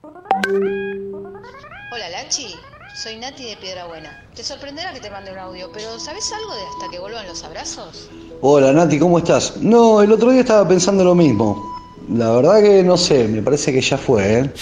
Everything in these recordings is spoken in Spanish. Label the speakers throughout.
Speaker 1: Hola Lanchi, soy Nati de Piedrabuena. Te sorprenderá que te mande un audio, pero ¿sabes algo de hasta que vuelvan los abrazos?
Speaker 2: Hola Nati, ¿cómo estás? No, el otro día estaba pensando lo mismo. La verdad que no sé, me parece que ya fue, ¿eh?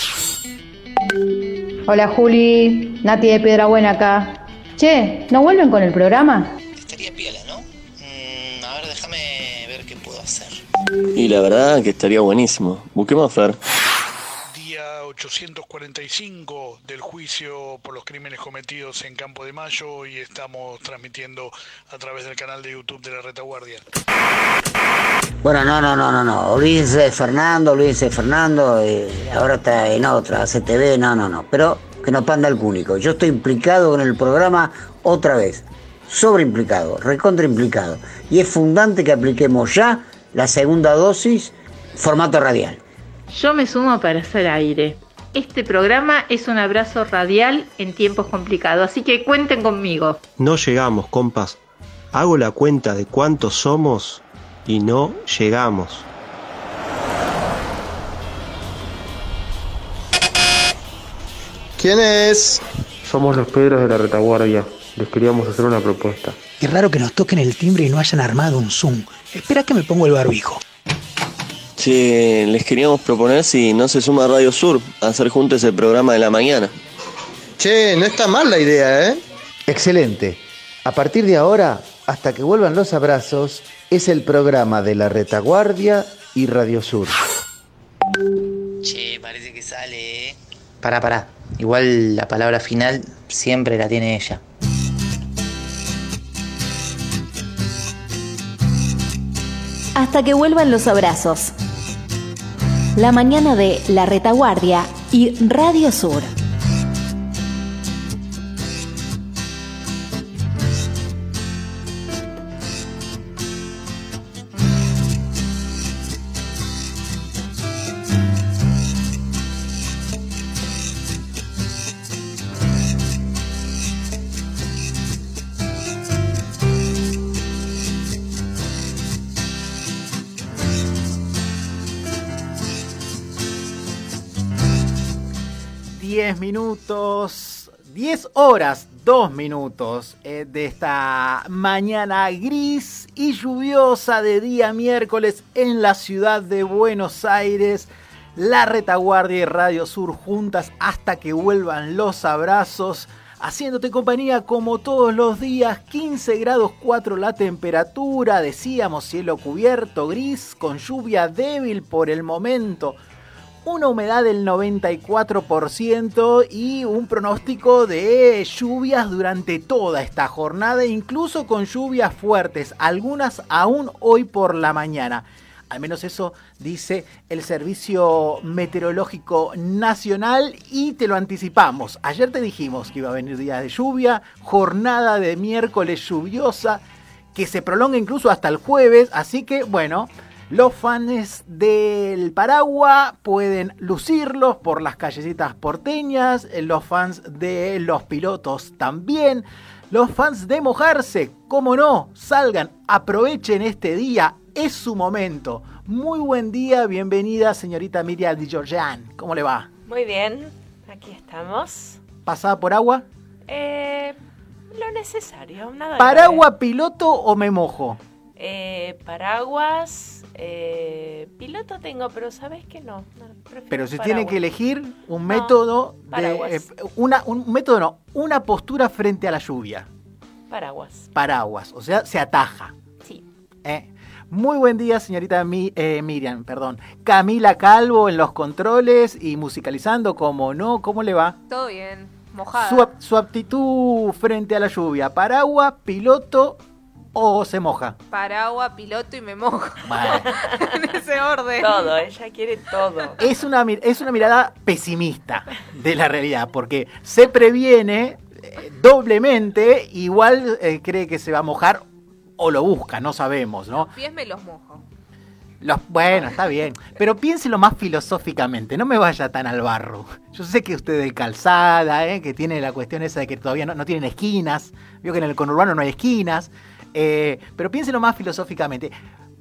Speaker 3: Hola Juli, Nati de Piedrabuena acá. Che, ¿no vuelven con el programa?
Speaker 4: Estaría piola, ¿no? A ver, déjame ver qué puedo hacer.
Speaker 5: Y la verdad que estaría buenísimo. Busquemos, Fer.
Speaker 6: Día 845 del juicio por los crímenes cometidos en Campo de Mayo y estamos transmitiendo a través del canal de YouTube de la Retaguardia.
Speaker 7: Bueno, no. Olvídense de Fernando. Ahora está en otra, CTV, no. Pero que no panda el cúnico. Yo estoy implicado con el programa otra vez. Sobreimplicado, recontraimplicado. Y es fundante que apliquemos ya la segunda dosis, formato radial.
Speaker 8: Yo me sumo para hacer aire. Este programa es un abrazo radial en tiempos complicados, así que cuenten conmigo.
Speaker 9: No llegamos, compas. Hago la cuenta de cuántos somos y no llegamos.
Speaker 10: ¿Quién es?
Speaker 11: Somos los Pedros de la Retaguardia. Les queríamos hacer una propuesta.
Speaker 12: Qué raro que nos toquen el timbre y no hayan armado un Zoom. Espera que me pongo el barbijo.
Speaker 5: Che, les queríamos proponer si no se suma Radio Sur a hacer juntos el programa de la mañana.
Speaker 10: Che, no está mal la idea, ¿eh?
Speaker 13: Excelente. A partir de ahora, hasta que vuelvan los abrazos, es el programa de la Retaguardia y Radio Sur.
Speaker 4: Che, parece que sale, ¿eh?
Speaker 7: Pará. Igual la palabra final siempre la tiene ella.
Speaker 14: Hasta que vuelvan los abrazos. La mañana de La Retaguardia y Radio Sur.
Speaker 15: Minutos, 10 horas, 2 minutos de esta mañana gris y lluviosa de día miércoles en la ciudad de Buenos Aires. La Retaguardia y Radio Sur juntas hasta que vuelvan los abrazos, haciéndote compañía como todos los días. 15 grados 4 la temperatura, decíamos cielo cubierto, gris, con lluvia débil por el momento. Una humedad del 94% y un pronóstico de lluvias durante toda esta jornada, incluso con lluvias fuertes, algunas aún hoy por la mañana. Al menos eso dice el Servicio Meteorológico Nacional y te lo anticipamos. Ayer te dijimos que iba a venir días de lluvia, jornada de miércoles lluviosa, que se prolonga incluso hasta el jueves, así que bueno... Los fans del paraguas pueden lucirlos por las callecitas porteñas, los fans de los pilotos también, los fans de mojarse, cómo no, salgan, aprovechen este día, es su momento. Muy buen día, bienvenida señorita Miriam Di Giorgian, ¿cómo le va?
Speaker 16: Muy bien, aquí estamos.
Speaker 15: ¿Pasada por agua?
Speaker 16: Lo necesario, nada.
Speaker 15: ¿Paraguas, piloto o me mojo?
Speaker 16: Paraguas, piloto tengo, pero sabes que no.
Speaker 15: Pero si
Speaker 16: paraguas.
Speaker 15: tiene que elegir un método una postura frente a la lluvia. Paraguas, o sea, se ataja.
Speaker 16: Sí.
Speaker 15: Muy buen día, señorita Miriam, perdón. Camila Calvo en los controles y musicalizando, como no, ¿cómo le va?
Speaker 16: Todo bien, mojada.
Speaker 15: Su aptitud frente a la lluvia, paraguas, piloto o se moja.
Speaker 16: Paraguas, piloto y me mojo.
Speaker 15: Bueno.
Speaker 16: En ese orden. Todo, ella quiere todo.
Speaker 15: Es una mirada pesimista de la realidad, porque se previene doblemente, igual cree que se va a mojar o lo busca, no sabemos, ¿no?
Speaker 16: Los pies me los mojo.
Speaker 15: Bueno, está bien, pero piénselo más filosóficamente, no me vaya tan al barro. Yo sé que usted de calzada, que tiene la cuestión esa de que todavía no tienen esquinas, vio que en el conurbano no hay esquinas, pero piénselo más filosóficamente.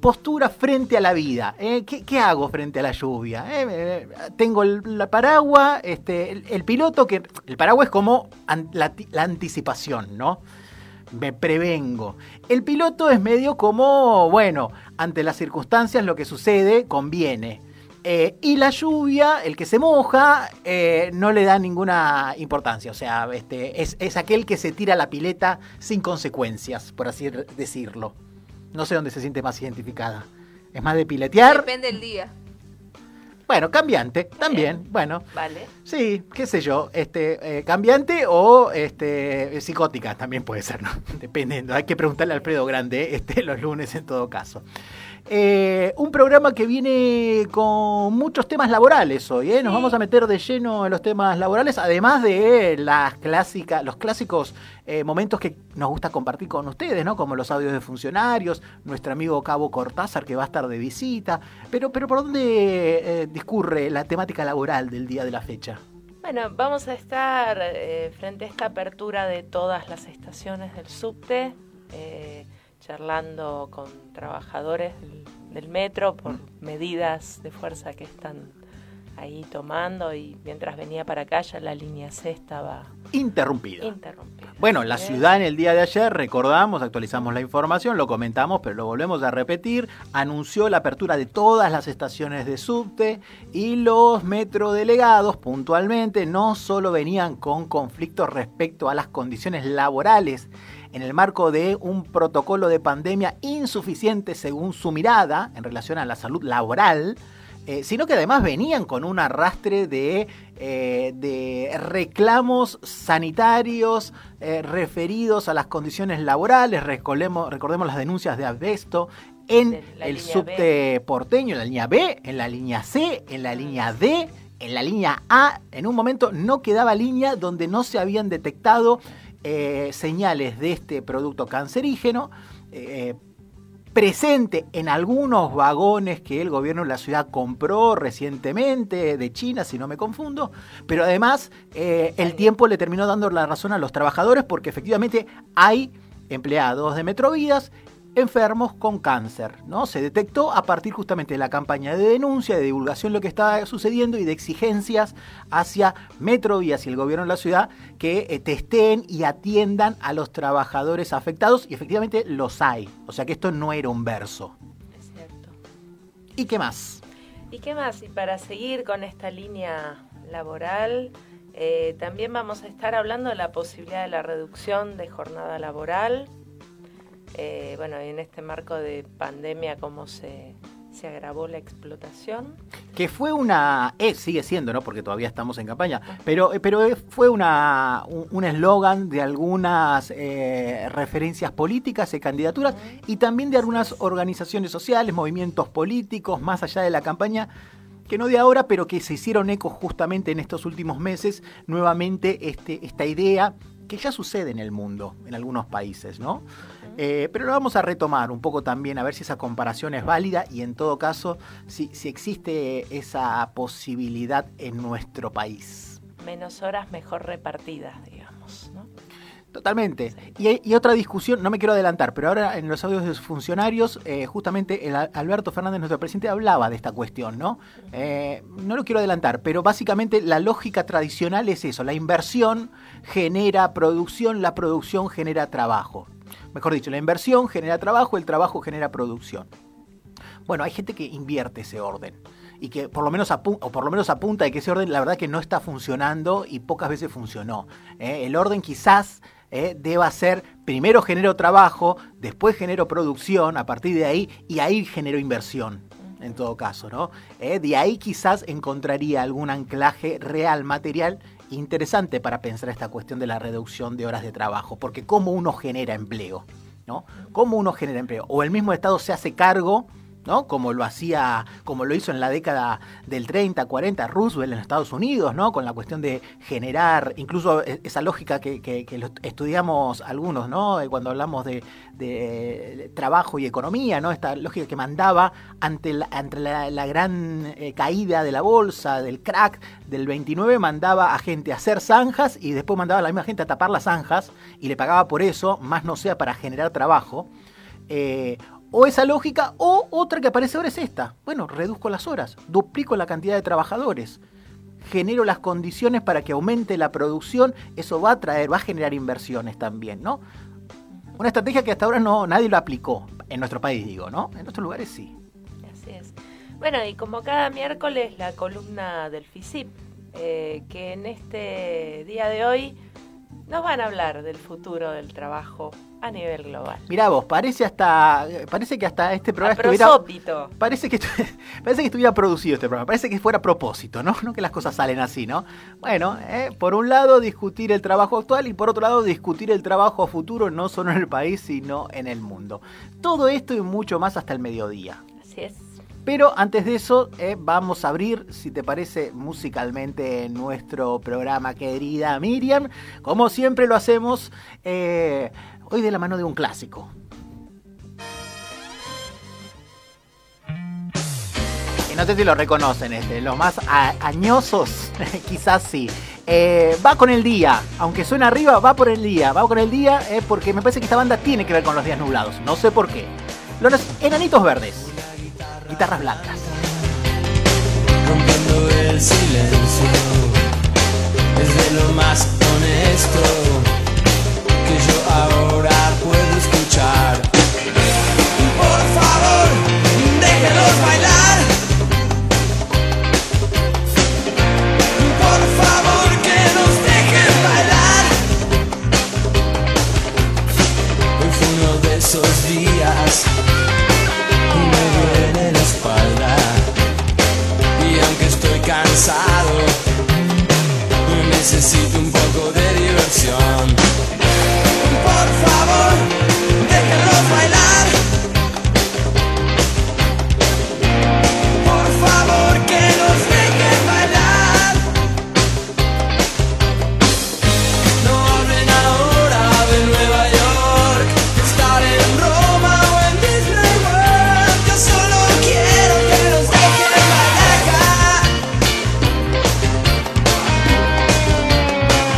Speaker 15: postura frente a la vida. ¿Qué hago frente a la lluvia? Tengo el paraguas, el piloto, que el paraguas es como la anticipación, ¿no? Me prevengo. El piloto es medio como, bueno, ante las circunstancias lo que sucede conviene. Y la lluvia, el que se moja, no le da ninguna importancia. O sea, es aquel que se tira a la pileta sin consecuencias, por así decirlo. No sé dónde se siente más identificada. ¿Es más de piletear?
Speaker 16: Depende del día.
Speaker 15: Bueno, cambiante, también, bueno.
Speaker 16: Vale.
Speaker 15: Sí, qué sé yo, cambiante o psicótica también puede ser, ¿no? Dependiendo, hay que preguntarle a Alfredo Grande los lunes en todo caso. Un programa que viene con muchos temas laborales hoy, ¿eh? Nos vamos a meter de lleno en los temas laborales, además de los clásicos momentos que nos gusta compartir con ustedes, ¿no? Como los audios de funcionarios, nuestro amigo Cabo Cortázar que va a estar de visita. Pero ¿por dónde discurre la temática laboral del día de la fecha?
Speaker 16: Bueno, vamos a estar frente a esta apertura de todas las estaciones del subte, charlando con trabajadores del metro por medidas de fuerza que están ahí tomando, y mientras venía para acá ya la línea C estaba interrumpida. Bueno, la ciudad en el día de ayer, recordamos, actualizamos la información, lo comentamos, pero lo volvemos a repetir, anunció la apertura de todas las estaciones de subte, y los metrodelegados puntualmente no solo venían con conflictos respecto a las condiciones laborales en el marco de un protocolo de pandemia insuficiente según su mirada en relación a la salud laboral, sino que además venían con un arrastre de reclamos sanitarios referidos a las condiciones laborales. Recordemos las denuncias de asbesto en el subte porteño, en la línea B, en la línea C, en la línea D, en la línea A. En un momento no quedaba línea donde no se habían detectado señales de este producto cancerígeno, presente en algunos vagones que el gobierno de la ciudad compró recientemente de China, si no me confundo, pero además el tiempo le terminó dando la razón a los trabajadores, porque efectivamente hay empleados de Metrovías enfermos con cáncer, ¿no? Se detectó a partir justamente de la campaña de denuncia, de divulgación de lo que estaba sucediendo y de exigencias hacia Metrovías y el gobierno de la ciudad que testeen y atiendan a los trabajadores afectados, y efectivamente los hay. O sea que esto no era un verso. Es cierto.
Speaker 15: ¿Y qué más?
Speaker 16: Y para seguir con esta línea laboral, también vamos a estar hablando de la posibilidad de la reducción de jornada laboral. Bueno, en este marco de pandemia, cómo se agravó la explotación. Que fue sigue siendo, ¿no? Porque todavía estamos en campaña, pero fue un eslogan de algunas referencias políticas y candidaturas, y también de algunas organizaciones sociales, movimientos políticos, más allá de la campaña, que no de ahora, pero que se hicieron eco justamente en estos últimos meses, nuevamente esta idea que ya sucede en el mundo, en algunos países, ¿no? Pero lo vamos a retomar un poco también, a ver si esa comparación es válida, y en todo caso, si existe esa posibilidad en nuestro país. Menos horas, mejor repartidas, digamos, ¿no?
Speaker 15: Totalmente. Y otra discusión, no me quiero adelantar, pero ahora en los audios de los funcionarios, justamente Alberto Fernández, nuestro presidente, hablaba de esta cuestión, ¿no? No lo quiero adelantar, pero básicamente la lógica tradicional es eso: la inversión genera producción, la producción genera trabajo. Mejor dicho, la inversión genera trabajo, el trabajo genera producción. Bueno, hay gente que invierte ese orden, y que por lo menos apunta de que ese orden, la verdad, que no está funcionando y pocas veces funcionó. El orden quizás deba ser: primero genero trabajo, después genero producción, a partir de ahí, y ahí genero inversión, en todo caso, ¿no? De ahí quizás encontraría algún anclaje real, material, interesante para pensar esta cuestión de la reducción de horas de trabajo, porque ¿cómo uno genera empleo? ¿No? ¿Cómo uno genera empleo? O el mismo Estado se hace cargo, ¿no? Como lo hizo en la década del 30, 40 Roosevelt en Estados Unidos, ¿no? Con la cuestión de generar, incluso esa lógica que lo estudiamos algunos, ¿no? Cuando hablamos de trabajo y economía, ¿no? Esta lógica que mandaba ante la gran caída de la bolsa, del crack del 29, mandaba a gente a hacer zanjas, y después mandaba a la misma gente a tapar las zanjas y le pagaba por eso, más no sea para generar trabajo. O esa lógica, o otra que aparece ahora es esta. Bueno, reduzco las horas, duplico la cantidad de trabajadores, genero las condiciones para que aumente la producción, eso va a generar inversiones también, ¿no? Una estrategia que hasta ahora nadie lo aplicó, en nuestro país digo, ¿no? En otros lugares sí.
Speaker 16: Así es. Bueno, y como cada miércoles, la columna del FICIP, que en este día de hoy nos van a hablar del futuro del trabajo a nivel global.
Speaker 15: Mirá vos, parece que hasta este programa parece que estuviera producido este programa, parece que fuera a propósito, ¿no? No que las cosas salen así, ¿no? Bueno, por un lado discutir el trabajo actual y por otro lado discutir el trabajo futuro no solo en el país sino en el mundo. Todo esto y mucho más hasta el mediodía.
Speaker 16: Así es.
Speaker 15: Pero antes de eso, vamos a abrir, si te parece, musicalmente nuestro programa, querida Miriam. Como siempre lo hacemos, hoy de la mano de un clásico. Y no sé si lo reconocen, los más añosos, quizás sí. Va con el día, aunque suena arriba, va con el día, porque me parece que esta banda tiene que ver con los días nublados, no sé por qué. Los Enanitos Verdes. Guitarras blancas.
Speaker 17: Rompiendo el silencio, es de lo más honesto que yo ahora puedo escuchar. Por favor, déjenos bailar. Por favor, que nos dejen bailar. Hoy fue uno de esos días. Me duele la espalda y aunque estoy cansado necesito un poco de diversión. Por favor, déjenos bailar. Por favor, que nos dejen bailar. No hablen ahora de Nueva York, estar en Roma o en Disney World. Yo solo quiero que nos dejen bailar acá.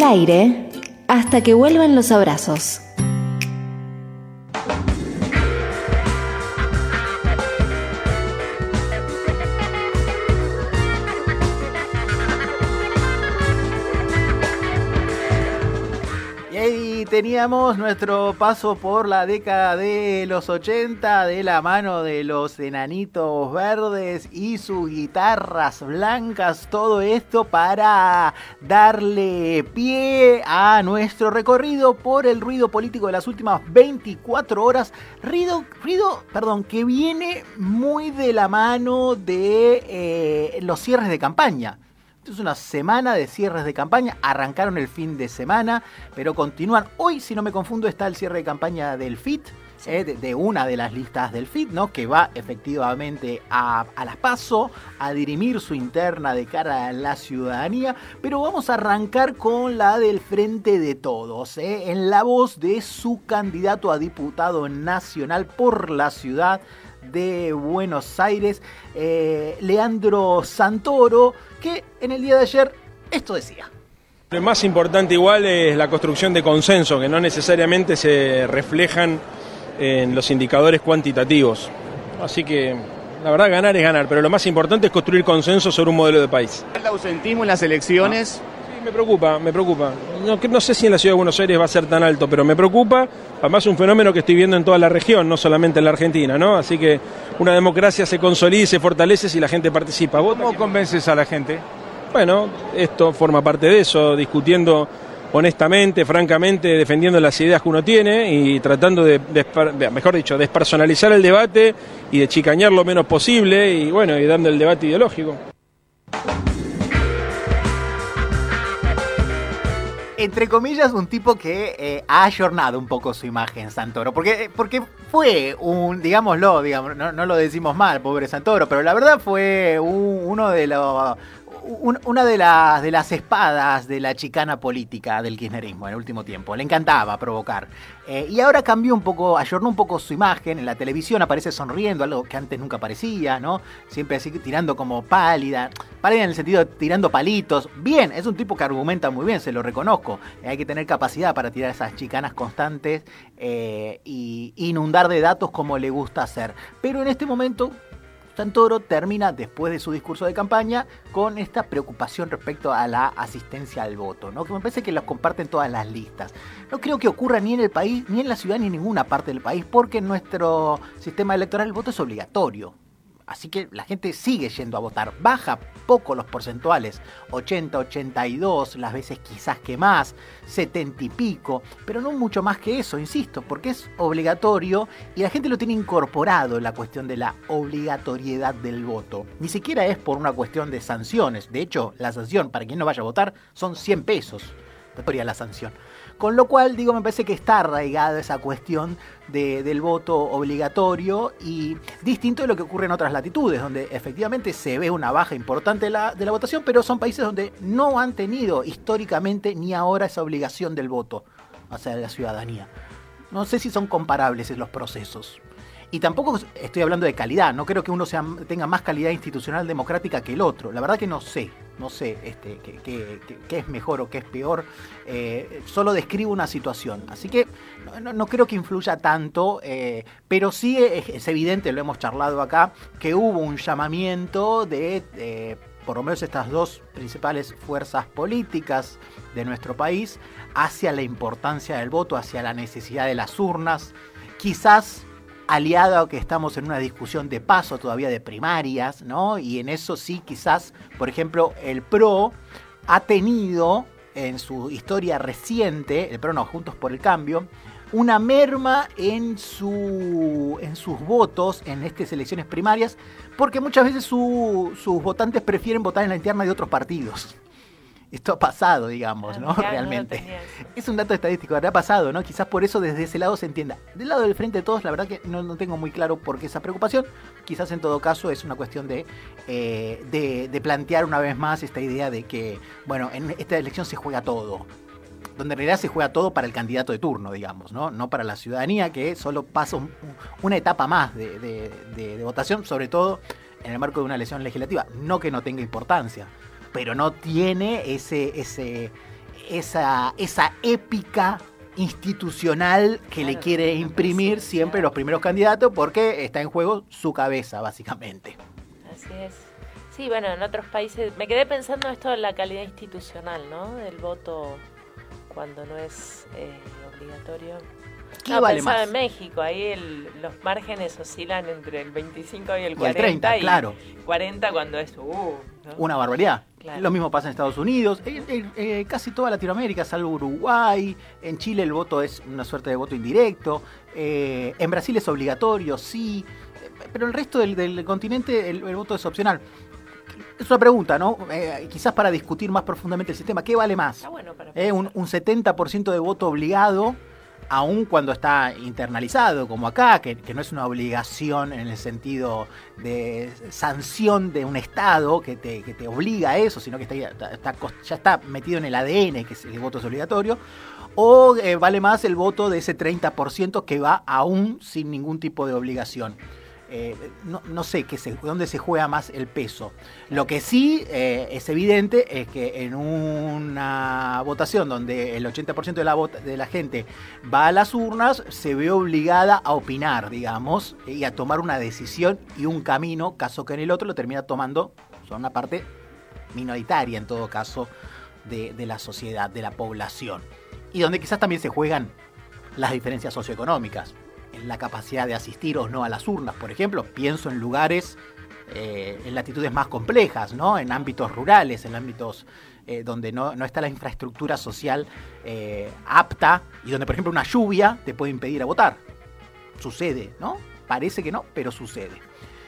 Speaker 14: aire hasta que vuelvan los abrazos.
Speaker 15: Teníamos nuestro paso por la década de los 80 de la mano de los Enanitos Verdes y sus guitarras blancas, todo esto para darle pie a nuestro recorrido por el ruido político de las últimas 24 horas, ruido, que viene muy de la mano de los cierres de campaña. Es una semana de cierres de campaña, arrancaron el fin de semana, pero continúan. Hoy, si no me confundo, está el cierre de campaña del FIT, de una de las listas del FIT, ¿no? Que va efectivamente a las PASO, a dirimir su interna de cara a la ciudadanía, pero vamos a arrancar con la del Frente de Todos, en la voz de su candidato a diputado nacional por la ciudad de Buenos Aires, Leandro Santoro, que en el día de ayer esto decía.
Speaker 18: Lo más importante igual es la construcción de consenso, que no necesariamente se reflejan en los indicadores cuantitativos. Así que la verdad ganar es ganar, pero lo más importante es construir consenso sobre un modelo de país.
Speaker 19: ¿El ausentismo en las elecciones?
Speaker 18: Sí, me preocupa. No sé si en la ciudad de Buenos Aires va a ser tan alto, pero me preocupa. Además es un fenómeno que estoy viendo en toda la región, no solamente en la Argentina, ¿no? Así que una democracia se consolida y se fortalece si la gente participa.
Speaker 19: ¿Cómo convences a la gente?
Speaker 18: Bueno, esto forma parte de eso, discutiendo honestamente, francamente, defendiendo las ideas que uno tiene y tratando de despersonalizar el debate y de chicañar lo menos posible y bueno, y dando el debate ideológico.
Speaker 15: Entre comillas, un tipo que ha ayornado un poco su imagen, Santoro, porque fue un, digámoslo, no lo decimos mal, pobre Santoro, pero la verdad fue una de las espadas de la chicana política del kirchnerismo en el último tiempo. Le encantaba provocar. Y ahora cambió un poco, ayornó un poco su imagen. En la televisión aparece sonriendo, algo que antes nunca aparecía, ¿no? Siempre así tirando como pálida en el sentido de tirando palitos. Bien, es un tipo que argumenta muy bien, se lo reconozco. Hay que tener capacidad para tirar esas chicanas constantes y inundar de datos como le gusta hacer. Pero en este momento Santoro termina, después de su discurso de campaña, con esta preocupación respecto a la asistencia al voto, ¿no? Que me parece que los comparten todas las listas. No creo que ocurra ni en el país, ni en la ciudad, ni en ninguna parte del país, porque en nuestro sistema electoral el voto es obligatorio. Así que la gente sigue yendo a votar. Baja poco los porcentuales, 80, 82, las veces quizás que más, 70 y pico, pero no mucho más que eso, insisto, porque es obligatorio y la gente lo tiene incorporado, la cuestión de la obligatoriedad del voto. Ni siquiera es por una cuestión de sanciones. De hecho, la sanción para quien no vaya a votar son 100 pesos. La sanción. Con lo cual, me parece que está arraigada esa cuestión del voto obligatorio y distinto de lo que ocurre en otras latitudes, donde efectivamente se ve una baja importante de la votación, pero son países donde no han tenido históricamente ni ahora esa obligación del voto hacia la ciudadanía. No sé si son comparables en los procesos. Y tampoco estoy hablando de calidad, no creo que uno tenga más calidad institucional democrática que el otro. La verdad que no sé qué es mejor o qué es peor. Solo describo una situación. Así que no creo que influya tanto, pero sí es evidente, lo hemos charlado acá, que hubo un llamamiento de por lo menos estas dos principales fuerzas políticas de nuestro país hacia la importancia del voto, hacia la necesidad de las urnas, quizás aliado a que estamos en una discusión de paso todavía de primarias, ¿no? Y en eso sí, quizás, por ejemplo, el PRO ha tenido en su historia reciente, el PRO no, Juntos por el Cambio, una merma en sus votos en estas elecciones primarias, porque muchas veces sus votantes prefieren votar en la interna de otros partidos. Esto ha pasado, digamos, ¿no? Realmente. Es un dato estadístico, ha pasado, ¿no? Quizás por eso desde ese lado se entienda. Del lado del Frente de Todos, la verdad que no tengo muy claro por qué esa preocupación. Quizás en todo caso es una cuestión de plantear una vez más esta idea de que, bueno, en esta elección se juega todo. Donde en realidad se juega todo para el candidato de turno, digamos, no para la ciudadanía, que solo pasa una etapa más de votación, sobre todo en el marco de una elección legislativa. No que no tenga importancia, pero no tiene ese esa épica institucional que le quiere imprimir siempre los primeros candidatos, porque está en juego su cabeza, básicamente.
Speaker 16: Así es. Sí, bueno, en otros países, me quedé pensando esto de la calidad institucional, ¿no? Del voto cuando no es obligatorio.
Speaker 15: ¿Qué vale
Speaker 16: pensaba
Speaker 15: más?
Speaker 16: En México, ahí los márgenes oscilan entre el 25 y el 40.
Speaker 15: Y el 30, claro.
Speaker 16: 40 cuando es... ¿no?
Speaker 15: Una barbaridad.
Speaker 16: Claro.
Speaker 15: Lo mismo pasa en Estados Unidos, casi toda Latinoamérica, salvo Uruguay. En Chile el voto es una suerte de voto indirecto. En Brasil es obligatorio, sí. Pero el resto del continente el voto es opcional. Es una pregunta, ¿no? Quizás para discutir más profundamente el sistema. ¿Qué vale más?
Speaker 16: Está bueno para
Speaker 15: un 70% de voto obligado, aun cuando está internalizado, como acá, que no es una obligación en el sentido de sanción de un Estado que te obliga a eso, sino que ya está metido en el ADN, que el voto es obligatorio. O vale más el voto de ese 30% que va aún sin ningún tipo de obligación. No sé dónde se juega más el peso. Lo que sí es evidente es que en una votación donde el 80% de la gente va a las urnas, se ve obligada a opinar, digamos, y a tomar una decisión y un camino, caso que en el otro lo termina tomando una parte minoritaria, en todo caso, de la sociedad, de la población. Y donde quizás también se juegan las diferencias socioeconómicas, en la capacidad de asistir o no a las urnas, por ejemplo. Pienso en lugares, en latitudes más complejas, ¿no? En ámbitos rurales, en ámbitos donde no está la infraestructura social apta, y donde, por ejemplo, una lluvia te puede impedir a votar. Sucede, ¿no? Parece que no, pero sucede.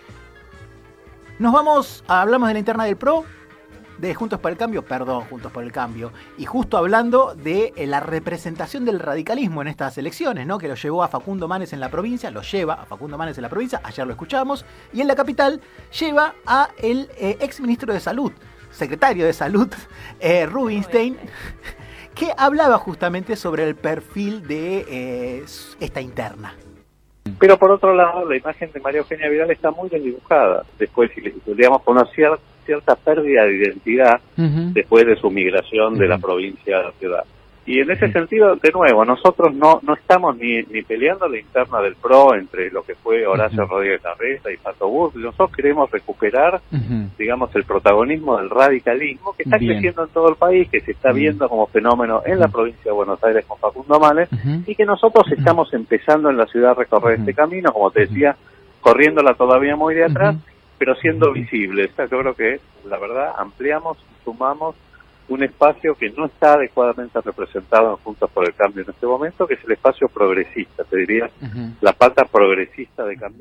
Speaker 15: Hablamos de la interna del PRO, de Juntos por el Cambio, y justo hablando de la representación del radicalismo en estas elecciones, ¿no? Que lo llevó a Facundo Manes en la provincia, ayer lo escuchamos, y en la capital lleva a el ex ministro de Salud, secretario de Salud, Rubinstein, que hablaba justamente sobre el perfil de esta interna.
Speaker 20: Pero por otro lado, la imagen de María Eugenia Vidal está muy desdibujada. Después, digamos, con una cierta pérdida de identidad después de su migración de la provincia a la ciudad. Y en ese sentido, de nuevo, nosotros no estamos ni peleando la interna del PRO entre lo que fue Horacio Rodríguez Larreta y Pato Bus. Nosotros queremos recuperar, digamos, el protagonismo del radicalismo que está creciendo en todo el país, que se está viendo como fenómeno en la provincia de Buenos Aires con Facundo Manes, y que nosotros estamos empezando en la ciudad a recorrer este camino, como te decía, corriéndola todavía muy de atrás, pero siendo visibles. O sea, yo creo que, la verdad, ampliamos, sumamos un espacio que no está adecuadamente representado en Juntos por el Cambio en este momento, que es el espacio progresista, te diría, la pata progresista de Cambio.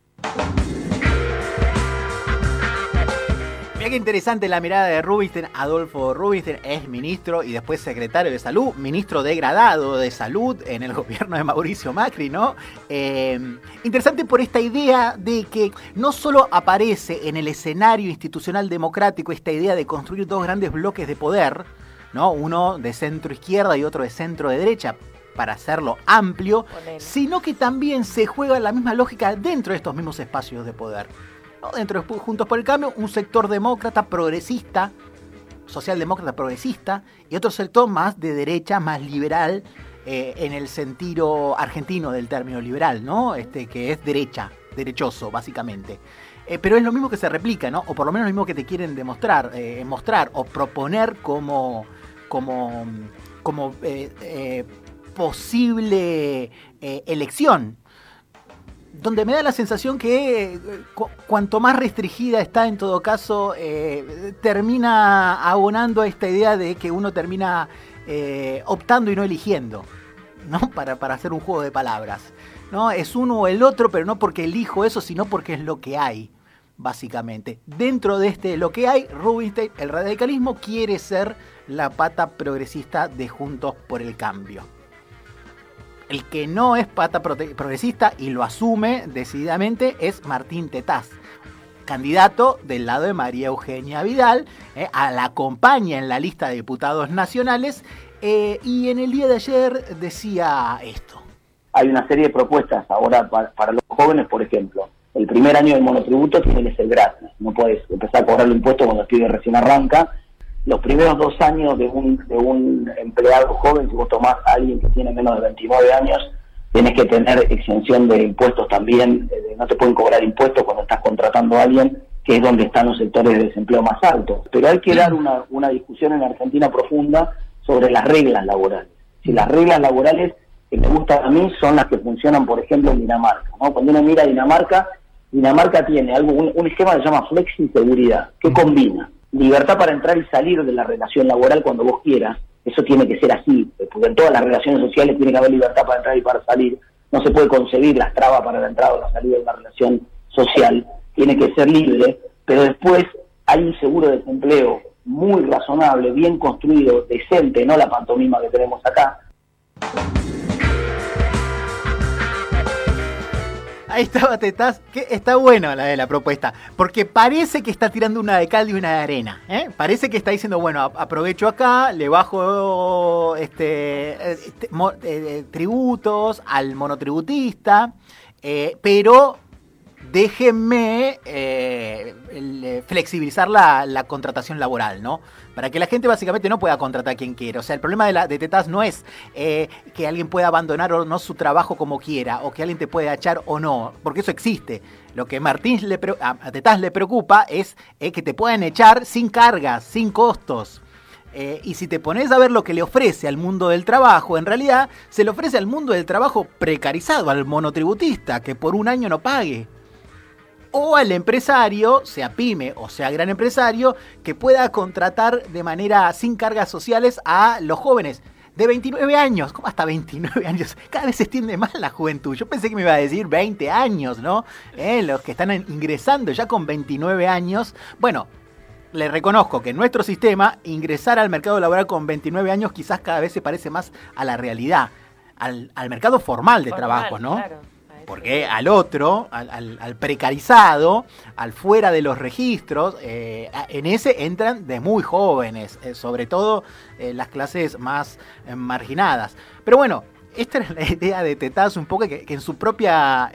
Speaker 15: Mira qué interesante la mirada de Rubinstein. Adolfo Rubinstein es ministro y después secretario de Salud, ministro degradado de Salud en el gobierno de Mauricio Macri, ¿no? Interesante por esta idea de que no solo aparece en el escenario institucional democrático esta idea de construir dos grandes bloques de poder, ¿no? Uno de centro izquierda y otro de centro de derecha, para hacerlo amplio, sino que también se juega la misma lógica dentro de estos mismos espacios de poder. ¿No? Dentro de Juntos por el Cambio, un sector demócrata progresista, socialdemócrata progresista, y otro sector más de derecha, más liberal, en el sentido argentino del término liberal, ¿no? Que es derechoso, básicamente. Pero es lo mismo que se replica, ¿no? O por lo menos lo mismo que te quieren mostrar o proponer como posible elección. Donde me da la sensación que cuanto más restringida está, en todo caso, termina abonando a esta idea de que uno termina optando y no eligiendo, ¿no? Para hacer un juego de palabras, ¿no? Es uno o el otro, pero no porque elijo eso, sino porque es lo que hay, básicamente. Dentro de lo que hay, Rubinstein, el radicalismo, quiere ser la pata progresista de Juntos por el Cambio. El que no es pata progresista y lo asume decididamente es Martín Tetaz, candidato del lado de María Eugenia Vidal, la acompaña en la lista de diputados nacionales, y en el día de ayer decía esto.
Speaker 21: Hay una serie de propuestas ahora para los jóvenes, por ejemplo. El primer año del monotributo tiene que ser gratis, no puedes empezar a cobrar el impuesto cuando el pibe recién arranca, los primeros 2 años de un empleado joven, si vos tomás a alguien que tiene menos de 29 años, tenés que tener exención de impuestos también, no te pueden cobrar impuestos cuando estás contratando a alguien, que es donde están los sectores de desempleo más altos. Pero hay que dar una discusión en Argentina profunda sobre las reglas laborales. Si las reglas laborales que me gustan a mí son las que funcionan, por ejemplo, en Dinamarca, ¿no? Cuando uno mira Dinamarca tiene un esquema que se llama flexiseguridad, que combina libertad para entrar y salir de la relación laboral cuando vos quieras. Eso tiene que ser así, porque en todas las relaciones sociales tiene que haber libertad para entrar y para salir. No se puede concebir las trabas para la entrada o la salida de una relación social. Tiene que ser libre, pero después hay un seguro de desempleo muy razonable, bien construido, decente, no la pantomima que tenemos acá.
Speaker 15: Ahí estaba Tetaz, que está buena la propuesta, porque parece que está tirando una de cal y una de arena, ¿eh? Parece que está diciendo, bueno, aprovecho acá, le bajo tributos al monotributista, pero déjenme flexibilizar la contratación laboral, ¿no? Para que la gente básicamente no pueda contratar a quien quiera. O sea, el problema de Tetaz no es que alguien pueda abandonar o no su trabajo como quiera, o que alguien te pueda echar o no, porque eso existe. Lo que a Tetaz le preocupa es que te puedan echar sin cargas, sin costos. Y si te pones a ver lo que le ofrece al mundo del trabajo, en realidad se le ofrece al mundo del trabajo precarizado, al monotributista, que por un año no pague. O al empresario, sea pyme o sea gran empresario, que pueda contratar de manera sin cargas sociales a los jóvenes de 29 años. ¿Cómo hasta 29 años? Cada vez se extiende más la juventud. Yo pensé que me iba a decir 20 años, ¿no? Los que están ingresando ya con 29 años. Bueno, le reconozco que en nuestro sistema, ingresar al mercado laboral con 29 años quizás cada vez se parece más a la realidad, al mercado formal de trabajo, ¿no? Claro. Porque al otro, al precarizado, al fuera de los registros, en ese entran de muy jóvenes, sobre todo las clases más marginadas. Pero bueno, esta era la idea de Tetaz un poco, que en su propia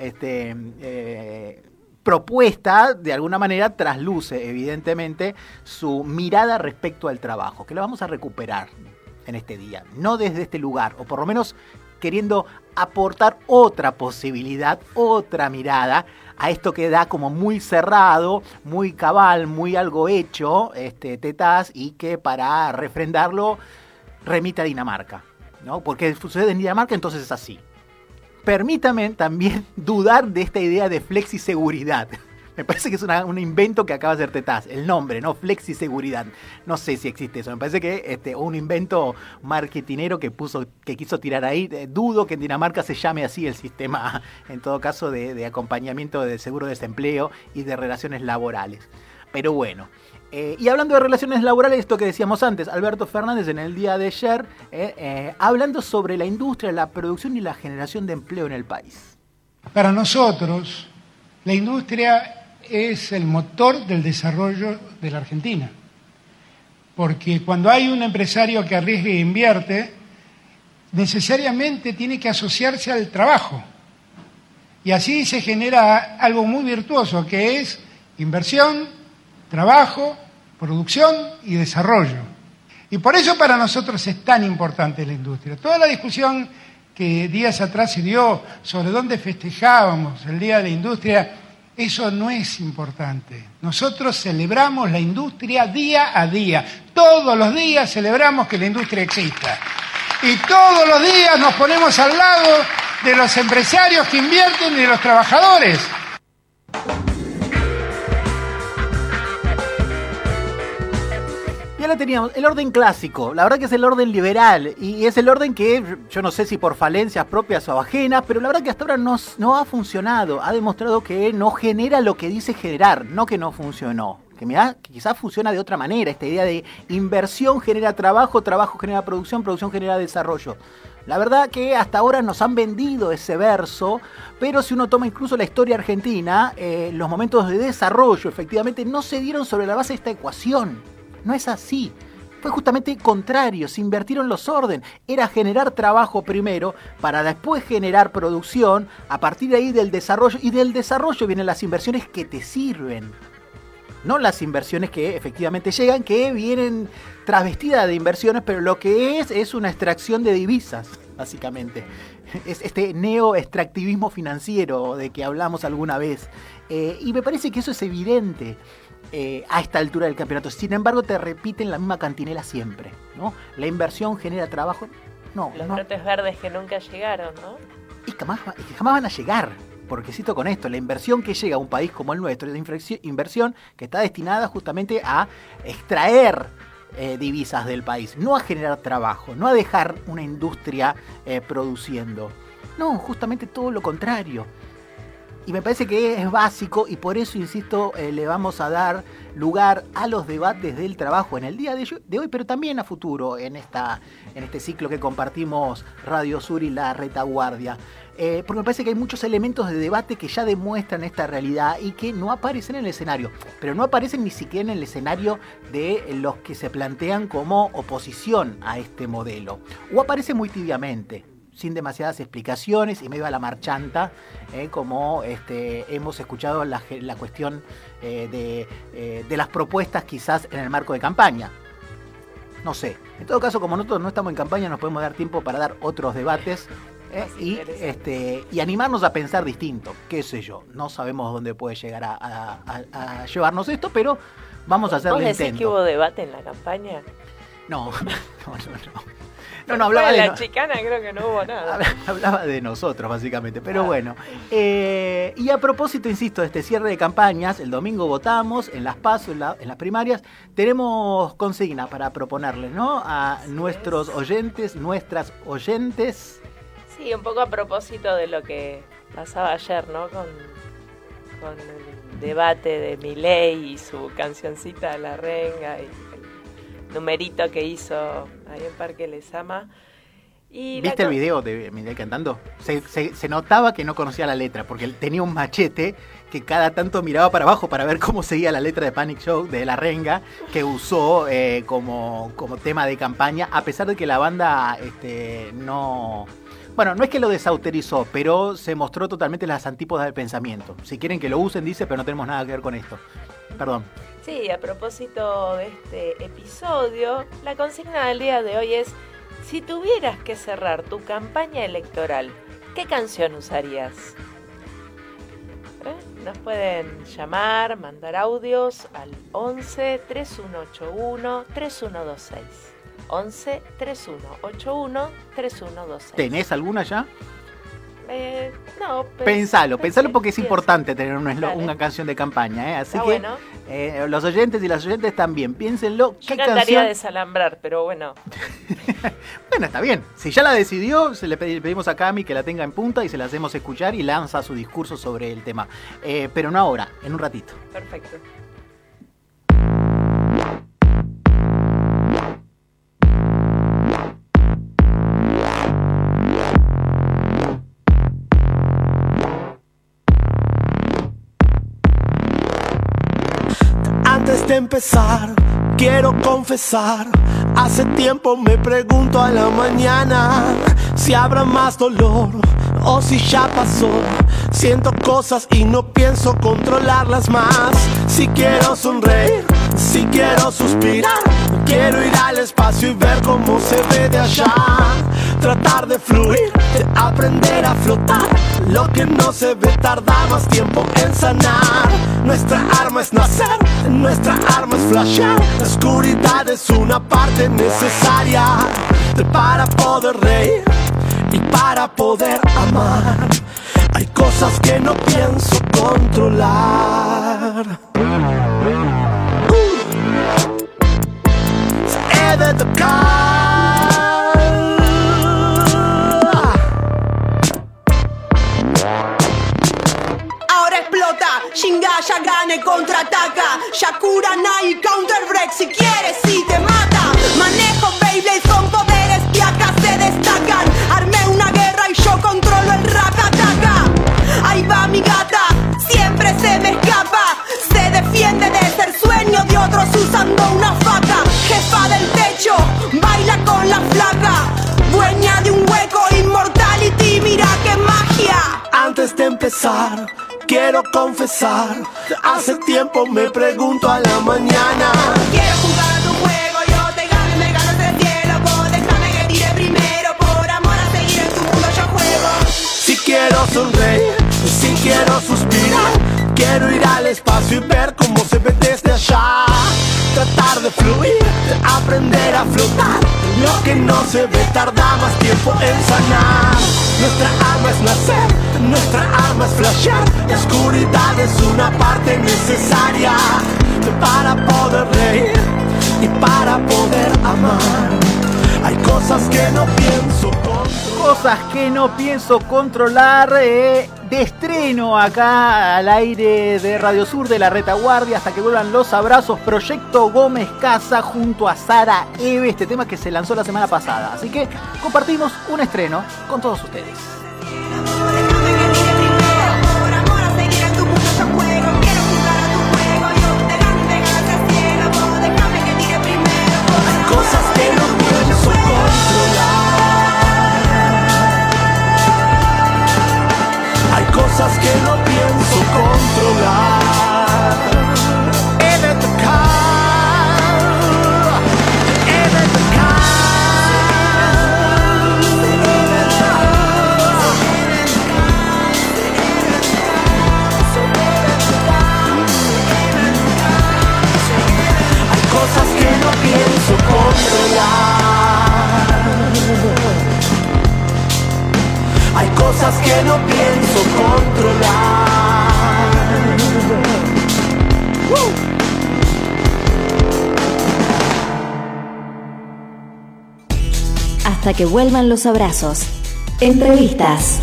Speaker 15: propuesta, de alguna manera, trasluce evidentemente su mirada respecto al trabajo, que la vamos a recuperar en este día, no desde este lugar, o por lo menos queriendo aportar otra posibilidad, otra mirada a esto que da como muy cerrado, muy cabal, muy algo hecho, Tetaz, y que para refrendarlo remite a Dinamarca, ¿no? Porque sucede en Dinamarca, entonces es así. Permítame también dudar de esta idea de flexiseguridad. Me parece que es un invento que acaba de hacer Tetaz, el nombre, ¿no? Flexiseguridad. No sé si existe eso. Me parece que un invento marketinero que quiso tirar ahí. Dudo que en Dinamarca se llame así el sistema, en todo caso, de acompañamiento de seguro de desempleo y de relaciones laborales. Pero bueno. Y hablando de relaciones laborales, esto que decíamos antes, Alberto Fernández en el día de ayer, hablando sobre la industria, la producción y la generación de empleo en el país.
Speaker 1: Para nosotros, la industria es el motor del desarrollo de la Argentina. Porque cuando hay un empresario que arriesga e invierte, necesariamente tiene que asociarse al trabajo. Y así se genera algo muy virtuoso, que es inversión, trabajo, producción y desarrollo. Y por eso para nosotros es tan importante la industria. Toda la discusión que días atrás se dio sobre dónde festejábamos el Día de la Industria, eso no es importante. Nosotros celebramos la industria día a día. Todos los días celebramos que la industria exista. Y todos los días nos ponemos al lado de los empresarios que invierten y de los trabajadores.
Speaker 15: Ya la teníamos, el orden clásico, la verdad que es el orden liberal, y es el orden que yo no sé si por falencias propias o ajenas, pero la verdad que hasta ahora no ha funcionado, ha demostrado que no genera lo que dice generar, no que no funcionó, que quizás funciona de otra manera, esta idea de inversión genera trabajo, trabajo genera producción, producción genera desarrollo. La verdad que hasta ahora nos han vendido ese verso, pero si uno toma incluso la historia argentina, los momentos de desarrollo efectivamente no se dieron sobre la base de esta ecuación. No es así. Fue justamente contrario, se invirtieron los órdenes. Era generar trabajo primero para después generar producción, a partir de ahí del desarrollo. Y del desarrollo vienen las inversiones que te sirven. no las inversiones que efectivamente llegan, que vienen travestidas de inversiones, pero lo que es una extracción de divisas, básicamente. Es este neo-extractivismo financiero de que hablamos alguna vez. Y me parece que eso es evidente a esta altura del campeonato. Sin embargo, te repiten la misma cantinela siempre, ¿no? La inversión genera trabajo. Los
Speaker 16: brotes verdes que nunca llegaron, ¿no?
Speaker 15: Y que jamás van a llegar. Porque cito con esto, la inversión que llega a un país como el nuestro es una inversión que está destinada justamente a extraer divisas del país, no a generar trabajo, no a dejar una industria produciendo. No, justamente todo lo contrario. Y me parece que es básico y por eso, insisto, le vamos a dar lugar a los debates del trabajo en el día de hoy, pero también a futuro en este ciclo que compartimos Radio Sur y La Retaguardia. Porque me parece que hay muchos elementos de debate que ya demuestran esta realidad y que no aparecen en el escenario, pero no aparecen ni siquiera en el escenario de los que se plantean como oposición a este modelo, o aparecen muy tibiamente, sin demasiadas explicaciones y medio a la marchanta, como hemos escuchado la cuestión de las propuestas quizás en el marco de campaña. No sé, en todo caso, como nosotros no estamos en campaña, nos podemos dar tiempo para dar otros debates y animarnos a pensar distinto, qué sé yo. No sabemos dónde puede llegar a llevarnos esto, pero vamos a hacerle intento.
Speaker 16: ¿Vos decís que hubo debate en la campaña?
Speaker 15: No, hablaba de
Speaker 16: la chicana, creo que no hubo nada.
Speaker 15: Hablaba de nosotros, básicamente, pero bueno. Y a propósito, insisto, de este cierre de campañas, el domingo votamos en las PASO, en las primarias. Tenemos consigna para proponerles, ¿no? A nuestros oyentes, nuestras oyentes.
Speaker 16: Sí, un poco a propósito de lo que pasaba ayer, ¿no? Con el debate de Milei y su cancioncita La Renga y el numerito que hizo ahí en Parque Lezama.
Speaker 15: ¿Viste el video de Milei cantando? Se notaba que no conocía la letra, porque él tenía un machete que cada tanto miraba para abajo para ver cómo seguía la letra de Panic Show, de La Renga, que usó como tema de campaña, a pesar de que la banda no... Bueno, no es que lo desautorizó, pero se mostró totalmente las antípodas del pensamiento. Si quieren que lo usen, dice, pero no tenemos nada que ver con esto. Perdón.
Speaker 16: Sí, a propósito de este episodio, la consigna del día de hoy es: si tuvieras que cerrar tu campaña electoral, ¿qué canción usarías? Nos pueden llamar, mandar audios al 11 3181 3126. 11 3181 3126.
Speaker 15: ¿Tenés alguna ya?
Speaker 16: No.
Speaker 15: Pensalo porque es importante tener una canción de campaña, Así que
Speaker 16: bueno.
Speaker 15: Los oyentes y las oyentes también, piénsenlo.
Speaker 16: Yo cantaría Desalambrar, pero bueno.
Speaker 15: Bueno, está bien. Si ya la decidió, le pedimos a Cami que la tenga en punta y se la hacemos escuchar y lanza su discurso sobre el tema. Pero no ahora, en un ratito.
Speaker 16: Perfecto.
Speaker 17: Antes de empezar, quiero confesar, hace tiempo me pregunto a la mañana si habrá más dolor o si ya pasó. Siento cosas y no pienso controlarlas más. Si quiero sonreír, si quiero suspirar, quiero ir al espacio y ver cómo se ve de allá. Tratar de fluir, de aprender a flotar. Lo que no se ve tarda más tiempo en sanar. Nuestra arma es nacer, nuestra arma es flashear. La oscuridad es una parte necesaria para poder reír y para poder amar. Hay cosas que no pienso controlar. Se de tocar.
Speaker 2: Ahora explota, Shinga ya gane, contraataca. Shakura, Nai, counter break, si quieres, si te mata. Manejo Beyblade, son poderes que acá se destacan. Armé una guerra y yo controlo el raca-taca. Ahí va mi gata, siempre se me escapa. Se defiende de ser sueño de otros usando una faca. Jefa del techo, baila con la flaca. Dueña de un hueco, immortality, mira qué magia.
Speaker 17: Antes de empezar, quiero confesar, hace tiempo me pregunto a la mañana.
Speaker 2: Quiero jugar a tu juego, yo te gano y me ganas el cielo. Vos déjame que tire primero, por amor a seguir en tu mundo yo juego.
Speaker 17: Si quiero sonreír, si quiero suspirar, quiero ir al espacio y ver cómo se ve desde allá. Tratar de fluir, de aprender a flotar. Lo que no se ve tarda más tiempo en sanar. Nuestra arma es nacer, nuestra arma es flashear. La oscuridad es una parte necesaria para poder reír y para poder amar. Hay cosas que no pienso controlar.
Speaker 15: Cosas que no pienso controlar, de estreno acá al aire de Radio Sur de la Retaguardia, hasta que vuelvan los abrazos, Proyecto Gómez Casa junto a Sara Eve, este tema que se lanzó la semana pasada. Así que compartimos un estreno con todos ustedes.
Speaker 17: Cosas que no pienso controlar. Hay cosas que no pienso controlar. En the car, en the car. Hay cosas que no pienso controlar. Hay cosas que no pienso controlar.
Speaker 14: Hasta que vuelvan los abrazos. Entrevistas.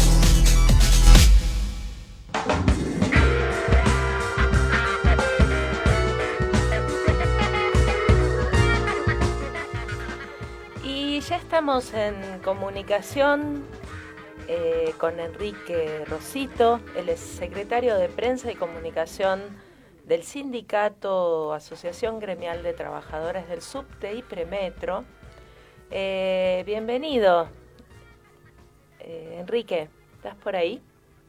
Speaker 16: Y ya estamos en comunicación con Enrique Rosito. Él es secretario de Prensa y Comunicación del Sindicato Asociación Gremial de Trabajadores del Subte y Premetro. Bienvenido, Enrique, ¿estás por ahí?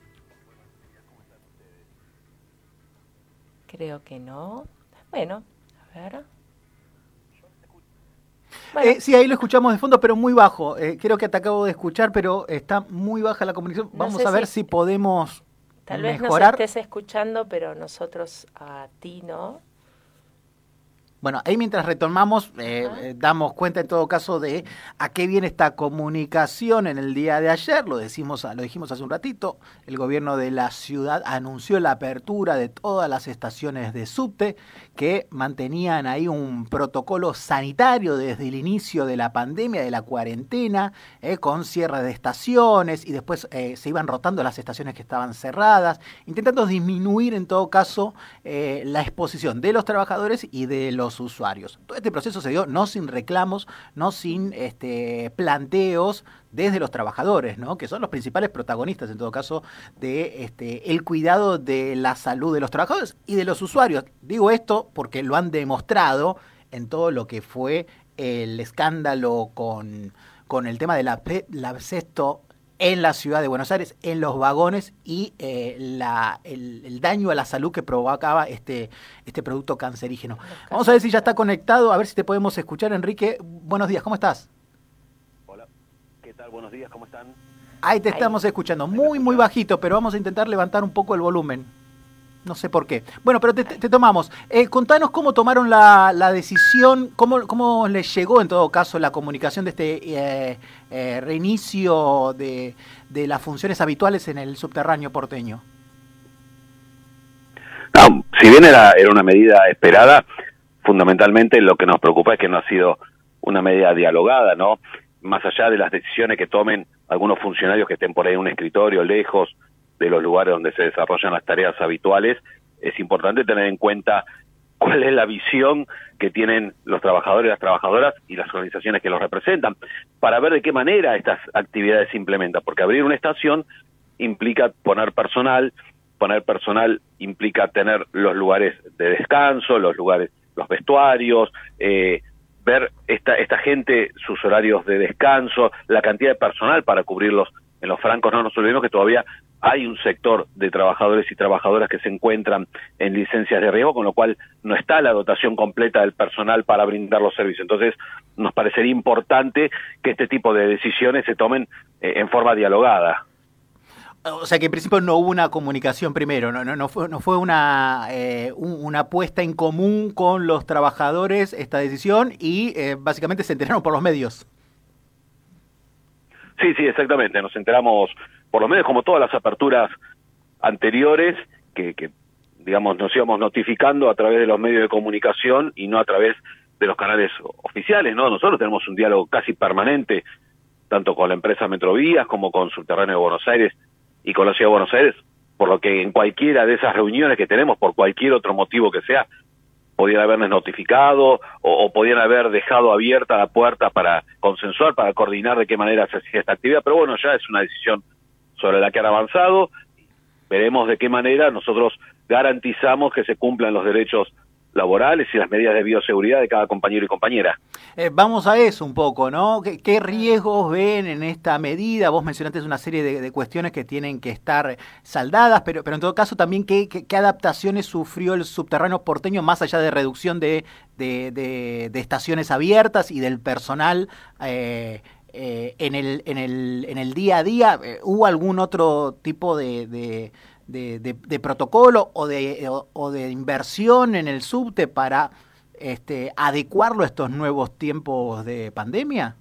Speaker 16: Creo que no. Bueno, a ver. Bueno.
Speaker 15: Sí, ahí lo escuchamos de fondo, pero muy bajo. Creo que te acabo de escuchar, pero está muy baja la comunicación. Vamos a ver si podemos
Speaker 16: tal vez
Speaker 15: mejorar.
Speaker 16: Nos estés escuchando, pero nosotros a ti no.
Speaker 15: Bueno, ahí mientras retomamos, damos cuenta en todo caso de a qué viene esta comunicación en el día de ayer. Lo dijimos hace un ratito, el gobierno de la ciudad anunció la apertura de todas las estaciones de subte que mantenían ahí un protocolo sanitario desde el inicio de la pandemia, de la cuarentena, con cierre de estaciones y después se iban rotando las estaciones que estaban cerradas, intentando disminuir en todo caso la exposición de los trabajadores y de los usuarios. Todo este proceso se dio no sin reclamos, no sin planteos desde los trabajadores, ¿no? Que son los principales protagonistas en todo caso de el cuidado de la salud de los trabajadores y de los usuarios. Digo esto porque lo han demostrado en todo lo que fue el escándalo con el tema del asbesto en la ciudad de Buenos Aires, en los vagones y el daño a la salud que provocaba este producto cancerígeno. Vamos a ver si ya está conectado, a ver si te podemos escuchar. Enrique, buenos días, ¿cómo estás?
Speaker 3: Hola, ¿qué tal? Buenos días, ¿cómo están?
Speaker 15: Ahí te estamos escuchando, muy bajito, pero vamos a intentar levantar un poco el volumen. No sé por qué. Bueno, pero te tomamos. Contanos cómo tomaron la decisión, cómo les llegó en todo caso la comunicación de este reinicio de las funciones habituales en el subterráneo porteño.
Speaker 3: No, si bien era una medida esperada, fundamentalmente lo que nos preocupa es que no ha sido una medida dialogada, ¿no? Más allá de las decisiones que tomen algunos funcionarios que estén por ahí en un escritorio lejos de los lugares donde se desarrollan las tareas habituales, es importante tener en cuenta cuál es la visión que tienen los trabajadores y las trabajadoras y las organizaciones que los representan, para ver de qué manera estas actividades se implementan, porque abrir una estación implica poner personal implica tener los lugares de descanso, los vestuarios, ver esta gente, sus horarios de descanso, la cantidad de personal para cubrirlos en los francos. No nos olvidemos que todavía hay un sector de trabajadores y trabajadoras que se encuentran en licencias de riesgo, con lo cual no está la dotación completa del personal para brindar los servicios. Entonces, nos parecería importante que este tipo de decisiones se tomen en forma dialogada.
Speaker 15: O sea que en principio no hubo una comunicación primero, no fue una puesta en común con los trabajadores esta decisión y básicamente se enteraron por los medios.
Speaker 3: Sí, exactamente. Nos enteramos por lo menos como todas las aperturas anteriores que digamos, nos íbamos notificando a través de los medios de comunicación y no a través de los canales oficiales, ¿no? Nosotros tenemos un diálogo casi permanente, tanto con la empresa Metrovías como con Subterráneo de Buenos Aires y con la Ciudad de Buenos Aires, por lo que en cualquiera de esas reuniones que tenemos, por cualquier otro motivo que sea, podían habernos notificado o podían haber dejado abierta la puerta para consensuar, para coordinar de qué manera se hacía esta actividad, pero bueno, ya es una decisión sobre la que han avanzado. Veremos de qué manera nosotros garantizamos que se cumplan los derechos laborales y las medidas de bioseguridad de cada compañero y compañera.
Speaker 15: Vamos a eso un poco, ¿no? ¿Qué riesgos ven en esta medida? Vos mencionaste una serie de cuestiones que tienen que estar saldadas, pero en todo caso también ¿qué adaptaciones sufrió el subterráneo porteño más allá de reducción de estaciones abiertas y del personal en el día a día? ¿Hubo algún otro tipo de protocolo o de inversión en el subte para adecuarlo a estos nuevos tiempos de pandemia?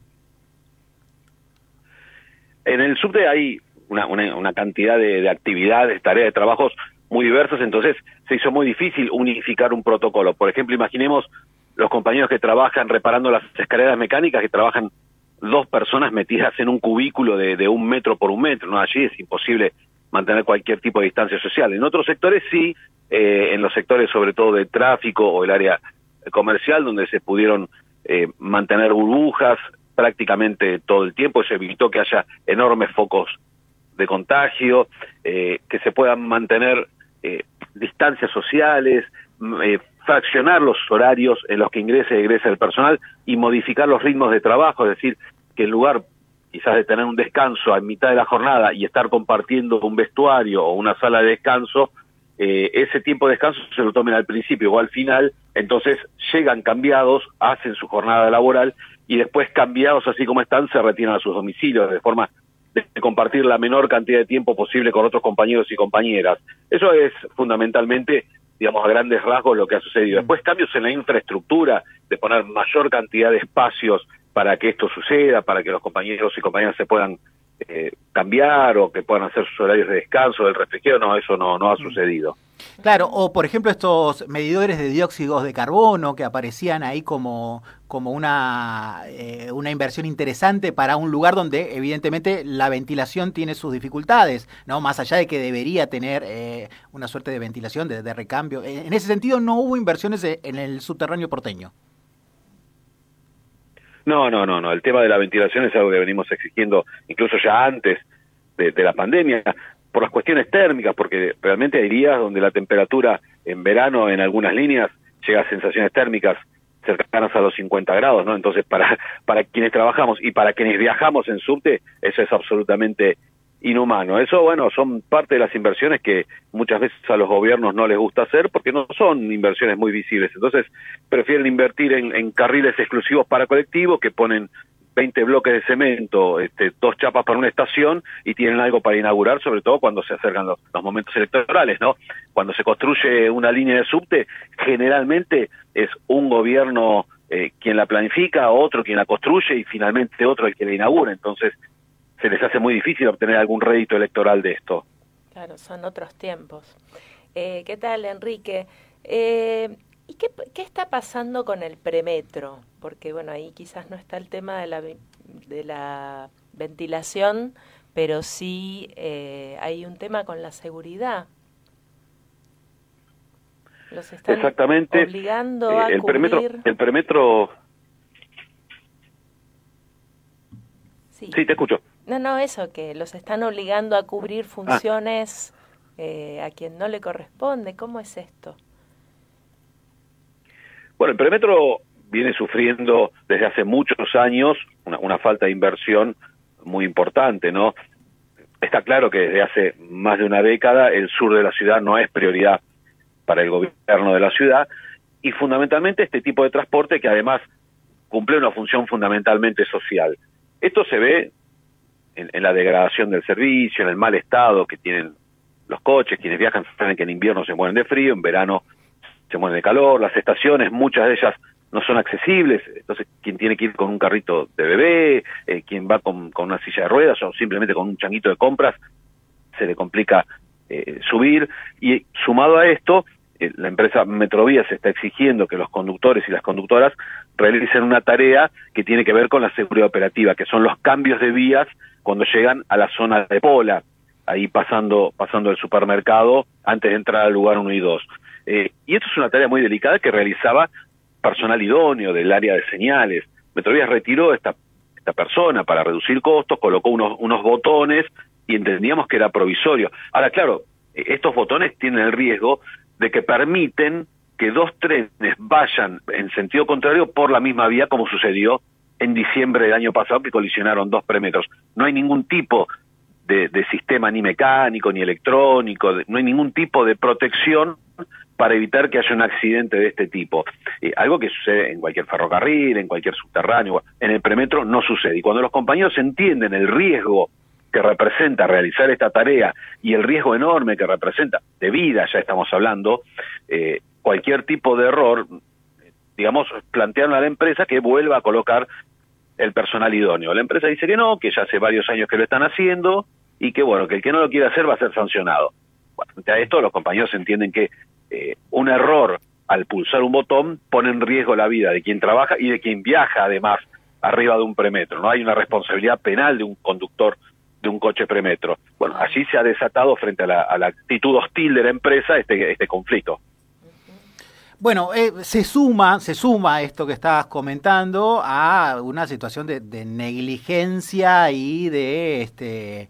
Speaker 3: En el subte hay una cantidad de actividades, tareas, de trabajos muy diversos, entonces se hizo muy difícil unificar un protocolo. Por ejemplo, imaginemos los compañeros que trabajan reparando las escaleras mecánicas, que trabajan 2 personas metidas en un cubículo de 1 metro por 1 metro, ¿no? Allí es imposible mantener cualquier tipo de distancia social. En otros sectores sí, en los sectores sobre todo de tráfico o el área comercial, donde se pudieron mantener burbujas prácticamente todo el tiempo, se evitó que haya enormes focos de contagio, que se puedan mantener distancias sociales, fraccionar los horarios en los que ingresa y egresa el personal y modificar los ritmos de trabajo, es decir, que en lugar quizás de tener un descanso a mitad de la jornada y estar compartiendo un vestuario o una sala de descanso, ese tiempo de descanso se lo tomen al principio o al final, entonces llegan cambiados, hacen su jornada laboral y después cambiados así como están se retiran a sus domicilios de forma de compartir la menor cantidad de tiempo posible con otros compañeros y compañeras. Eso es fundamentalmente, digamos, a grandes rasgos lo que ha sucedido. Después cambios en la infraestructura, de poner mayor cantidad de espacios para que esto suceda, para que los compañeros y compañeras se puedan cambiar o que puedan hacer sus horarios de descanso, del refrigerio. No, eso no ha sucedido.
Speaker 15: Claro, o por ejemplo estos medidores de dióxidos de carbono que aparecían ahí como una inversión interesante para un lugar donde evidentemente la ventilación tiene sus dificultades, ¿no? Más allá de que debería tener una suerte de ventilación, de recambio. En ese sentido no hubo inversiones en el subterráneo porteño.
Speaker 3: No. El tema de la ventilación es algo que venimos exigiendo incluso ya antes de la pandemia, por las cuestiones térmicas, porque realmente hay días donde la temperatura en verano en algunas líneas llega a sensaciones térmicas cercanas a los 50 grados, ¿no? Entonces, para quienes trabajamos y para quienes viajamos en subte, eso es absolutamente inhumano. Eso, bueno, son parte de las inversiones que muchas veces a los gobiernos no les gusta hacer porque no son inversiones muy visibles. Entonces, prefieren invertir en carriles exclusivos para colectivos que ponen 20 bloques de cemento, 2 chapas para una estación y tienen algo para inaugurar, sobre todo cuando se acercan los momentos electorales, ¿no? Cuando se construye una línea de subte, generalmente es un gobierno quien la planifica, otro quien la construye y finalmente otro el que la inaugura. Entonces, se les hace muy difícil obtener algún rédito electoral de esto.
Speaker 16: Claro, son otros tiempos. ¿Qué tal, Enrique? ¿Y qué está pasando con el premetro? Porque, bueno, ahí quizás no está el tema de la ventilación, pero sí hay un tema con la seguridad. Los están
Speaker 3: exactamente
Speaker 16: obligando a
Speaker 3: el
Speaker 16: cubrir...
Speaker 3: premetro...
Speaker 16: Sí,
Speaker 3: te escucho.
Speaker 16: No, eso, que los están obligando a cubrir funciones a quien no le corresponde. ¿Cómo es esto?
Speaker 3: Bueno, el premetro viene sufriendo desde hace muchos años una falta de inversión muy importante, ¿no? está claro que desde hace más de una década el sur de la ciudad no es prioridad para el gobierno de la ciudad, y fundamentalmente este tipo de transporte que además cumple una función fundamentalmente social. Esto se ve en la degradación del servicio, en el mal estado que tienen los coches. Quienes viajan saben que en invierno se mueren de frío, en verano se mueren de calor, las estaciones, muchas de ellas no son accesibles, entonces quien tiene que ir con un carrito de bebé, quien va con una silla de ruedas o simplemente con un changuito de compras, se le complica subir, y sumado a esto, la empresa Metrovías está exigiendo que los conductores y las conductoras realicen una tarea que tiene que ver con la seguridad operativa, que son los cambios de vías cuando llegan a la zona de Pola, ahí pasando el supermercado antes de entrar al lugar 1 y 2. Y esto es una tarea muy delicada que realizaba personal idóneo del área de señales. Metrovías retiró esta persona para reducir costos, colocó unos botones y entendíamos que era provisorio. Ahora, claro, estos botones tienen el riesgo de que permiten que 2 trenes vayan en sentido contrario por la misma vía, como sucedió en diciembre del año pasado, que colisionaron 2 premetros. No hay ningún tipo de sistema ni mecánico ni electrónico, no hay ningún tipo de protección para evitar que haya un accidente de este tipo. Algo que sucede en cualquier ferrocarril, en cualquier subterráneo, en el premetro no sucede. Y cuando los compañeros entienden el riesgo que representa realizar esta tarea y el riesgo enorme que representa, de vida ya estamos hablando, cualquier tipo de error, digamos, plantearon a la empresa que vuelva a colocar el personal idóneo. La empresa dice que no, que ya hace varios años que lo están haciendo y que bueno, que el que no lo quiere hacer va a ser sancionado. Bueno, frente a esto los compañeros entienden que un error al pulsar un botón pone en riesgo la vida de quien trabaja y de quien viaja además arriba de un premetro. No hay una responsabilidad penal de un conductor de un coche premetro. Bueno, allí se ha desatado frente a la actitud hostil de la empresa este conflicto.
Speaker 15: Bueno, se suma esto que estabas comentando a una situación de negligencia y de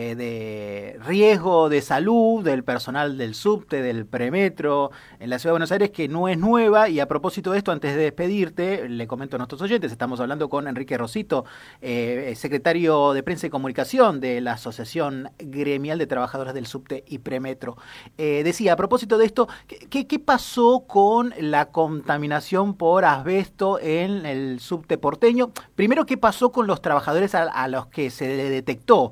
Speaker 15: riesgo de salud del personal del subte, del premetro en la Ciudad de Buenos Aires, que no es nueva. Y a propósito de esto, antes de despedirte, le comento a nuestros oyentes, estamos hablando con Enrique Rosito, secretario de Prensa y Comunicación de la Asociación Gremial de Trabajadores del Subte y Premetro. Decía, a propósito de esto, ¿qué pasó con la contaminación por asbesto en el subte porteño? Primero, ¿qué pasó con los trabajadores a los que se le detectó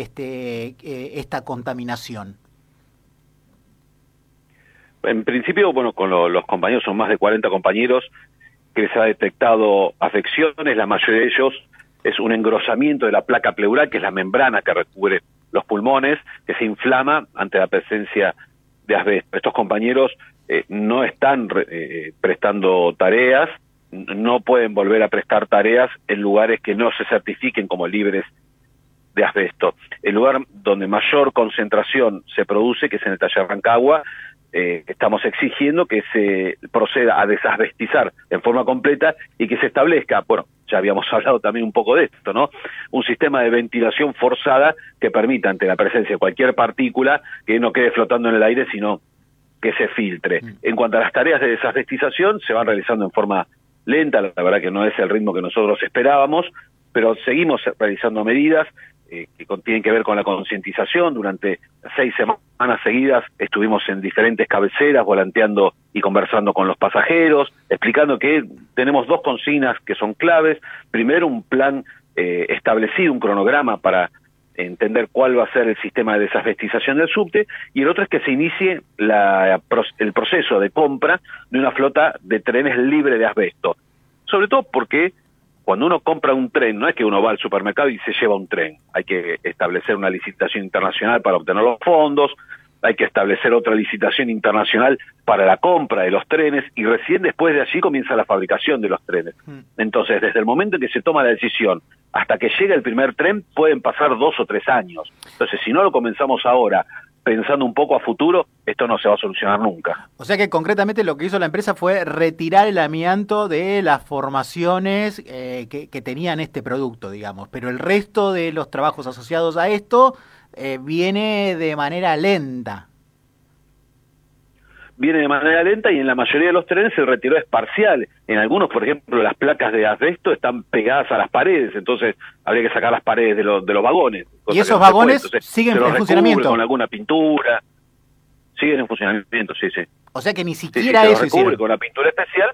Speaker 15: esta contaminación?
Speaker 3: En principio, bueno, con los compañeros, son más de 40 compañeros que les ha detectado afecciones. La mayoría de ellos es un engrosamiento de la placa pleural, que es la membrana que recubre los pulmones, que se inflama ante la presencia de asbesto. Estos compañeros no están prestando tareas, no pueden volver a prestar tareas en lugares que no se certifiquen como libres de asbesto. El lugar donde mayor concentración se produce, que es en el taller Rancagua, estamos exigiendo que se proceda a desasbestizar en forma completa y que se establezca, bueno, ya habíamos hablado también un poco de esto, ¿no? Un sistema de ventilación forzada que permita, ante la presencia de cualquier partícula, que no quede flotando en el aire, sino que se filtre. En cuanto a las tareas de desasbestización, se van realizando en forma lenta, la verdad que no es el ritmo que nosotros esperábamos, pero seguimos realizando medidas que tienen que ver con la concientización. Durante 6 semanas seguidas estuvimos en diferentes cabeceras volanteando y conversando con los pasajeros, explicando que tenemos 2 consignas que son claves. Primero, un plan establecido, un cronograma para entender cuál va a ser el sistema de desasbestización del subte, y el otro es que se inicie el proceso de compra de una flota de trenes libre de asbesto. Sobre todo porque cuando uno compra un tren, no es que uno va al supermercado y se lleva un tren. Hay que establecer una licitación internacional para obtener los fondos, hay que establecer otra licitación internacional para la compra de los trenes, y recién después de allí comienza la fabricación de los trenes. Entonces, desde el momento en que se toma la decisión hasta que llega el primer tren, pueden pasar 2 o 3 años. Entonces, si no lo comenzamos ahora, pensando un poco a futuro, esto no se va a solucionar nunca.
Speaker 15: O sea que concretamente lo que hizo la empresa fue retirar el amianto de las formaciones que tenían este producto, digamos. Pero el resto de los trabajos asociados a esto viene de manera lenta.
Speaker 3: viene de manera lenta y en la mayoría de los trenes el retiro es parcial. En algunos, por ejemplo, las placas de asbesto están pegadas a las paredes, entonces habría que sacar las paredes de los vagones.
Speaker 15: ¿Y esos vagones siguen en funcionamiento?
Speaker 3: Con alguna pintura. Siguen en funcionamiento, sí.
Speaker 15: O sea que ni siquiera eso hicieron.
Speaker 3: Con la pintura especial.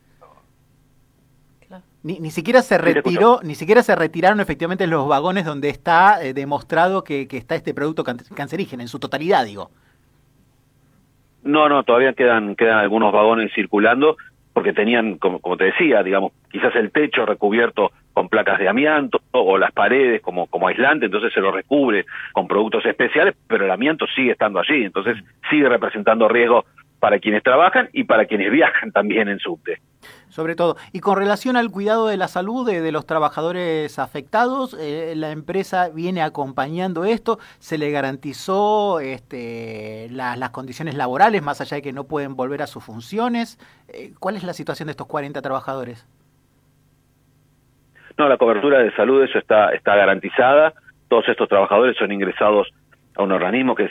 Speaker 15: Ni siquiera se retiró, ni siquiera se retiraron efectivamente los vagones donde está demostrado que está este producto cancerígeno, en su totalidad, digo.
Speaker 3: No, todavía quedan algunos vagones circulando, porque tenían, como te decía, digamos, quizás el techo recubierto con placas de amianto, o las paredes como aislante, entonces se lo recubre con productos especiales, pero el amianto sigue estando allí, entonces sigue representando riesgo para quienes trabajan y para quienes viajan también en subte.
Speaker 15: Sobre todo. Y con relación al cuidado de la salud de los trabajadores afectados, la empresa viene acompañando esto, se le garantizó las condiciones laborales, más allá de que no pueden volver a sus funciones. ¿Cuál es la situación de estos 40 trabajadores?
Speaker 3: No, la cobertura de salud, eso está garantizada. Todos estos trabajadores son ingresados a un organismo que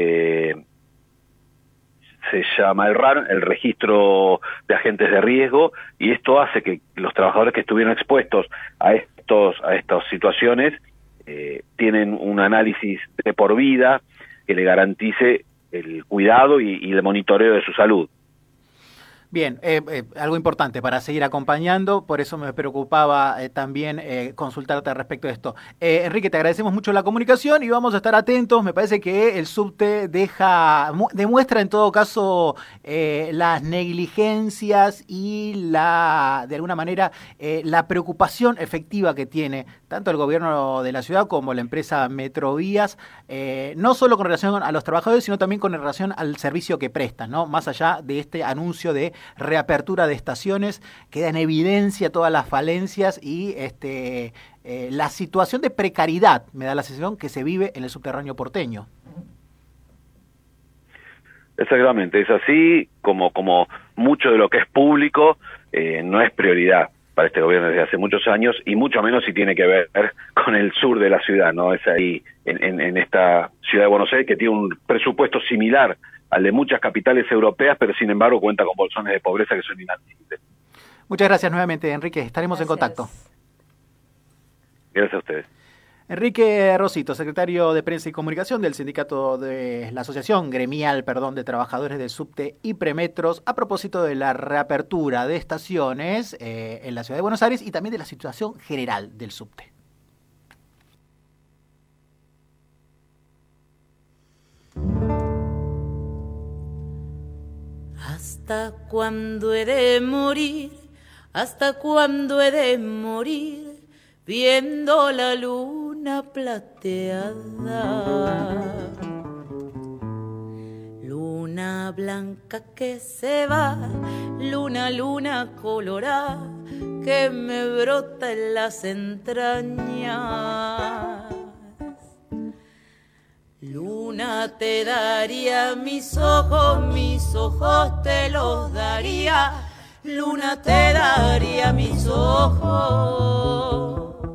Speaker 3: se llama el RAR, el Registro de Agentes de Riesgo, y esto hace que los trabajadores que estuvieron expuestos a estas situaciones tienen un análisis de por vida que le garantice el cuidado y el monitoreo de su salud.
Speaker 15: Bien, algo importante para seguir acompañando, por eso me preocupaba también consultarte respecto a esto. Enrique, te agradecemos mucho la comunicación y vamos a estar atentos. Me parece que el subte demuestra en todo caso las negligencias y de alguna manera la preocupación efectiva que tiene tanto el gobierno de la ciudad como la empresa Metrovías, no solo con relación a los trabajadores, sino también con relación al servicio que prestan, ¿no? Más allá de este anuncio de reapertura de estaciones, queda en evidencia todas las falencias y la situación de precariedad, me da la sensación, que se vive en el subterráneo porteño.
Speaker 3: Exactamente, es así, como mucho de lo que es público no es prioridad para este gobierno desde hace muchos años, y mucho menos si tiene que ver con el sur de la ciudad, ¿no? Es ahí, en esta ciudad de Buenos Aires, que tiene un presupuesto similar al de muchas capitales europeas, pero sin embargo cuenta con bolsones de pobreza que son inadmisibles.
Speaker 15: Muchas gracias nuevamente, Enrique. Estaremos en contacto.
Speaker 3: Gracias a ustedes.
Speaker 15: Enrique Rosito, secretario de Prensa y Comunicación del sindicato de la Asociación Gremial, de Trabajadores del Subte y Premetros, a propósito de la reapertura de estaciones en la ciudad de Buenos Aires y también de la situación general del subte.
Speaker 6: ¿Hasta cuándo he de morir? ¿Hasta cuándo he de morir? Viendo la luna plateada, luna blanca que se va, luna colorada que me brota en las entrañas. Luna, te daría mis ojos te los daría, luna, te daría mis ojos.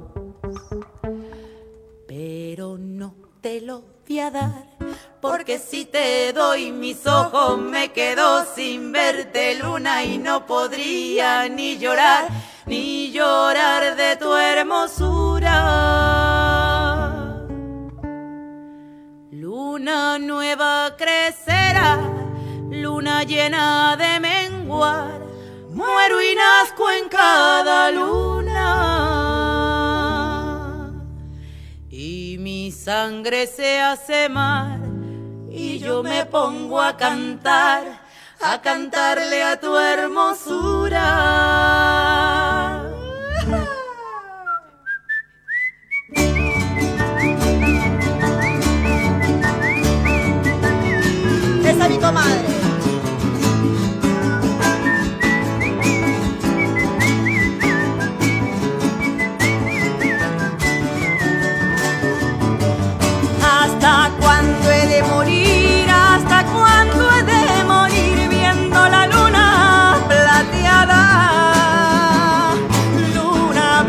Speaker 6: Pero no te lo voy a dar, porque si te doy mis ojos me quedo sin verte, luna, y no podría ni llorar de tu hermosura. Luna nueva crecerá, luna llena de menguar, muero y nazco en cada luna. Mi sangre se hace mar y yo me pongo a cantarle a tu hermosura.
Speaker 2: Esa es mi comadre. ¿Hasta cuándo he de morir? ¿Hasta cuándo he de morir viendo la luna plateada? Luna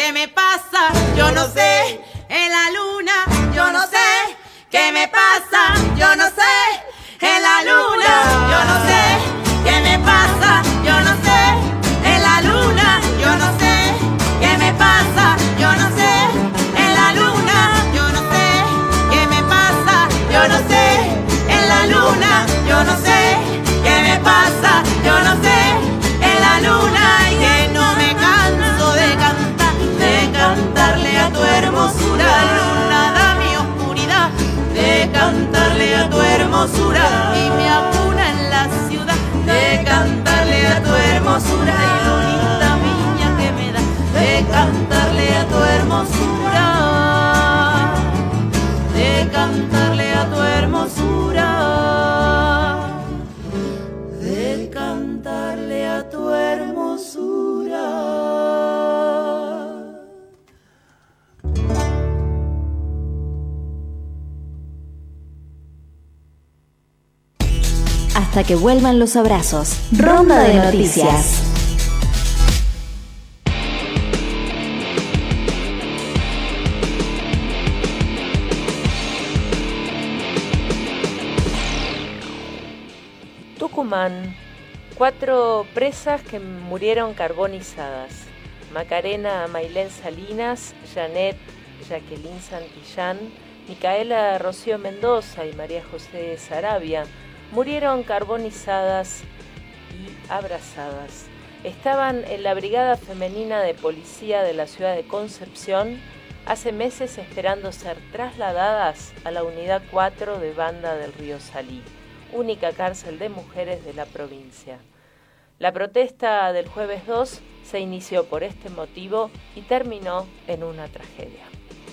Speaker 6: qué me pasa, yo no sé, en la luna, yo no sé, qué me pasa, yo no sé, en la luna, yo no sé, qué me pasa, yo no sé, en la luna, yo no sé, qué me pasa, yo no sé, en la luna, yo no sé, qué me pasa, yo no sé, en la luna, yo no sé, qué me pasa, yo no sé, en la luna, y que no me canso de cantarle a tu hermosura, luna, da mi oscuridad, de cantarle a tu hermosura, y me acuna en la ciudad, de cantarle a tu hermosura, y lo linda niña que me da, de cantarle a tu hermosura, de cantarle a tu hermosura, de cantarle a tu hermosura.
Speaker 14: Hasta que vuelvan los abrazos. Ronda de noticias.
Speaker 16: Tucumán. 4 presas que murieron carbonizadas. Macarena Mailén Salinas, Janet Jacqueline Santillán, Micaela Rocío Mendoza y María José Sarabia murieron carbonizadas y abrazadas. Estaban en la Brigada Femenina de Policía de la ciudad de Concepción hace meses esperando ser trasladadas a la Unidad 4 de Banda del Río Salí, única cárcel de mujeres de la provincia. La protesta del jueves 2 se inició por este motivo y terminó en una tragedia.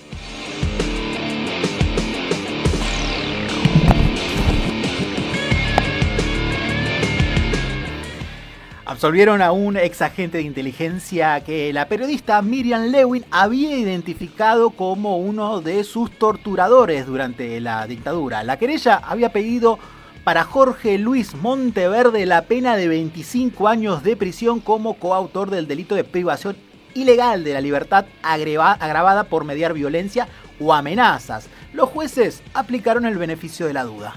Speaker 15: Absolvieron a un ex agente de inteligencia que la periodista Miriam Lewin había identificado como uno de sus torturadores durante la dictadura. La querella había pedido para Jorge Luis Monteverde la pena de 25 años de prisión como coautor del delito de privación ilegal de la libertad agravada por mediar violencia o amenazas. Los jueces aplicaron el beneficio de la duda.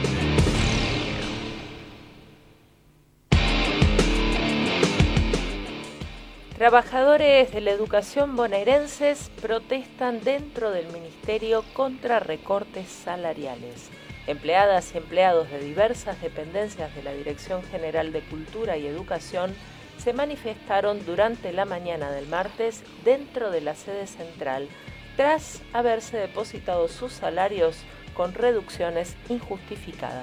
Speaker 16: Trabajadores de la educación bonaerenses protestan dentro del ministerio contra recortes salariales. Empleadas y empleados de diversas dependencias de la Dirección General de Cultura y Educación se manifestaron durante la mañana del martes dentro de la sede central, tras haberse depositado sus salarios con reducciones injustificadas.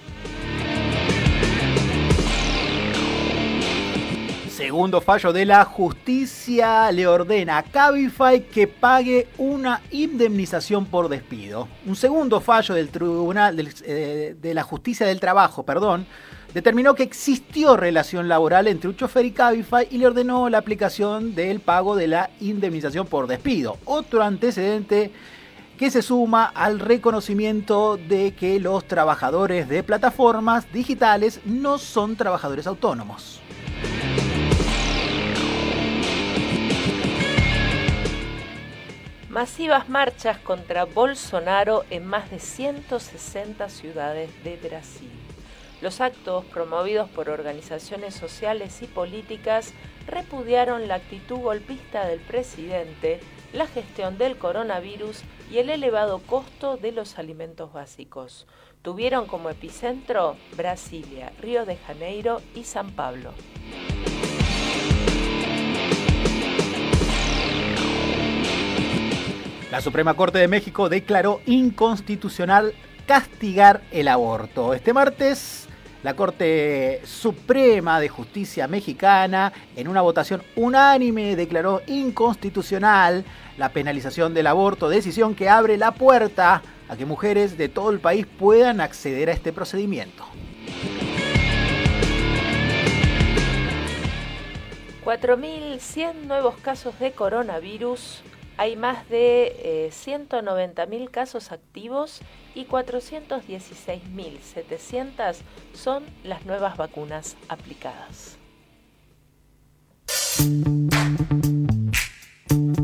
Speaker 15: Segundo fallo de la justicia le ordena a Cabify que pague una indemnización por despido. Un segundo fallo del Tribunal de la Justicia del Trabajo, determinó que existió relación laboral entre un chofer y Cabify y le ordenó la aplicación del pago de la indemnización por despido. Otro antecedente que se suma al reconocimiento de que los trabajadores de plataformas digitales no son trabajadores autónomos.
Speaker 16: Masivas marchas contra Bolsonaro en más de 160 ciudades de Brasil. Los actos, promovidos por organizaciones sociales y políticas, repudiaron la actitud golpista del presidente, la gestión del coronavirus y el elevado costo de los alimentos básicos. Tuvieron como epicentro Brasilia, Río de Janeiro y San Pablo.
Speaker 15: La Suprema Corte de México declaró inconstitucional castigar el aborto. Este martes, la Corte Suprema de Justicia mexicana, en una votación unánime, declaró inconstitucional la penalización del aborto, decisión que abre la puerta a que mujeres de todo el país puedan acceder a este procedimiento.
Speaker 16: 4.100 nuevos casos de coronavirus. Hay más de 190.000 casos activos y 416.700 son las nuevas vacunas aplicadas.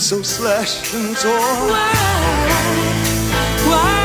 Speaker 17: so slashed and torn. Why?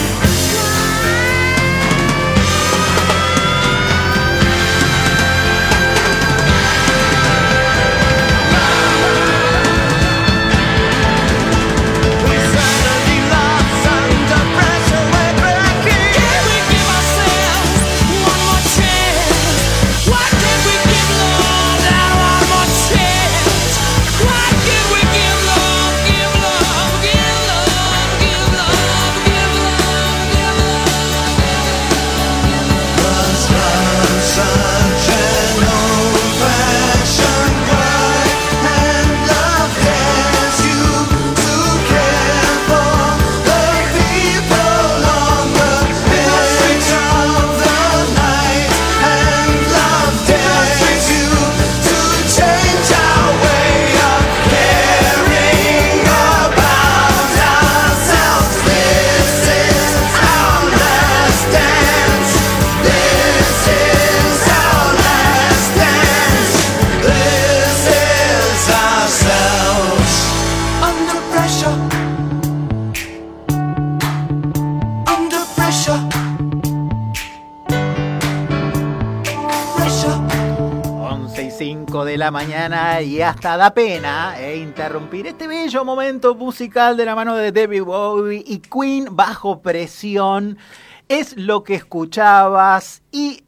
Speaker 15: De la mañana y hasta da pena interrumpir este bello momento musical de la mano de David Bowie y Queen, Bajo Presión. Es lo que escuchabas y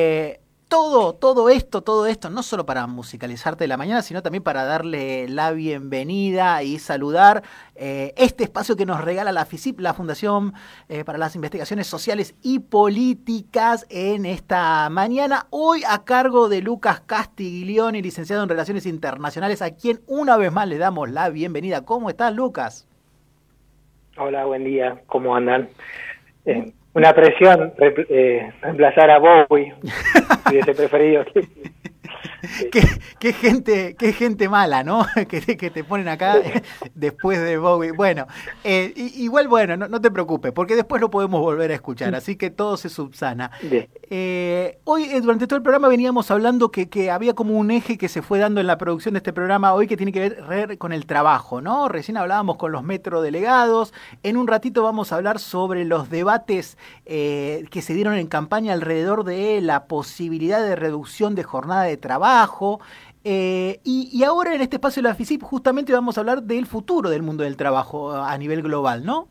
Speaker 15: todo esto, no solo para musicalizarte de la mañana, sino también para darle la bienvenida y saludar este espacio que nos regala la FICIP, la Fundación para las Investigaciones Sociales y Políticas, en esta mañana, hoy a cargo de Lucas Castiglioni, licenciado en Relaciones Internacionales, a quien una vez más le damos la bienvenida. ¿Cómo estás, Lucas?
Speaker 8: Hola, buen día, ¿cómo andan? Una presión reemplazar a Bowie. Hubiese preferido que...
Speaker 15: Qué gente mala, ¿no? que te ponen acá después de Bowie. Bueno, igual, bueno, no te preocupes, porque después lo podemos volver a escuchar, así que todo se subsana. Hoy, durante todo el programa, veníamos hablando que había como un eje que se fue dando en la producción de este programa hoy que tiene que ver con el trabajo, ¿no? Recién hablábamos con los metrodelegados. En un ratito vamos a hablar sobre los debates que se dieron en campaña alrededor de la posibilidad de reducción de jornada de trabajo. Y ahora en este espacio de la FICIP justamente vamos a hablar del futuro del mundo del trabajo a nivel global, ¿no?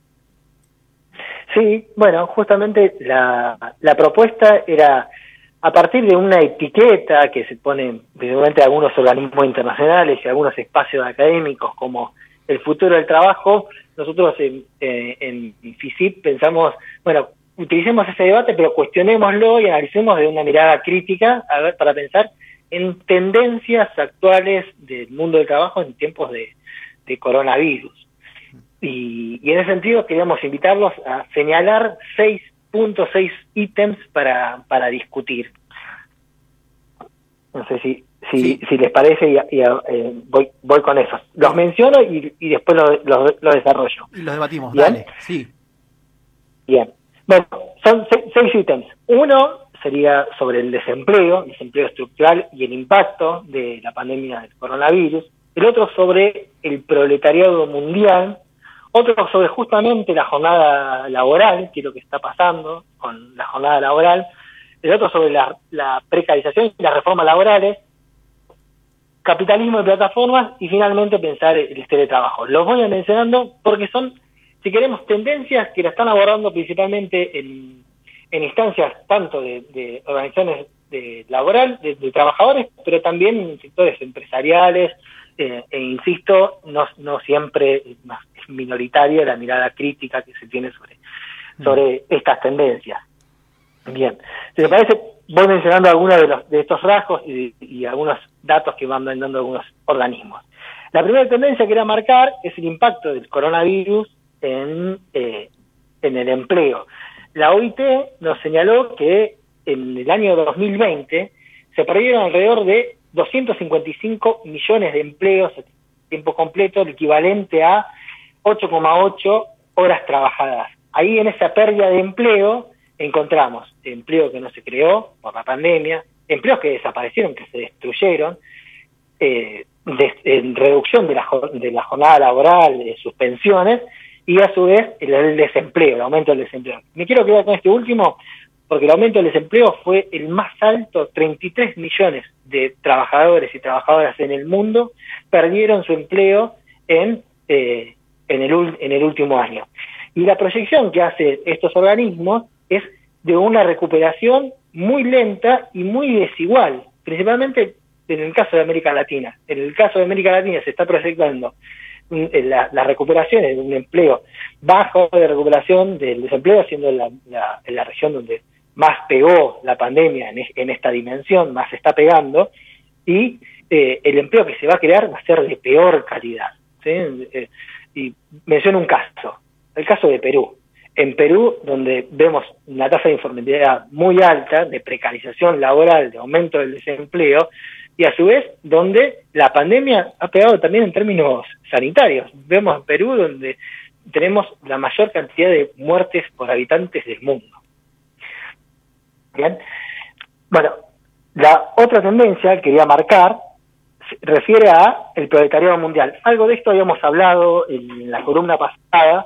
Speaker 8: Sí, bueno, justamente la propuesta era, a partir de una etiqueta que se pone principalmente algunos organismos internacionales y algunos espacios académicos como el futuro del trabajo, nosotros en FICIP pensamos, bueno, utilicemos ese debate, pero cuestionémoslo y analicemos de una mirada crítica, a ver, para pensar en tendencias actuales del mundo del trabajo en tiempos de coronavirus. Y en ese sentido queríamos invitarlos a señalar 6.6 ítems para discutir. No sé si les parece, voy con eso. Los menciono y después lo desarrollo.
Speaker 15: Y los debatimos,
Speaker 8: ¿bien?
Speaker 15: Dale, sí.
Speaker 8: Bien. Bueno, son 6 ítems. Uno sería sobre el desempleo estructural y el impacto de la pandemia del coronavirus. El otro sobre el proletariado mundial. Otro sobre justamente la jornada laboral, que es lo que está pasando con la jornada laboral. El otro sobre la precarización y las reformas laborales. Capitalismo de plataformas y finalmente pensar el teletrabajo. Los voy a mencionando porque son, si queremos, tendencias que la están abordando principalmente en instancias tanto de organizaciones laboral, de trabajadores, pero también en sectores empresariales, e insisto, no siempre es minoritaria la mirada crítica que se tiene sobre estas tendencias. Bien, si me parece, voy mencionando algunos de estos rasgos y algunos datos que van dando algunos organismos. La primera tendencia que quería marcar es el impacto del coronavirus en el empleo. La OIT nos señaló que en el año 2020 se perdieron alrededor de 255 millones de empleos a tiempo completo, el equivalente a 8,8 horas trabajadas. Ahí en esa pérdida de empleo encontramos empleo que no se creó por la pandemia, empleos que desaparecieron, que se destruyeron, en reducción de la jornada laboral, de suspensiones, y a su vez el desempleo, el aumento del desempleo. Me quiero quedar con este último, porque el aumento del desempleo fue el más alto. 33 millones de trabajadores y trabajadoras en el mundo perdieron su empleo en el último año. Y la proyección que hacen estos organismos es de una recuperación muy lenta y muy desigual, principalmente en el caso de América Latina. En el caso de América Latina se está proyectando la recuperación de un empleo bajo, de recuperación del desempleo, siendo la región donde más pegó la pandemia en esta dimensión, más se está pegando, y el empleo que se va a crear va a ser de peor calidad, ¿sí? Y menciono un caso, el caso de Perú. En Perú, donde vemos una tasa de informalidad muy alta, de precarización laboral, de aumento del desempleo, y a su vez donde la pandemia ha pegado también en términos sanitarios. Vemos en Perú donde tenemos la mayor cantidad de muertes por habitantes del mundo. Bien. Bueno, la otra tendencia que quería marcar se refiere a el proletariado mundial. Algo de esto habíamos hablado en la columna pasada,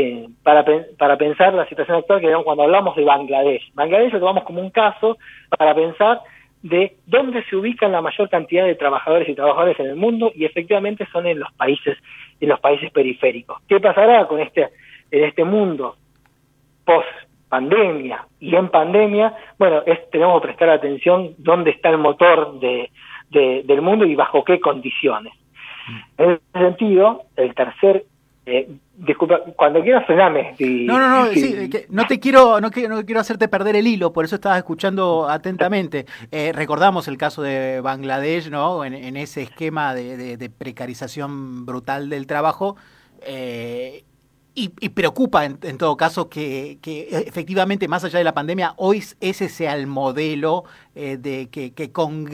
Speaker 8: para pensar la situación actual, que cuando hablamos de Bangladesh. Bangladesh lo tomamos como un caso para pensar de dónde se ubican la mayor cantidad de trabajadores y trabajadoras en el mundo, y efectivamente son en los países periféricos. ¿Qué pasará con en este mundo post pandemia y en pandemia? Bueno, tenemos que prestar atención dónde está el motor del mundo y bajo qué condiciones. En ese sentido, el tercer disculpa, cuando quieras frename.
Speaker 15: No quiero hacerte perder el hilo, por eso estaba escuchando atentamente. Recordamos el caso de Bangladesh, ¿no? En ese esquema de precarización brutal del trabajo, y preocupa en todo caso que efectivamente, más allá de la pandemia, hoy ese sea el modelo que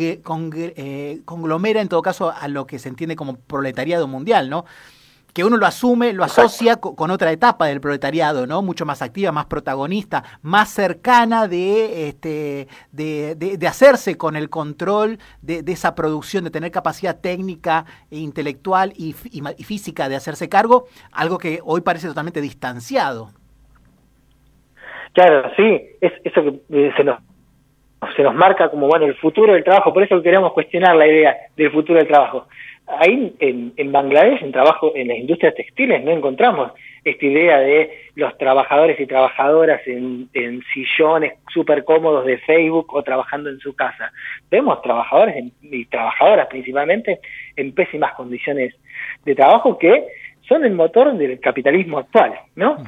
Speaker 15: conglomera en todo caso a lo que se entiende como proletariado mundial, ¿no? Que uno lo asume, lo asocia con otra etapa del proletariado, ¿no? Mucho más activa, más protagonista, más cercana de hacerse con el control de esa producción, de tener capacidad técnica, e intelectual y física de hacerse cargo, algo que hoy parece totalmente distanciado.
Speaker 8: Claro, sí, es eso que se nos marca como, bueno, el futuro del trabajo. Por eso queremos cuestionar la idea del futuro del trabajo. Ahí en Bangladesh, en las industrias textiles, no encontramos esta idea de los trabajadores y trabajadoras en sillones súper cómodos de Facebook o trabajando en su casa. Vemos trabajadores y trabajadoras principalmente en pésimas condiciones de trabajo, que son el motor del capitalismo actual, ¿no?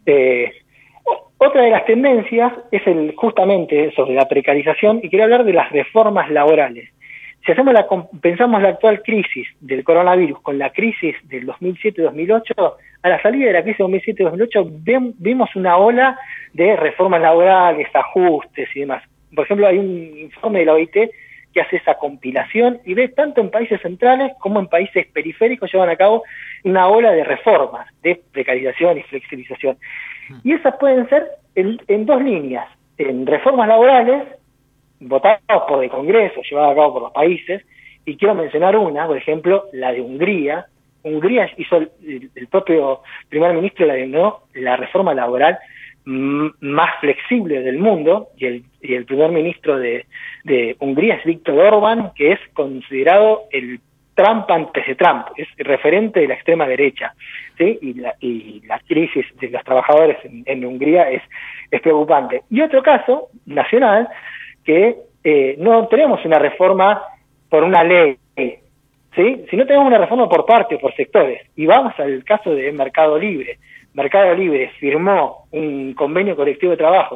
Speaker 8: Otra de las tendencias es justamente sobre la precarización, y quería hablar de las reformas laborales. Si pensamos la actual crisis del coronavirus con la crisis del 2007-2008, a la salida de la crisis del 2007-2008 vimos una ola de reformas laborales, ajustes y demás. Por ejemplo, hay un informe de la OIT que hace esa compilación y ve tanto en países centrales como en países periféricos llevan a cabo una ola de reformas, de precarización y flexibilización. Y esas pueden ser en dos líneas: en reformas laborales votados por el Congreso, llevadas a cabo por los países, y quiero mencionar una, por ejemplo, la de Hungría. Hungría hizo, el propio primer ministro la denominó la reforma laboral más flexible del mundo, y el primer ministro de Hungría es Viktor Orbán, que es considerado el Trump antes de Trump, es referente de la extrema derecha, ¿sí? Y la crisis de los trabajadores en Hungría es preocupante. Y otro caso nacional, que no tenemos una reforma por una ley, ¿sí? Sino tenemos una reforma por parte, por sectores. Y vamos al caso de Mercado Libre. Mercado Libre firmó un convenio colectivo de trabajo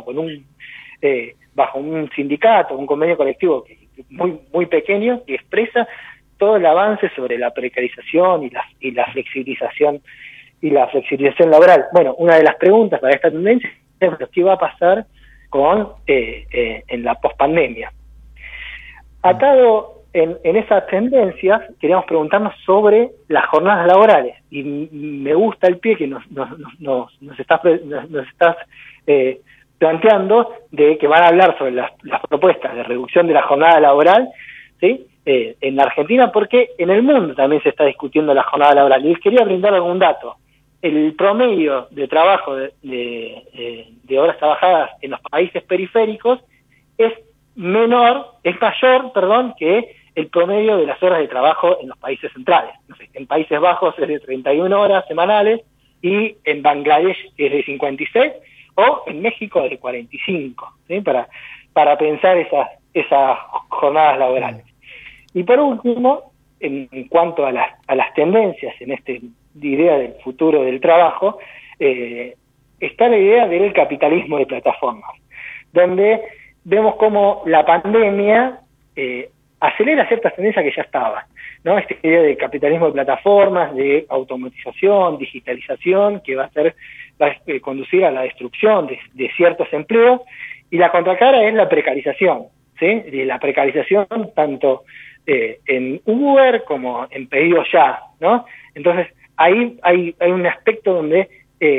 Speaker 8: bajo un sindicato, un convenio colectivo muy, muy pequeño, que expresa todo el avance sobre la precarización y la flexibilización laboral. Bueno, una de las preguntas para esta tendencia es qué va a pasar en la pospandemia. Atado en esas tendencias, queríamos preguntarnos sobre las jornadas laborales, y me gusta el pie que nos estás planteando, de que van a hablar sobre las propuestas de reducción de la jornada laboral, ¿sí? en la Argentina, porque en el mundo también se está discutiendo la jornada laboral. Y les quería brindar algún dato. El promedio de trabajo de horas trabajadas en los países periféricos es mayor, que el promedio de las horas de trabajo en los países centrales. No sé, en Países Bajos es de 31 horas semanales y en Bangladesh es de 56 o en México es de 45, ¿sí? Para pensar esas jornadas laborales. Y por último, en cuanto a las tendencias en esta idea del futuro del trabajo, está la idea del capitalismo de plataformas, donde vemos cómo la pandemia acelera ciertas tendencias que ya estaban, ¿no? Esta idea de capitalismo de plataformas, de automatización, digitalización, que va a conducir a la destrucción de ciertos empleos, y la contracara es la precarización, ¿sí? De la precarización tanto en Uber como en pedidos ya, ¿no? Entonces, ahí hay un aspecto donde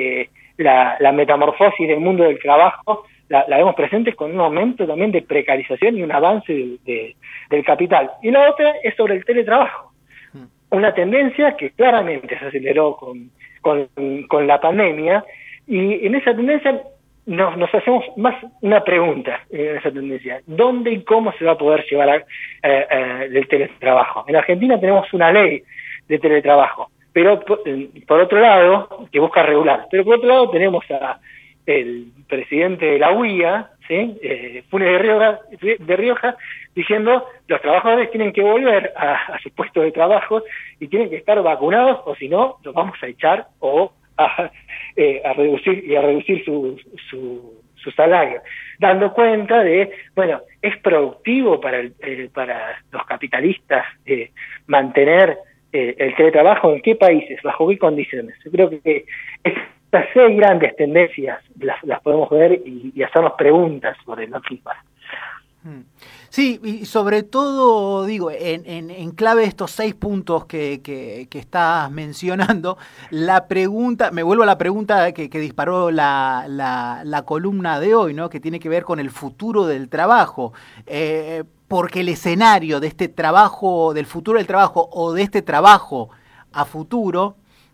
Speaker 8: la metamorfosis del mundo del trabajo la vemos presente con un aumento también de precarización y un avance del capital. Y la otra es sobre el teletrabajo, una tendencia que claramente se aceleró con la pandemia, y en esa tendencia nos hacemos más una pregunta en esa tendencia: ¿dónde y cómo se va a poder llevar el teletrabajo? En Argentina tenemos una ley de teletrabajo, pero por otro lado, que busca regular, pero por otro lado tenemos el presidente de la UIA, ¿sí? Funes de Rioja, diciendo los trabajadores tienen que volver a sus puestos de trabajo y tienen que estar vacunados, o si no, los vamos a echar o a reducir su salario, dando cuenta de, bueno, es productivo para los capitalistas mantener el teletrabajo. ¿En qué países? ¿Bajo qué condiciones? Yo creo que estas 6 grandes tendencias las podemos ver y hacernos preguntas sobre las mismas.
Speaker 15: Sí, y sobre todo, digo, en clave de estos 6 puntos que estás mencionando, me vuelvo a la pregunta que disparó la columna de hoy, ¿no? Que tiene que ver con el futuro del trabajo, porque el escenario de este trabajo, del futuro del trabajo o de este trabajo a futuro,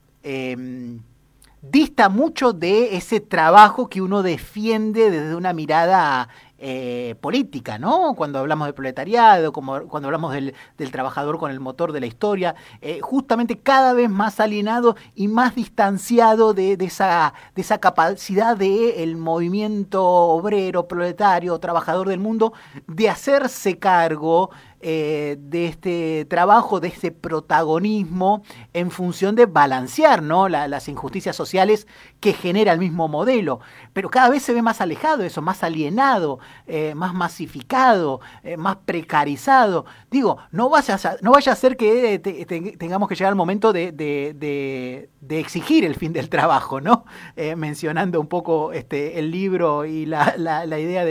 Speaker 15: dista mucho de ese trabajo que uno defiende desde una mirada política, ¿no? Cuando hablamos del proletariado, cuando hablamos del trabajador con el motor de la historia, justamente cada vez más alienado y más distanciado de esa capacidad del movimiento obrero, proletario, trabajador del mundo, de hacerse cargo de este trabajo, de este protagonismo, en función de balancear, ¿no? las injusticias sociales que genera el mismo modelo. Pero cada vez se ve más alejado eso, más alienado, más masificado, más precarizado. Digo, no vaya a ser que tengamos que llegar al momento de exigir el fin del trabajo, ¿no? Mencionando un poco el libro y la idea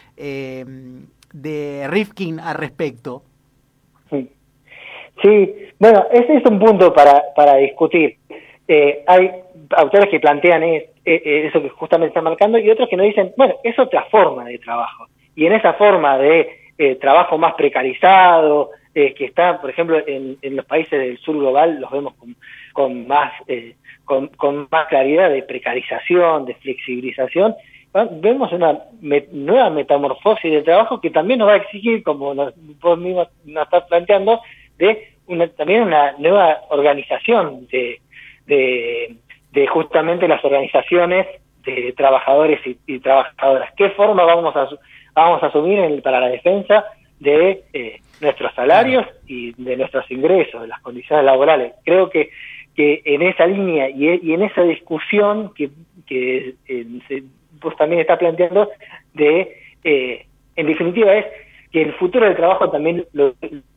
Speaker 15: de Rifkin al respecto.
Speaker 8: Sí, bueno, ese es un punto para discutir. Hay autores que plantean eso que justamente están marcando, y otros que nos dicen, bueno, es otra forma de trabajo, y en esa forma de trabajo más precarizado, que está, por ejemplo, en los países del sur global, los vemos con más claridad, de precarización, de flexibilización. Vemos una nueva metamorfosis del trabajo que también nos va a exigir, como vos mismo nos estás planteando, también una nueva organización de justamente las organizaciones de trabajadores y trabajadoras. ¿Qué forma vamos a asumir para la defensa de nuestros salarios y de nuestros ingresos, de las condiciones laborales? Creo que en esa línea y en esa discusión que pues también está planteando en definitiva, es que el futuro del trabajo también lo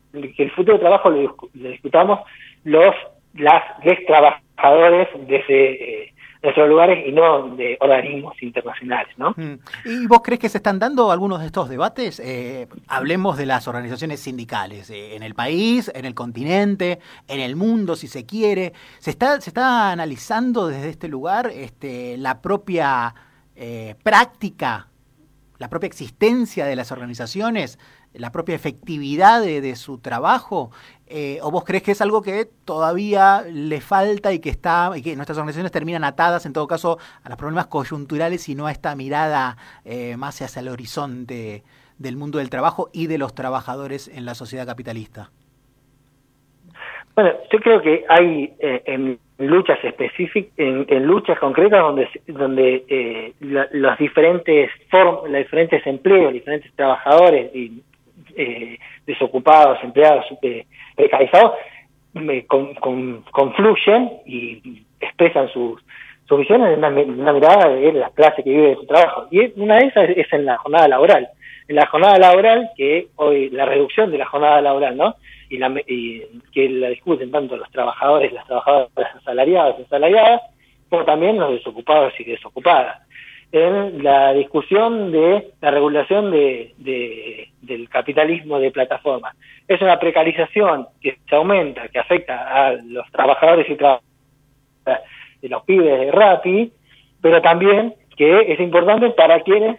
Speaker 8: discutamos los trabajadores desde nuestros lugares y no de organismos internacionales, ¿no?
Speaker 15: ¿Y vos crees que se están dando algunos de estos debates? Hablemos de las organizaciones sindicales en el país, en el continente, en el mundo, si se quiere. ¿Se está analizando desde este lugar la propia práctica, la propia existencia de las organizaciones la propia efectividad de su trabajo? ¿O vos crees que es algo que todavía le falta y que nuestras organizaciones terminan atadas, en todo caso, a los problemas coyunturales y no a esta mirada más hacia el horizonte del mundo del trabajo y de los trabajadores en la sociedad capitalista?
Speaker 8: Bueno, yo creo que hay en luchas específicas, en luchas concretas donde los diferentes empleos, diferentes trabajadores y desocupados, empleados precarizados, confluyen y expresan sus visiones en una mirada de la clase que vive de su trabajo. Y una de esas es en la jornada laboral. En la jornada laboral, que hoy la reducción de la jornada laboral, ¿no? Y que la discuten tanto los trabajadores, las trabajadoras asalariadas y asalariadas, como también los desocupados y desocupadas. En la discusión de la regulación del capitalismo de plataformas. Es una precarización que se aumenta, que afecta a los trabajadores y trabajadoras de los pibes de Rappi, pero también que es importante para quienes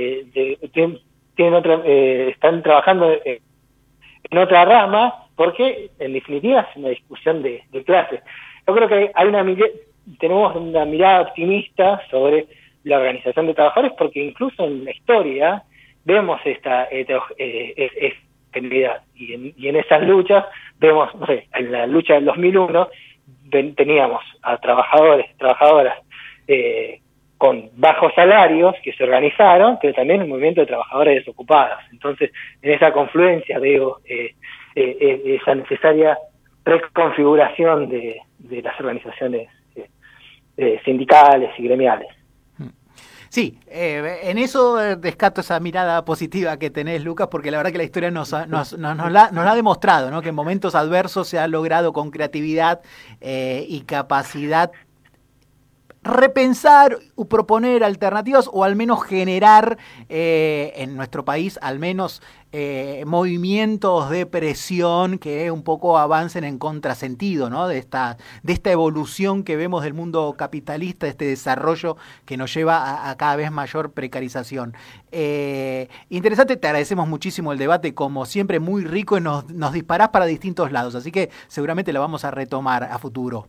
Speaker 8: están trabajando en otra rama, porque en definitiva es una discusión de clases. Yo creo que tenemos una mirada optimista sobre la organización de trabajadores, porque incluso en la historia vemos esta heterogeneidad, y en esas luchas vemos, no sé, en la lucha del 2001 teníamos a trabajadoras con bajos salarios que se organizaron, pero también un movimiento de trabajadores desocupados. Entonces, en esa confluencia veo esa necesaria reconfiguración de las organizaciones sindicales y gremiales.
Speaker 15: Sí, en eso rescato esa mirada positiva que tenés, Lucas, porque la verdad que la historia nos la ha demostrado, ¿no? Que en momentos adversos se ha logrado con creatividad y capacidad repensar o proponer alternativas, o al menos generar en nuestro país al menos movimientos de presión que un poco avancen en contrasentido, ¿no? de esta evolución que vemos del mundo capitalista, de este desarrollo que nos lleva a cada vez mayor precarización. Interesante, te agradecemos muchísimo el debate, como siempre muy rico, y nos disparás para distintos lados, así que seguramente lo vamos a retomar a futuro.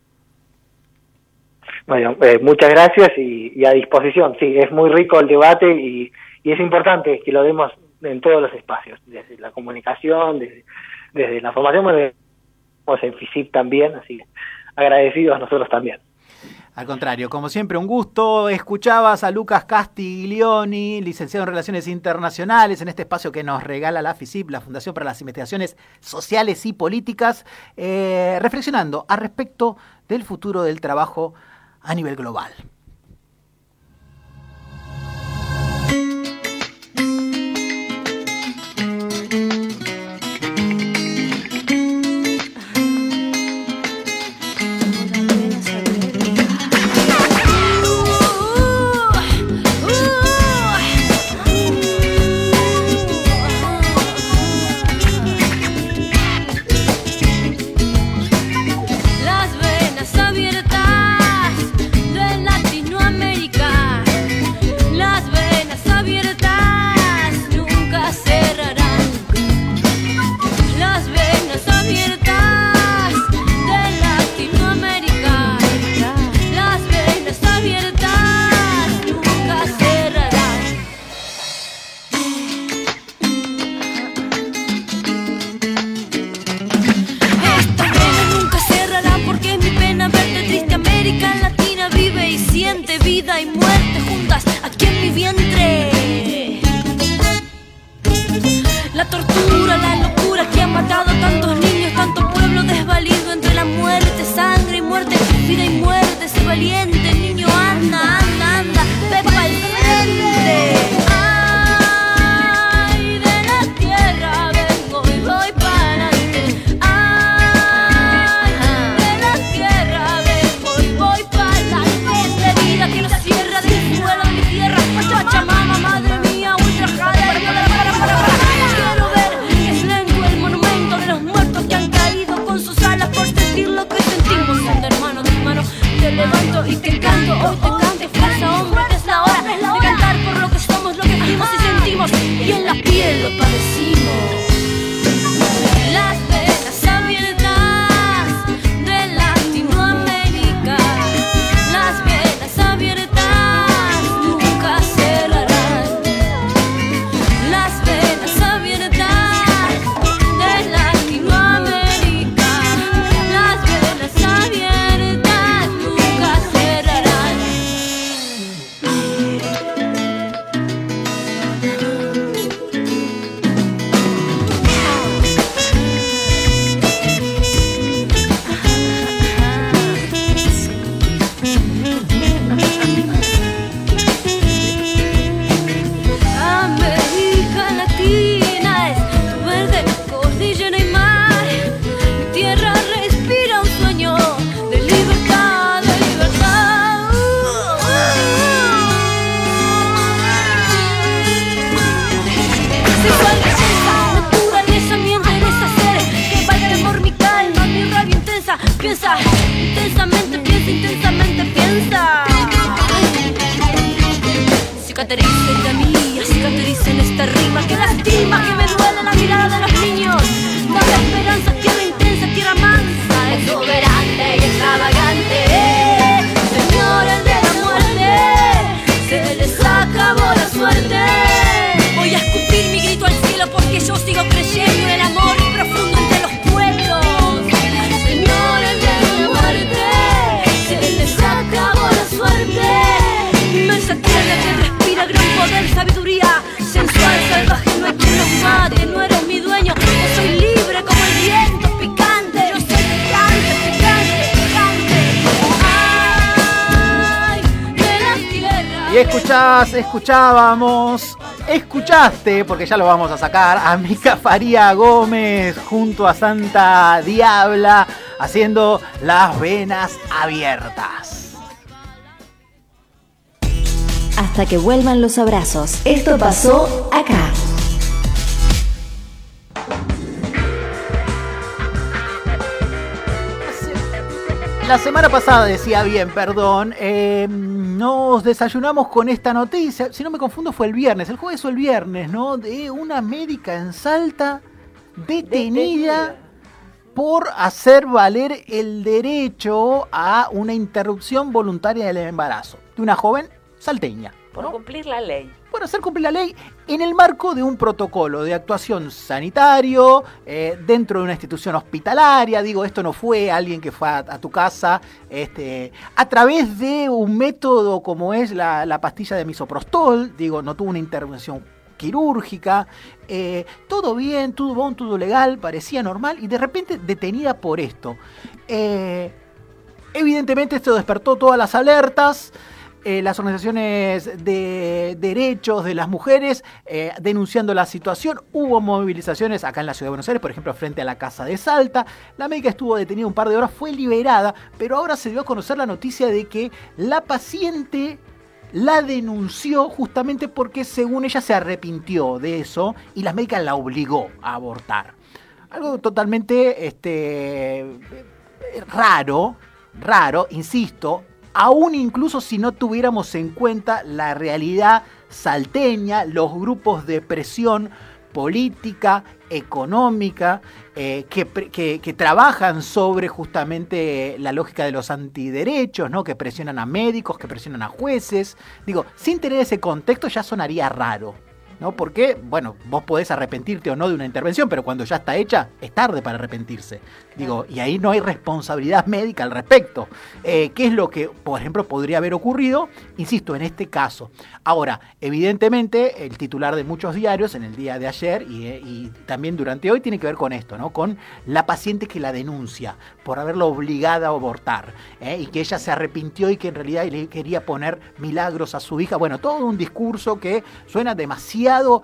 Speaker 8: Bueno, muchas gracias y a disposición. Sí, es muy rico el debate y es importante que lo demos en todos los espacios, desde la comunicación, desde la formación, en FISIP también, así que agradecidos nosotros también.
Speaker 15: Al contrario, como siempre, un gusto. Escuchabas a Lucas Castiglioni, licenciado en Relaciones Internacionales, en este espacio que nos regala la FISIP, la Fundación para las Investigaciones Sociales y Políticas, reflexionando al respecto del futuro del trabajo a nivel global.
Speaker 9: Y te canto, hoy te canto, fuerza hombre, que es la hora de cantar por lo que somos, lo que fuimos y sentimos. sufrimos y en la piel lo padecimos. Las venas abiertas de Latinoamérica, las venas abiertas nunca cerrarán. Las venas abiertas de Latinoamérica, las venas abiertas nunca cerrarán. América Latina es tu verde cordillera y mar. Mi tierra respira un sueño de libertad, de libertad. Sensual belleza, naturaleza, mi interesa ser que valga por mi calma, mi rabia intensa. Piensa intensamente, piensa. Cicatriza en la mía, cicatriza en esta rima que lastima, que me duele la mirada de los niños. Dame esperanza, tierra intensa, tierra mansa, exuberante y extravagante. Señores de la muerte, se les acabó la suerte. Voy a escupir mi grito al cielo porque yo sigo creyendo en el amor profundo entre los pueblos. Señores de la muerte, se les acabó la suerte. Inmensa tierra que respira gran poder, sabiduría, sensual, salvaje, no hay quien los mate. No eres mi dueño, yo soy libre como el viento, picante. Yo soy picante. Ay, de la tierra.
Speaker 15: Y escuchaste, porque ya lo vamos a sacar, a Mica Faría Gómez junto a Santa Diabla haciendo Las Venas Abiertas.
Speaker 14: Hasta que vuelvan los abrazos. Esto pasó acá.
Speaker 15: La semana pasada, decía bien, perdón, nos desayunamos con esta noticia, si no me confundo fue el viernes, el jueves o el viernes, ¿no? De una médica en Salta detenida por hacer valer el derecho a una interrupción voluntaria del embarazo de una joven salteña.
Speaker 16: Por cumplir la ley.
Speaker 15: Por hacer cumplir la ley en el marco de un protocolo de actuación sanitario dentro de una institución hospitalaria. Digo, esto no fue alguien que fue a tu casa a través de un método como es la pastilla de misoprostol. Digo, no tuvo una intervención quirúrgica. Todo bien, todo legal, parecía normal y de repente detenida por esto. Evidentemente esto despertó todas las alertas. Las organizaciones de derechos de las mujeres denunciando la situación. Hubo movilizaciones acá en la Ciudad de Buenos Aires, por ejemplo, frente a la Casa de Salta. La médica estuvo detenida un par de horas, fue liberada, pero ahora se dio a conocer la noticia de que la paciente la denunció justamente porque, según ella, se arrepintió de eso y la médica la obligó a abortar. Algo totalmente raro, insisto, aún incluso si no tuviéramos en cuenta la realidad salteña, los grupos de presión política, económica, que trabajan sobre justamente la lógica de los antiderechos, ¿no? Que presionan a médicos, que presionan a jueces. Digo, sin tener ese contexto ya sonaría raro, ¿no? Porque, bueno, vos podés arrepentirte o no de una intervención, pero cuando ya está hecha, es tarde para arrepentirse. Digo, y ahí no hay responsabilidad médica al respecto. ¿Qué es lo que, por ejemplo, podría haber ocurrido? Insisto, en este caso. Ahora, evidentemente, el titular de muchos diarios en el día de ayer y también durante hoy tiene que ver con esto, ¿no? Con la paciente que la denuncia por haberla obligada a abortar, y que ella se arrepintió y que en realidad le quería poner milagros a su hija. Bueno, todo un discurso que suena demasiado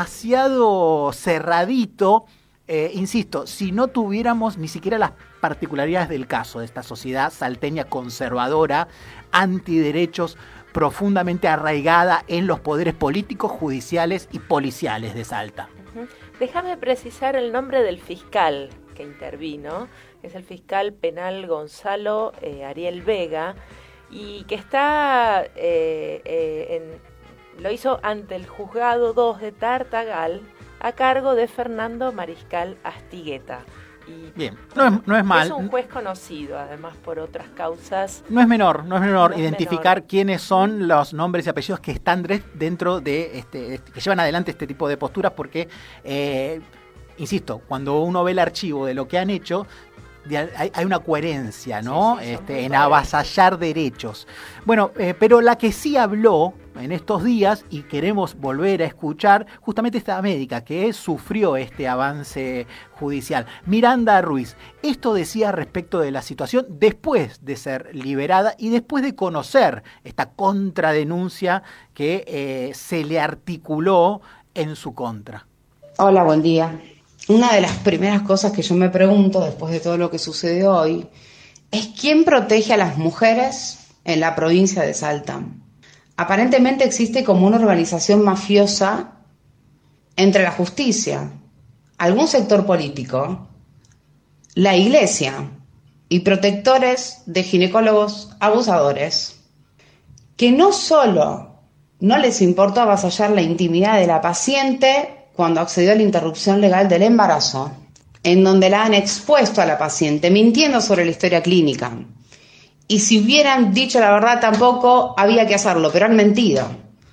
Speaker 15: cerradito. Insisto, si no tuviéramos ni siquiera las particularidades del caso de esta sociedad salteña conservadora, antiderechos, profundamente arraigada en los poderes políticos, judiciales y policiales de Salta.
Speaker 16: Déjame precisar el nombre del fiscal que intervino, es el fiscal penal Gonzalo Ariel Vega, y que está Lo hizo ante el Juzgado 2 de Tartagal, a cargo de Fernando Mariscal Astigueta. Y
Speaker 15: bien, no es mal.
Speaker 16: Es un juez conocido, además, por otras causas.
Speaker 15: No es menor identificar quiénes son los nombres y apellidos que están dentro de que llevan adelante este tipo de posturas, porque, insisto, cuando uno ve el archivo de lo que han hecho, hay una coherencia, ¿no? En avasallar derechos. Bueno, pero la que sí habló en estos días, y queremos volver a escuchar, justamente esta médica que sufrió este avance judicial, Miranda Ruiz. Esto decía respecto de la situación después de ser liberada y después de conocer esta contradenuncia que se le articuló en su contra.
Speaker 11: Hola, buen día. Una de las primeras cosas que yo me pregunto después de todo lo que sucedió hoy es ¿quién protege a las mujeres en la provincia de Salta? Aparentemente existe como una organización mafiosa entre la justicia, algún sector político, la iglesia y protectores de ginecólogos abusadores, que no solo no les importó avasallar la intimidad de la paciente cuando accedió a la interrupción legal del embarazo, en donde la han expuesto a la paciente, mintiendo sobre la historia clínica. Y si hubieran dicho la verdad tampoco había que hacerlo, pero han mentido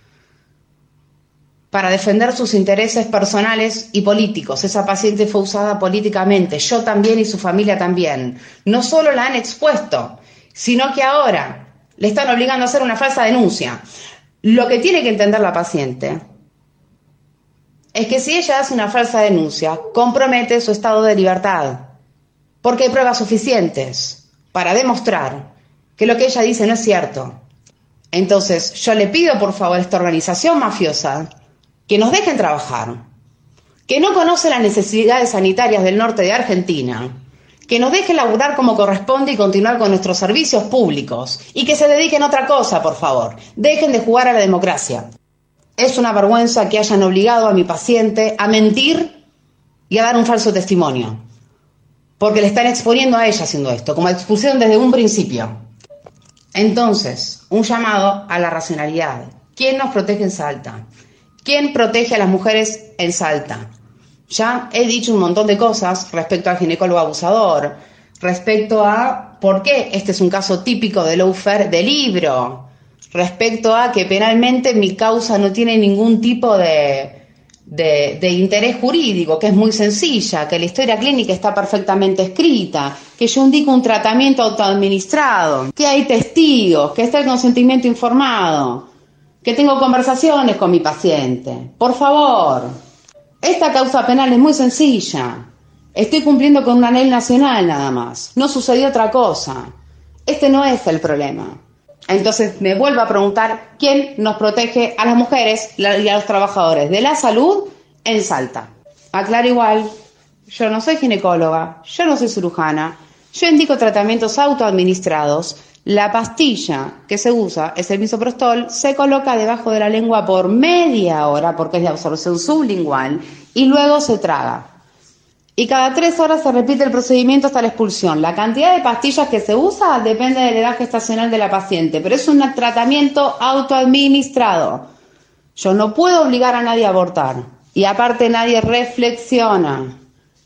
Speaker 11: para defender sus intereses personales y políticos. Esa paciente fue usada políticamente, yo también y su familia también. No solo la han expuesto, sino que ahora le están obligando a hacer una falsa denuncia. Lo que tiene que entender la paciente es que si ella hace una falsa denuncia, compromete su estado de libertad, porque hay pruebas suficientes para demostrar que lo que ella dice no es cierto. Entonces, yo le pido por favor a esta organización mafiosa que nos dejen trabajar, que no conoce las necesidades sanitarias del norte de Argentina, que nos dejen laburar como corresponde y continuar con nuestros servicios públicos, y que se dediquen a otra cosa, por favor. Dejen de jugar a la democracia. Es una vergüenza que hayan obligado a mi paciente a mentir y a dar un falso testimonio, porque le están exponiendo a ella haciendo esto, como expusieron desde un principio. Entonces, un llamado a la racionalidad. ¿Quién nos protege en Salta? ¿Quién protege a las mujeres en Salta? Ya he dicho un montón de cosas respecto al ginecólogo abusador, respecto a por qué este es un caso típico de lawfare de libro, respecto a que penalmente mi causa no tiene ningún tipo de interés jurídico, que es muy sencilla, que la historia clínica está perfectamente escrita, que yo indico un tratamiento autoadministrado, que hay testigos, que está el consentimiento informado, que tengo conversaciones con mi paciente. Por favor, esta causa penal es muy sencilla. Estoy cumpliendo con una ley nacional nada más. No sucedió otra cosa. Este no es el problema. Entonces me vuelvo a preguntar quién nos protege a las mujeres y a los trabajadores de la salud en Salta. Aclaro igual, yo no soy ginecóloga, yo no soy cirujana, yo indico tratamientos autoadministrados. La pastilla que se usa es el misoprostol, se coloca debajo de la lengua por media hora porque es de absorción sublingual y luego se traga. Y cada 3 horas se repite el procedimiento hasta la expulsión. La cantidad de pastillas que se usa depende de la edad gestacional de la paciente, pero es un tratamiento autoadministrado. Yo no puedo obligar a nadie a abortar. Y aparte nadie reflexiona.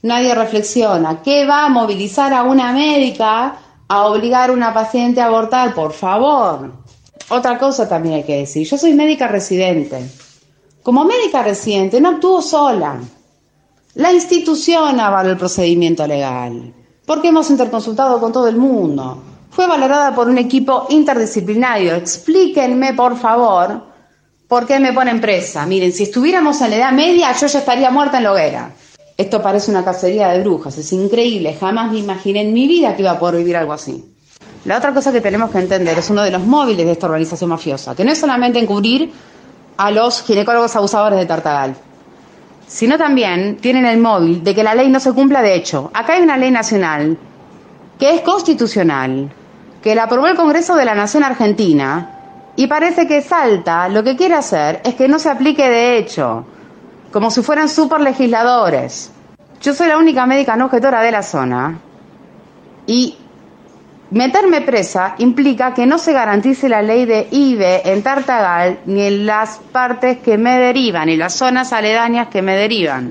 Speaker 11: ¿Qué va a movilizar a una médica a obligar a una paciente a abortar? Por favor. Otra cosa también hay que decir. Yo soy médica residente. Como médica residente no actúo sola. La institución avaló el procedimiento legal, porque hemos interconsultado con todo el mundo. Fue valorada por un equipo interdisciplinario. Explíquenme, por favor, por qué me ponen presa. Miren, si estuviéramos en la Edad Media, yo ya estaría muerta en la hoguera. Esto parece una cacería de brujas, es increíble. Jamás me imaginé en mi vida que iba a poder vivir algo así. La otra cosa que tenemos que entender es uno de los móviles de esta organización mafiosa, que no es solamente encubrir a los ginecólogos abusadores de Tartagal, sino también tienen el móvil de que la ley no se cumpla de hecho. Acá hay una ley nacional que es constitucional, que la aprobó el Congreso de la Nación Argentina, y parece que Salta lo que quiere hacer es que no se aplique de hecho, como si fueran super legisladores. Yo soy la única médica no objetora de la zona, y Meterme presa implica que no se garantice la ley de IVE en Tartagal ni en las partes que me derivan, ni las zonas aledañas que me derivan.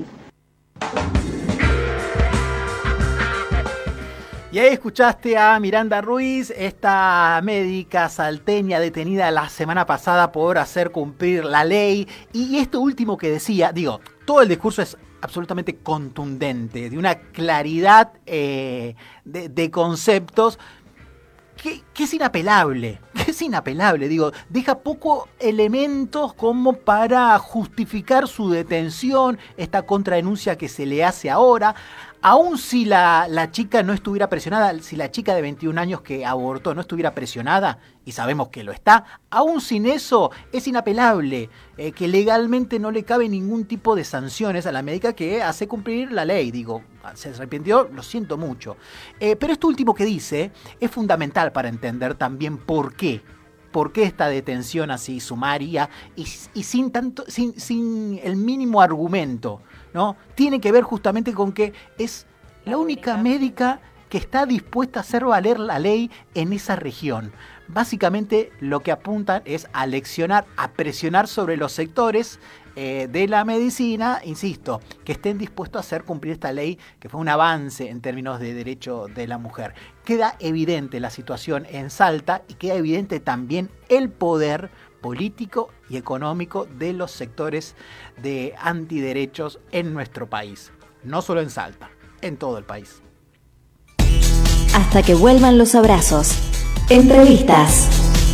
Speaker 15: Y ahí escuchaste a Miranda Ruiz, esta médica salteña detenida la semana pasada por hacer cumplir la ley. Y esto último que decía, todo el discurso es absolutamente contundente, de una claridad de conceptos que es inapelable, deja poco elementos como para justificar su detención, esta contradenuncia que se le hace ahora. Aún si la chica no estuviera presionada, si la chica de 21 años que abortó no estuviera presionada, y sabemos que lo está, aún sin eso es inapelable, que legalmente no le cabe ningún tipo de sanciones a la médica que hace cumplir la ley. Se arrepintió, lo siento mucho. Pero esto último que dice es fundamental para entender también por qué esta detención así sumaria y sin el mínimo argumento, ¿no? Tiene que ver justamente con que es la única médica que está dispuesta a hacer valer la ley en esa región. Básicamente lo que apuntan es a leccionar, a presionar sobre los sectores de la medicina, insisto, que estén dispuestos a hacer cumplir esta ley, que fue un avance en términos de derecho de la mujer. Queda evidente la situación en Salta y queda evidente también el poder político y económico de los sectores de antiderechos en nuestro país. No solo en Salta, en todo el país.
Speaker 14: Hasta que vuelvan los abrazos. Entrevistas.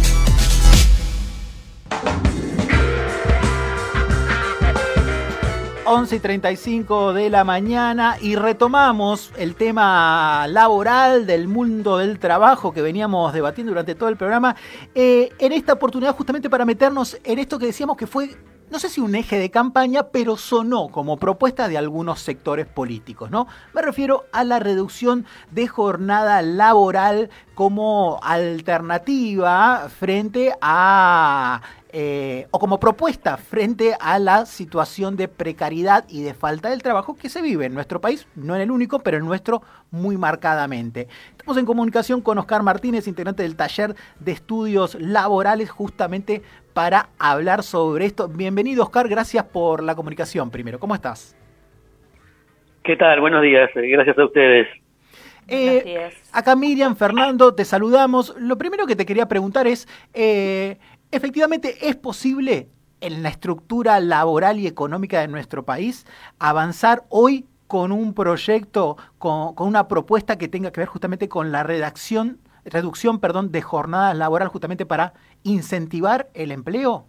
Speaker 15: Once y 35 de la mañana y retomamos el tema laboral del mundo del trabajo que veníamos debatiendo durante todo el programa, en esta oportunidad justamente para meternos en esto que decíamos que fue, no sé si un eje de campaña, pero sonó como propuesta de algunos sectores políticos, ¿no? Me refiero a la reducción de jornada laboral como alternativa frente a o como propuesta frente a la situación de precariedad y de falta del trabajo que se vive en nuestro país, no en el único, pero en nuestro muy marcadamente. Estamos en comunicación con Oscar Martínez, integrante del taller de estudios laborales, justamente para hablar sobre esto. Bienvenido, Oscar, gracias por la comunicación primero. ¿Cómo estás?
Speaker 12: ¿Qué tal? Buenos días, gracias a ustedes.
Speaker 15: Acá Miriam, Fernando, te saludamos. Lo primero que te quería preguntar es, efectivamente, ¿es posible en la estructura laboral y económica de nuestro país avanzar hoy con un proyecto, con una propuesta que tenga que ver justamente con la reducción de jornada laboral, justamente para incentivar el empleo?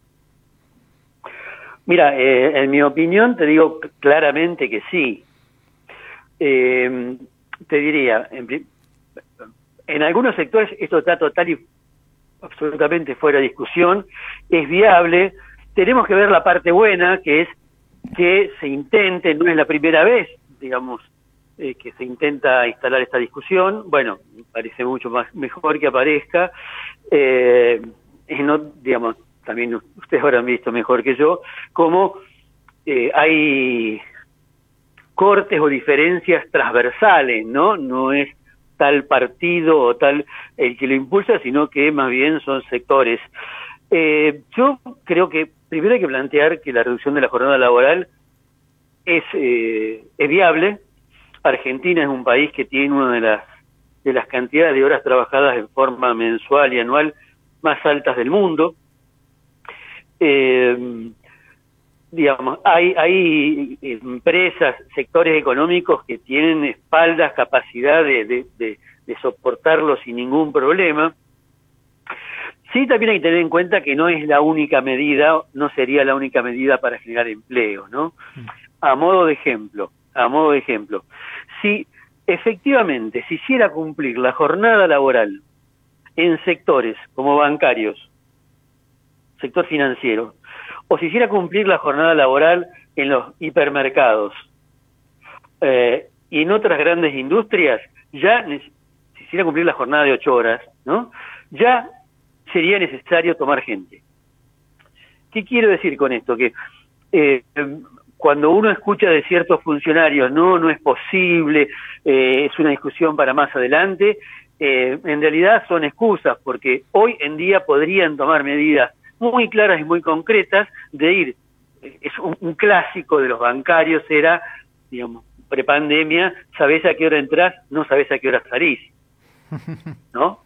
Speaker 12: Mira, en mi opinión te digo claramente que sí. Te diría, en algunos sectores esto está total y absolutamente fuera de discusión, es viable. Tenemos que ver la parte buena, que es que se intente, no es la primera vez, digamos, que se intenta instalar esta discusión. Bueno, parece mucho más mejor que aparezca. No, digamos, también ustedes habrán visto mejor que yo cómo hay cortes o diferencias transversales, ¿no? No es tal partido o tal el que lo impulsa, sino que más bien son sectores. Yo creo que primero hay que plantear que la reducción de la jornada laboral es viable. Argentina es un país que tiene una de las cantidades de horas trabajadas en forma mensual y anual más altas del mundo. Digamos, hay empresas, sectores económicos que tienen espaldas, capacidad de soportarlo sin ningún problema. Sí, también hay que tener en cuenta que no es la única medida, no sería la única medida para generar empleo, ¿no? A modo de ejemplo, si efectivamente se hiciera cumplir la jornada laboral en sectores como bancarios, sector financiero, o si hiciera cumplir la jornada laboral en los hipermercados y en otras grandes industrias, ya si hiciera cumplir la jornada de 8 horas, ¿no? Ya sería necesario tomar gente. ¿Qué quiero decir con esto? Que cuando uno escucha de ciertos funcionarios, no es posible, es una discusión para más adelante, en realidad son excusas, porque hoy en día podrían tomar medidas muy claras y muy concretas de ir. Es un clásico de los bancarios era, digamos, prepandemia, sabés a qué hora entrás, no sabés a qué hora salís, ¿no?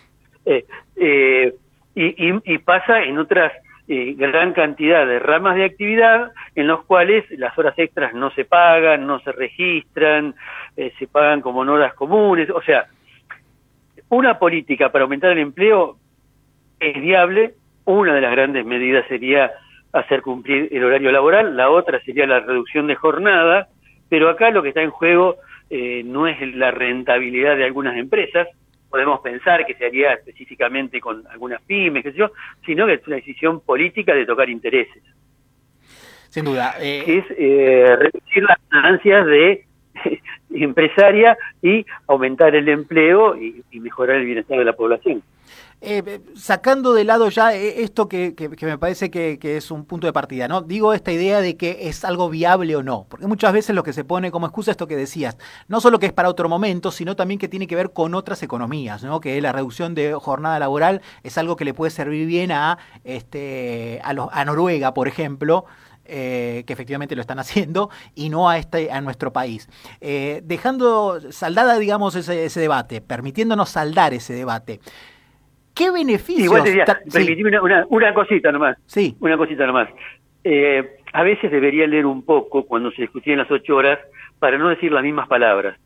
Speaker 12: Y pasa en otras gran cantidad de ramas de actividad en los cuales las horas extras no se pagan, no se registran, se pagan como en horas comunes. O sea, una política para aumentar el empleo es viable. Una de las grandes medidas sería hacer cumplir el horario laboral, la otra sería la reducción de jornada, pero acá lo que está en juego no es la rentabilidad de algunas empresas. Podemos pensar que se haría específicamente con algunas pymes, qué sé yo, sino que es una decisión política de tocar intereses.
Speaker 15: Sin duda.
Speaker 12: Que es reducir las ganancias de empresaria y aumentar el empleo y mejorar el bienestar de la población.
Speaker 15: Sacando de lado ya esto que me parece que es un punto de partida, ¿no? Digo, esta idea de que es algo viable o no, porque muchas veces lo que se pone como excusa es esto que decías, no solo que es para otro momento, sino también que tiene que ver con otras economías, ¿no? Que la reducción de jornada laboral es algo que le puede servir bien a Noruega, por ejemplo, que efectivamente lo están haciendo, y no a nuestro país. Dejando saldada, digamos, ese debate, permitiéndonos saldar ese debate, ¿qué beneficios?
Speaker 12: Igual te decía, permitime una cosita nomás.
Speaker 15: Sí.
Speaker 12: Una cosita nomás. A veces debería leer un poco cuando se discutían las 8 horas para no decir las mismas palabras.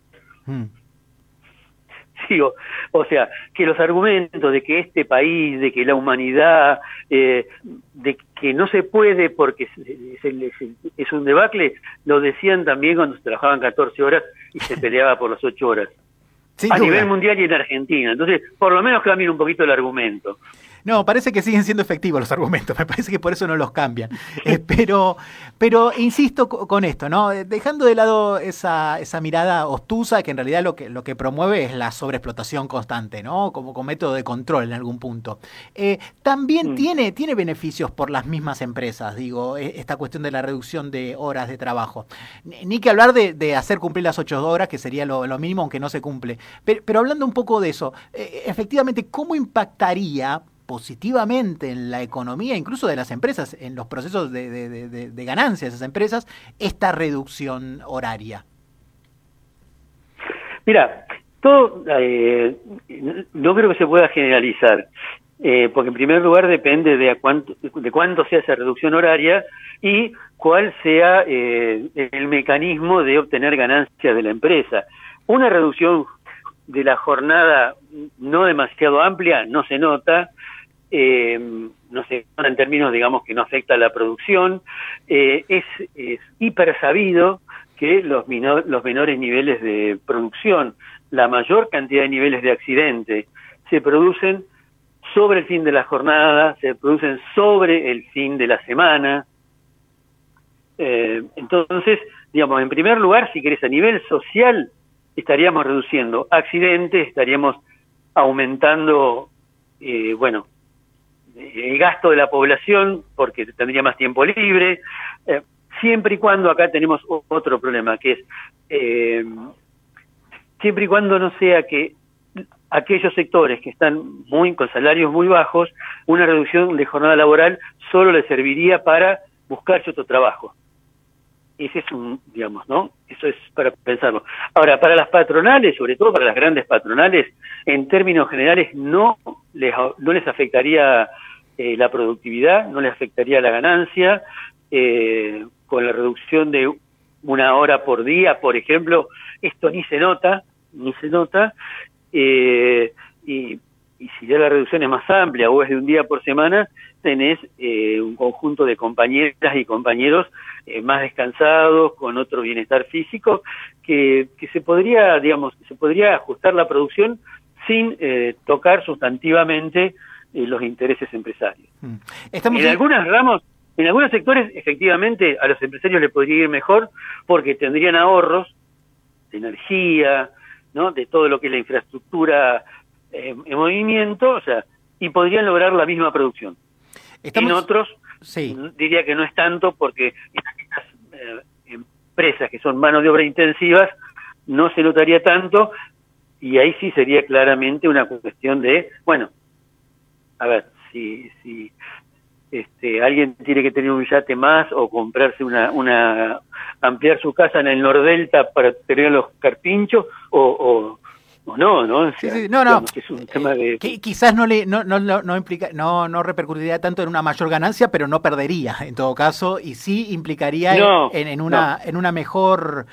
Speaker 12: Sí, o sea, que los argumentos de que este país, de que la humanidad, de que no se puede porque es un debacle, lo decían también cuando se trabajaban 14 horas y se peleaba por las 8 horas. A nivel mundial y en Argentina. Entonces, por lo menos cambien un poquito el argumento.
Speaker 15: No, parece que siguen siendo efectivos los argumentos, me parece que por eso no los cambian. Pero insisto con esto, ¿no? Dejando de lado esa mirada obtusa, que en realidad lo que promueve es la sobreexplotación constante, ¿no? Como método de control en algún punto. También tiene beneficios por las mismas empresas, digo, esta cuestión de la reducción de horas de trabajo. Ni que hablar de hacer cumplir las 8 horas, que sería lo mínimo, aunque no se cumple. Pero hablando un poco de eso, efectivamente, ¿cómo impactaría positivamente en la economía, incluso de las empresas, en los procesos de ganancia de esas empresas, esta reducción horaria?
Speaker 12: Mira, todo no creo que se pueda generalizar, porque en primer lugar depende de cuánto sea esa reducción horaria y cuál sea el mecanismo de obtener ganancias de la empresa. Una reducción de la jornada no demasiado amplia no se nota, no se nota en términos, digamos, que no afecta a la producción. Es hiper sabido que los menores niveles de producción, la mayor cantidad de niveles de accidente, se producen sobre el fin de la jornada, se producen sobre el fin de la semana. Entonces, digamos, en primer lugar, si querés, a nivel social, estaríamos reduciendo accidentes, estaríamos aumentando, el gasto de la población, porque tendría más tiempo libre, siempre y cuando acá tenemos otro problema, que es, siempre y cuando no sea que aquellos sectores que están con salarios muy bajos, una reducción de jornada laboral solo les serviría para buscarse otro trabajo. Ese es digamos, ¿no? Eso es para pensarlo. Ahora, para las patronales, sobre todo para las grandes patronales, en términos generales no les afectaría la productividad, no les afectaría la ganancia, con la reducción de 1 hora por día, por ejemplo, esto ni se nota, y si ya la reducción es más amplia o es de 1 día por semana, tenés un conjunto de compañeras y compañeros más descansados, con otro bienestar físico, que se podría, digamos, ajustar la producción sin tocar sustantivamente los intereses empresarios. En algunos sectores, efectivamente, a los empresarios les podría ir mejor porque tendrían ahorros de energía, ¿no? De todo lo que es la infraestructura en movimiento, o sea, y podrían lograr la misma producción. En otros, diría que no es tanto, porque en aquellas empresas que son mano de obra intensivas no se notaría tanto, y ahí sí sería claramente una cuestión de, bueno, a ver, si alguien tiene que tener un yate más o comprarse ampliar su casa en el Nordelta para tener los carpinchos o no, ¿no? O sea,
Speaker 15: sí, no.
Speaker 12: Es un tema de...
Speaker 15: Quizás no implica, no repercutiría tanto en una mayor ganancia, pero no perdería en todo caso, y sí implicaría en una mejor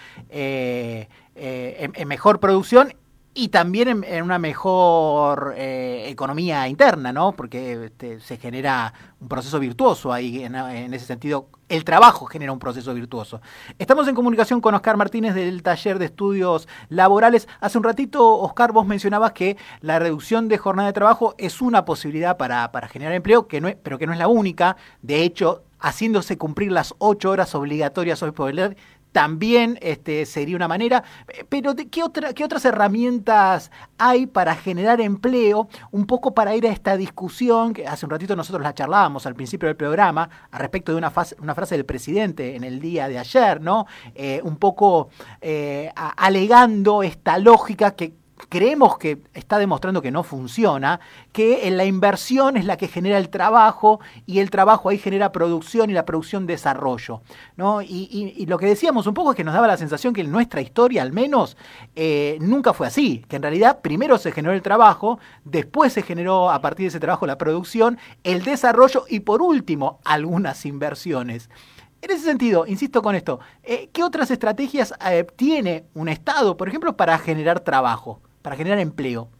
Speaker 15: en mejor producción y también en una mejor economía interna, ¿no? Porque se genera un proceso virtuoso ahí, en ese sentido, el trabajo genera un proceso virtuoso. Estamos en comunicación con Oscar Martínez del Taller de Estudios Laborales. Hace un ratito, Oscar, vos mencionabas que la reducción de jornada de trabajo es una posibilidad para generar empleo, pero que no es la única. De hecho, haciéndose cumplir las 8 horas obligatorias hoy por ley, también sería una manera, pero ¿qué otras herramientas hay para generar empleo? Un poco para ir a esta discusión, que hace un ratito nosotros la charlábamos al principio del programa, al respecto de una frase del presidente en el día de ayer, ¿no? Un poco alegando esta lógica que creemos que está demostrando que no funciona, que la inversión es la que genera el trabajo y el trabajo ahí genera producción y la producción desarrollo, ¿no? Y lo que decíamos un poco es que nos daba la sensación que en nuestra historia al menos nunca fue así, que en realidad primero se generó el trabajo, después se generó a partir de ese trabajo la producción, el desarrollo y por último algunas inversiones. En ese sentido, insisto con esto, ¿qué otras estrategias tiene un Estado, por ejemplo, para generar trabajo, para generar empleo?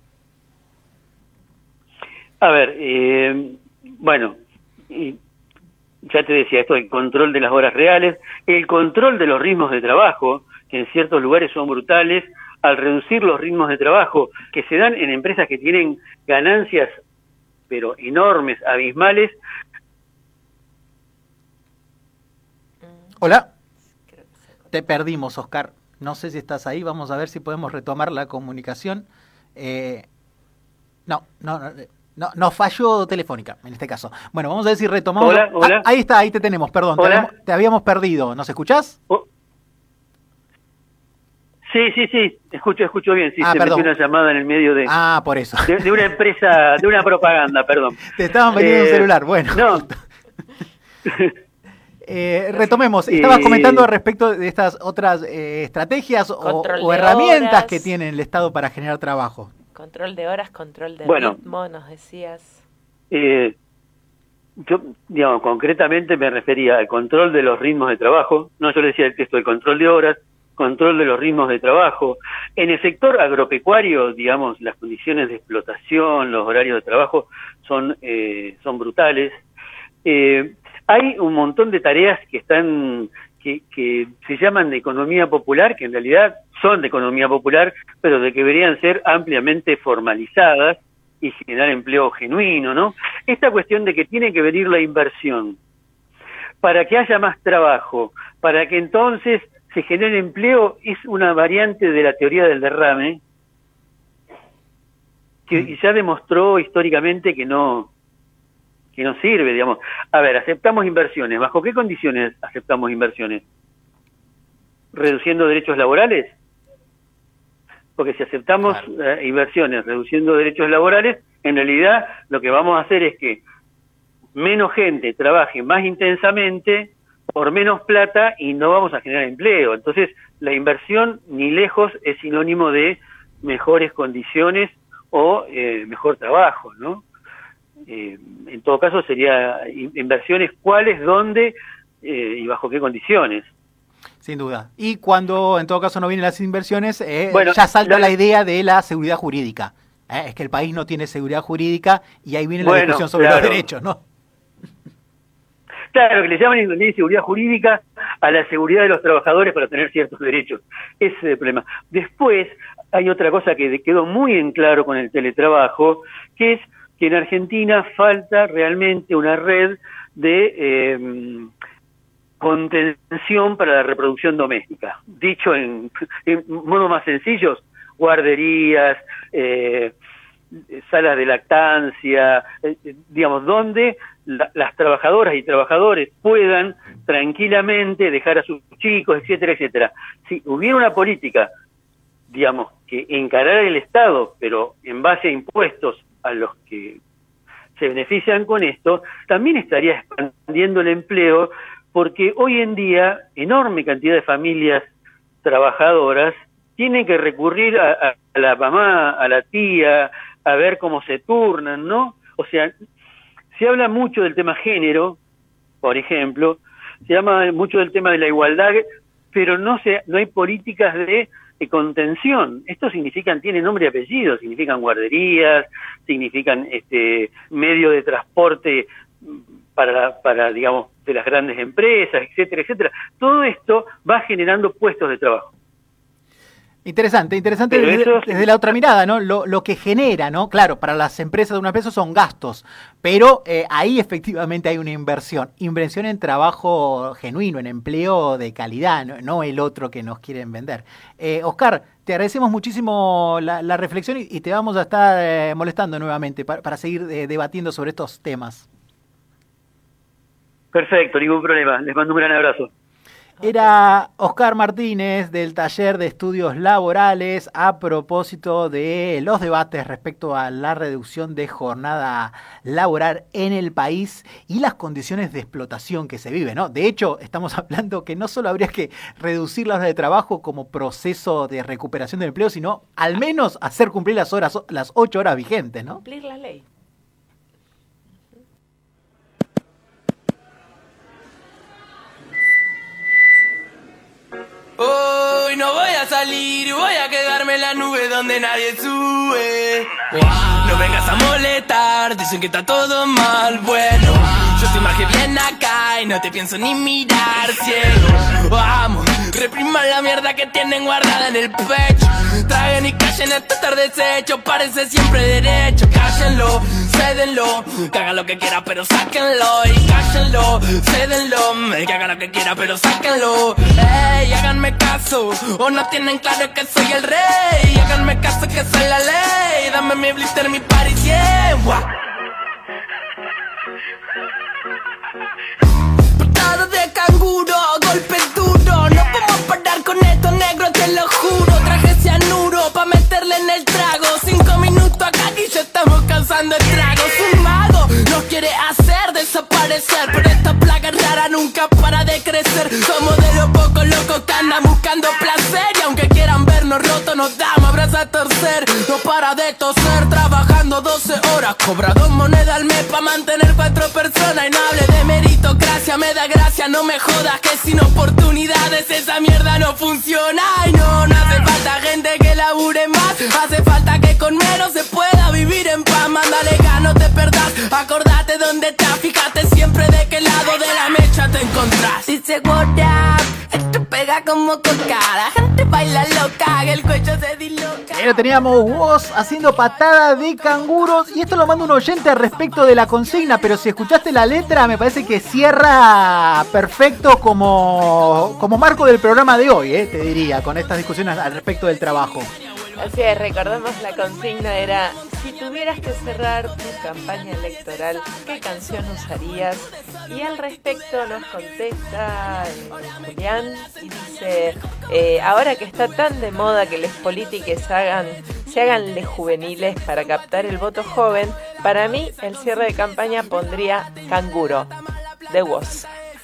Speaker 12: A ver, bueno, ya te decía esto, el control de las horas reales, el control de los ritmos de trabajo, que en ciertos lugares son brutales, al reducir los ritmos de trabajo que se dan en empresas que tienen ganancias, pero enormes, abismales.
Speaker 15: Hola, te perdimos, Oscar. No sé si estás ahí, vamos a ver si podemos retomar la comunicación. No, falló telefónica en este cacaso. Bueno, vamos a ver si retomamos.
Speaker 12: Hola.
Speaker 15: Ahí está, ahí te tenemos, perdón, te habíamos perdido. ¿Nos escuchás?
Speaker 12: Sí, escucho bien. Sí, se
Speaker 15: perdón.
Speaker 12: metió una llamada en el medio de...
Speaker 15: por eso.
Speaker 12: De una empresa, de una propaganda, perdón.
Speaker 15: Te estaban vendiendo un celular, bueno.
Speaker 12: No.
Speaker 15: Retomemos, estabas comentando respecto de estas otras estrategias o herramientas que tiene el Estado para generar trabajo.
Speaker 16: Control de horas, control de ritmo, nos decías.
Speaker 12: Yo, digamos, concretamente me refería al control de los ritmos de trabajo. No, yo le decía el texto, el control de horas, control de los ritmos de trabajo. En el sector agropecuario, digamos, las condiciones de explotación, los horarios de trabajo son brutales. Hay un montón de tareas que se llaman de economía popular, que en realidad son de economía popular, pero de que deberían ser ampliamente formalizadas y generar empleo genuino, ¿no? Esta cuestión de que tiene que venir la inversión para que haya más trabajo, para que entonces se genere empleo, es una variante de la teoría del derrame que ya demostró históricamente que no sirve, digamos. A ver, aceptamos inversiones. ¿Bajo qué condiciones aceptamos inversiones? ¿Reduciendo derechos laborales? Porque si aceptamos inversiones reduciendo derechos laborales, en realidad lo que vamos a hacer es que menos gente trabaje más intensamente por menos plata y no vamos a generar empleo. Entonces, la inversión ni lejos es sinónimo de mejores condiciones o mejor trabajo, ¿no? En todo caso sería inversiones cuáles, dónde y bajo qué condiciones.
Speaker 15: Sin duda. Y cuando en todo caso no vienen las inversiones, ya salta la idea de la seguridad jurídica. Es que el país no tiene seguridad jurídica y ahí viene la discusión sobre los derechos, ¿no?
Speaker 12: Claro, que le llaman en ley de seguridad jurídica a la seguridad de los trabajadores para tener ciertos derechos. Ese es el problema. Después hay otra cosa que quedó muy en claro con el teletrabajo, que es que en Argentina falta realmente una red de contención para la reproducción doméstica. Dicho en modos más sencillos, guarderías, salas de lactancia, digamos, donde las trabajadoras y trabajadores puedan tranquilamente dejar a sus chicos, etcétera, etcétera. Si hubiera una política digamos, que encarar el Estado, pero en base a impuestos a los que se benefician con esto, también estaría expandiendo el empleo, porque hoy en día enorme cantidad de familias trabajadoras tienen que recurrir a la mamá, a la tía, a ver cómo se turnan, ¿no? O sea, se habla mucho del tema género, por ejemplo, se habla mucho del tema de la igualdad, pero no hay políticas de contención. Esto tiene nombre y apellido, significan guarderías, significan medio de transporte para digamos, de las grandes empresas, etcétera, etcétera. Todo esto va generando puestos de trabajo.
Speaker 15: Interesante desde la otra mirada, ¿no? Lo que genera, ¿no? Claro, para las empresas de una empresa son gastos, pero ahí efectivamente hay una inversión en trabajo genuino, en empleo de calidad, no el otro que nos quieren vender. Oscar, te agradecemos muchísimo la reflexión y te vamos a estar molestando nuevamente para seguir debatiendo sobre estos temas.
Speaker 12: Perfecto, ningún problema. Les mando un gran abrazo.
Speaker 15: Era Oscar Martínez del Taller de Estudios Laborales a propósito de los debates respecto a la reducción de jornada laboral en el país y las condiciones de explotación que se vive, ¿no? De hecho, estamos hablando que no solo habría que reducir las horas de trabajo como proceso de recuperación del empleo, sino al menos hacer cumplir las 8 horas vigentes, ¿no?
Speaker 16: Cumplir la ley.
Speaker 5: Hoy no voy a salir, voy a quedarme en la nube donde nadie sube. No vengas a molestar, dicen que está todo mal. Bueno, yo estoy más que bien acá y no te pienso ni mirar, ciego. Vamos, repriman la mierda que tienen guardada en el pecho. Traguen y callen hasta estar deshecho, parece siempre derecho. Cállenlo, cédenlo, que haga lo que quiera pero sáquenlo. Y cállenlo, cédenlo, que haga lo que quiera pero sáquenlo. Ey, háganme caso, o no tienen claro que soy el rey. Háganme caso que soy la ley, dame mi blister, mi party 100.
Speaker 2: Patada de canguro, golpe duro. No podemos parar con esto, negro, te lo juro. Traje cianuro pa' meterle en el trago. 5 minutos acá y ya estamos cansando estragos. Un mago nos quiere hacer desaparecer, pero esta plaga rara nunca para de crecer. Somos de los pocos locos que andan buscando placer, y aunque quieran vernos rotos nos damos abrazos a torcer. No para de toser, trabajando 12 horas, cobra 2 monedas al mes pa' mantener 4 personas. Y no hable de meritocracia, me da gracia, no me jodas que sin oportunidades esa mierda no funciona. Y no hace falta gente que labure más, hace falta que con menos se pueda vivir en paz. Mándale gas, no te perdás, acordate dónde estás, fíjate siempre de qué lado de la mecha te encontrás. Dice what up, esto pega como coca, la gente baila loca, el cuello se disloca.
Speaker 15: Pero teníamos Woz haciendo patada de canguros, y esto lo manda un oyente respecto de la consigna, pero si escuchaste la letra me parece que cierra perfecto como marco del programa de hoy, te diría, con estas discusiones al respecto del trabajo.
Speaker 16: Así es, recordemos la consigna era: si tuvieras que cerrar tu campaña electoral, ¿qué canción usarías? Y al respecto nos contesta Julián y dice: ahora que está tan de moda que los políticos se hagan les juveniles para captar el voto joven, para mí el cierre de campaña pondría Canguro, de Woz.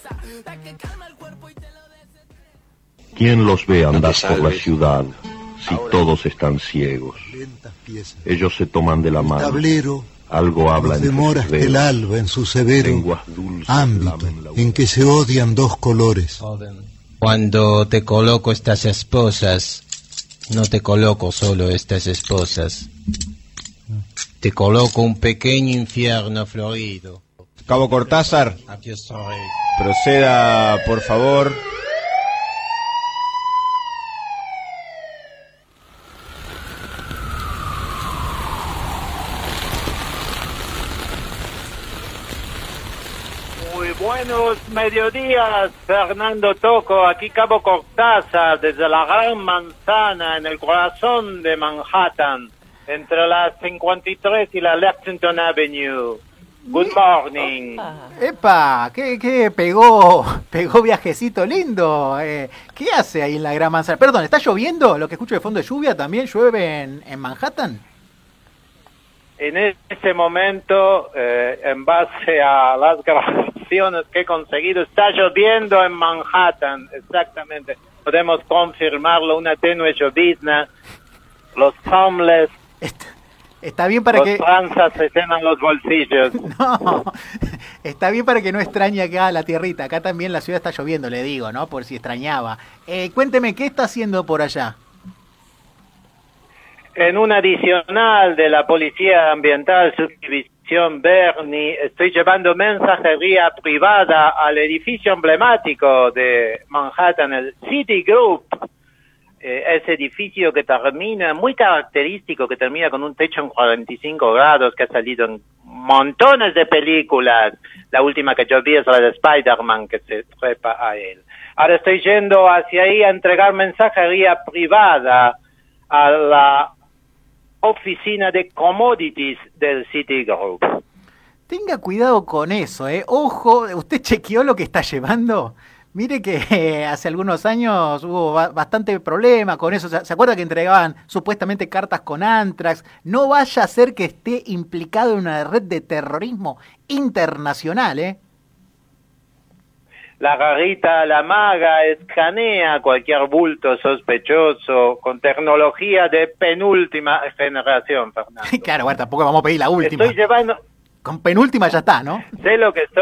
Speaker 22: ¿Quién los ve andar por la ciudad si todos están ciegos? Ellos se toman de la mano.
Speaker 23: Tablero,
Speaker 22: algo habla entre
Speaker 23: demoras
Speaker 22: sus
Speaker 23: que el
Speaker 22: dedos.
Speaker 23: alba en su severo
Speaker 22: Lenguas dulces
Speaker 23: ámbito
Speaker 22: lamen la
Speaker 23: en que se odian dos colores.
Speaker 24: Cuando te coloco estas esposas, no te coloco solo estas esposas. Te coloco un pequeño infierno florido.
Speaker 19: Cabo Cortázar,
Speaker 24: Aquí estoy.
Speaker 19: proceda, por favor.
Speaker 25: Muy buenos mediodías, Fernando Toco, aquí Cabo Cortázar, desde la Gran Manzana, en el corazón de Manhattan, entre la 53 y la Lexington Avenue. Good morning.
Speaker 15: ¡Epa! ¿Qué pegó viajecito lindo? ¿Qué hace ahí en la Gran Manzana? Perdón, ¿está lloviendo? Lo que escucho de fondo de lluvia, ¿también llueve en Manhattan?
Speaker 25: En este momento, en base a las grabaciones que he conseguido, está lloviendo en Manhattan, exactamente. Podemos confirmarlo, una tenue llovizna. Los homeless,
Speaker 15: está bien para
Speaker 25: los tranzas se llenan los bolsillos.
Speaker 15: No, está bien para que no extrañe acá la tierrita. Acá también la ciudad está lloviendo, le digo, ¿no? Por si extrañaba. Cuénteme, ¿qué está haciendo por allá?
Speaker 25: En un adicional de la Policía Ambiental Subdivisión Bernie, estoy llevando mensajería privada al edificio emblemático de Manhattan, el Citigroup. Ese edificio que termina, muy característico, que termina con un techo en 45 grados, que ha salido en montones de películas. La última que yo vi es la de Spider-Man, que se trepa a él. Ahora estoy yendo hacia ahí a entregar mensajería privada a la oficina de commodities del Citigroup.
Speaker 15: Tenga cuidado con eso, Ojo, ¿usted chequeó lo que está llevando? Mire que hace algunos años hubo bastante problema con eso. ¿Se acuerda que entregaban supuestamente cartas con Antrax? No vaya a ser que esté implicado en una red de terrorismo internacional,
Speaker 25: La garrita, la maga, escanea cualquier bulto sospechoso con tecnología de penúltima generación, Fernando.
Speaker 15: Claro, bueno, tampoco vamos a pedir la última.
Speaker 25: Estoy llevando...
Speaker 15: Con penúltima ya está, ¿no?
Speaker 25: Sé lo que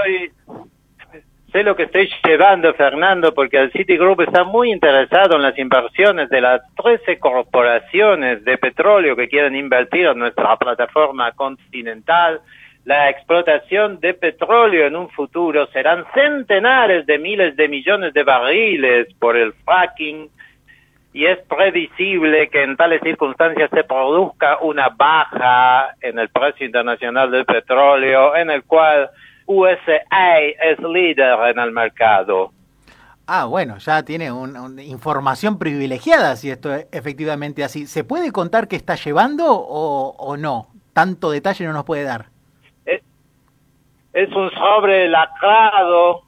Speaker 25: estoy llevando, Fernando, porque el Citigroup está muy interesado en las inversiones de las 13 corporaciones de petróleo que quieren invertir en nuestra plataforma continental. La explotación de petróleo en un futuro serán centenares de miles de millones de barriles por el fracking, y es previsible que en tales circunstancias se produzca una baja en el precio internacional del petróleo, en el cual USA es líder en el mercado.
Speaker 15: Ah, bueno, ya tiene una información privilegiada si esto es efectivamente así. ¿Se puede contar qué está llevando o no? Tanto detalle no nos puede dar.
Speaker 25: Es un sobre lacrado,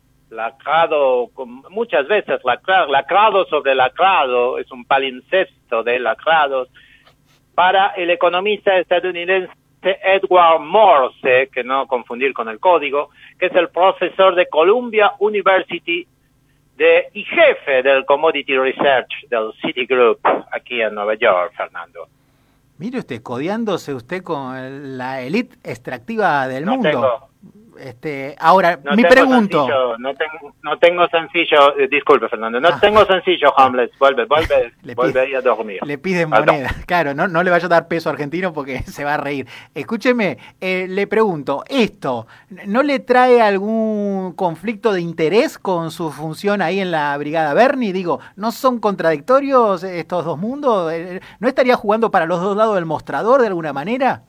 Speaker 25: muchas veces lacrado sobre lacrado, es un palincesto de lacrados, para el economista estadounidense Edward Morse, que no confundir con el código, que es el profesor de Columbia University y jefe del Commodity Research del Citigroup aquí en Nueva York, Fernando.
Speaker 15: Mire usted, codeándose usted con la élite extractiva del mundo. Ahora, me pregunto...
Speaker 25: No tengo sencillo, disculpe, Fernando, tengo sencillo, Hamlet, vuelve a dormir.
Speaker 15: Le piden moneda, claro, no le vaya a dar peso argentino porque se va a reír. Escúcheme, le pregunto, ¿esto no le trae algún conflicto de interés con su función ahí en la Brigada Bernie? Digo, ¿no son contradictorios estos dos mundos? ¿No estaría jugando para los dos lados del mostrador de alguna manera?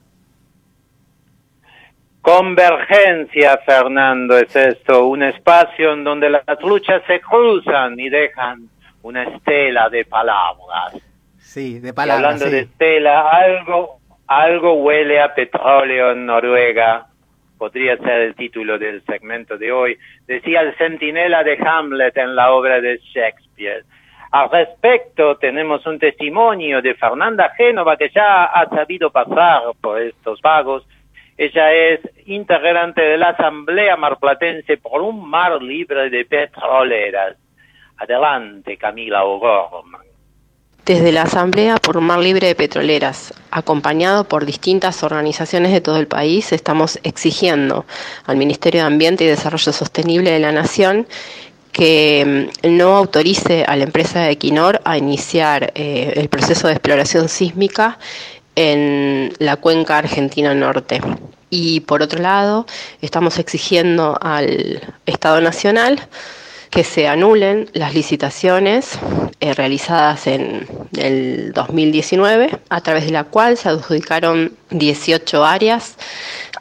Speaker 25: Convergencia, Fernando, es esto, un espacio en donde las luchas se cruzan y dejan una estela de palabras.
Speaker 15: Sí, de palabras.
Speaker 25: Y hablando de estela, algo huele a petróleo en Noruega. Podría ser el título del segmento de hoy. Decía el centinela de Hamlet en la obra de Shakespeare. Al respecto, tenemos un testimonio de Fernanda Génova, que ya ha sabido pasar por estos vagos. Ella es integrante de la Asamblea Marplatense por un mar libre de petroleras. Adelante, Camila O'Gorman.
Speaker 4: Desde la Asamblea por un mar libre de petroleras, acompañado por distintas organizaciones de todo el país, estamos exigiendo al Ministerio de Ambiente y Desarrollo Sostenible de la Nación que no autorice a la empresa de Equinor a iniciar el proceso de exploración sísmica en la cuenca argentina norte. Y por otro lado, estamos exigiendo al Estado Nacional que se anulen las licitaciones realizadas en el 2019, a través de la cual se adjudicaron 18 áreas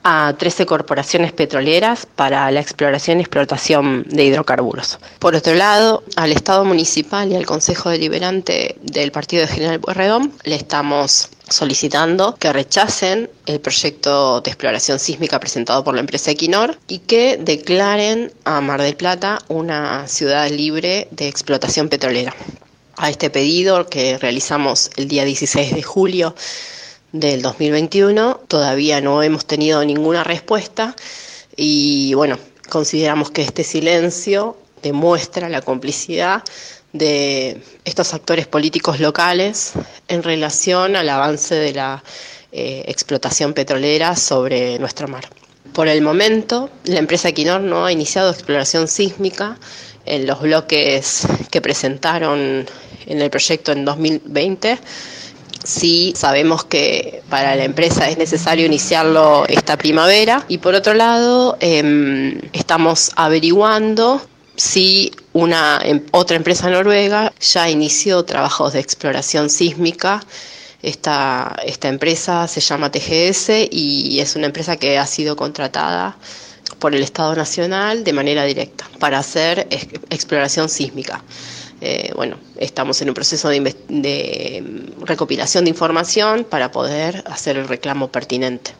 Speaker 4: a 13 corporaciones petroleras para la exploración y explotación de hidrocarburos. Por otro lado, al Estado municipal y al Consejo Deliberante del Partido de General Pueyrredón le estamos solicitando que rechacen el proyecto de exploración sísmica presentado por la empresa Equinor y que declaren a Mar del Plata una ciudad libre de explotación petrolera. A este pedido que realizamos el día 16 de julio del 2021 todavía no hemos tenido ninguna respuesta y bueno, consideramos que este silencio demuestra la complicidad de estos actores políticos locales en relación al avance de la explotación petrolera sobre nuestro mar. Por el momento, la empresa Equinor no ha iniciado exploración sísmica en los bloques que presentaron en el proyecto en 2020. Sí sabemos que para la empresa es necesario iniciarlo esta primavera y por otro lado estamos averiguando si otra empresa noruega ya inició trabajos de exploración sísmica. Esta empresa se llama TGS y es una empresa que ha sido contratada por el Estado Nacional de manera directa para hacer exploración sísmica. Bueno, estamos en un proceso de recopilación de información para poder hacer el reclamo pertinente.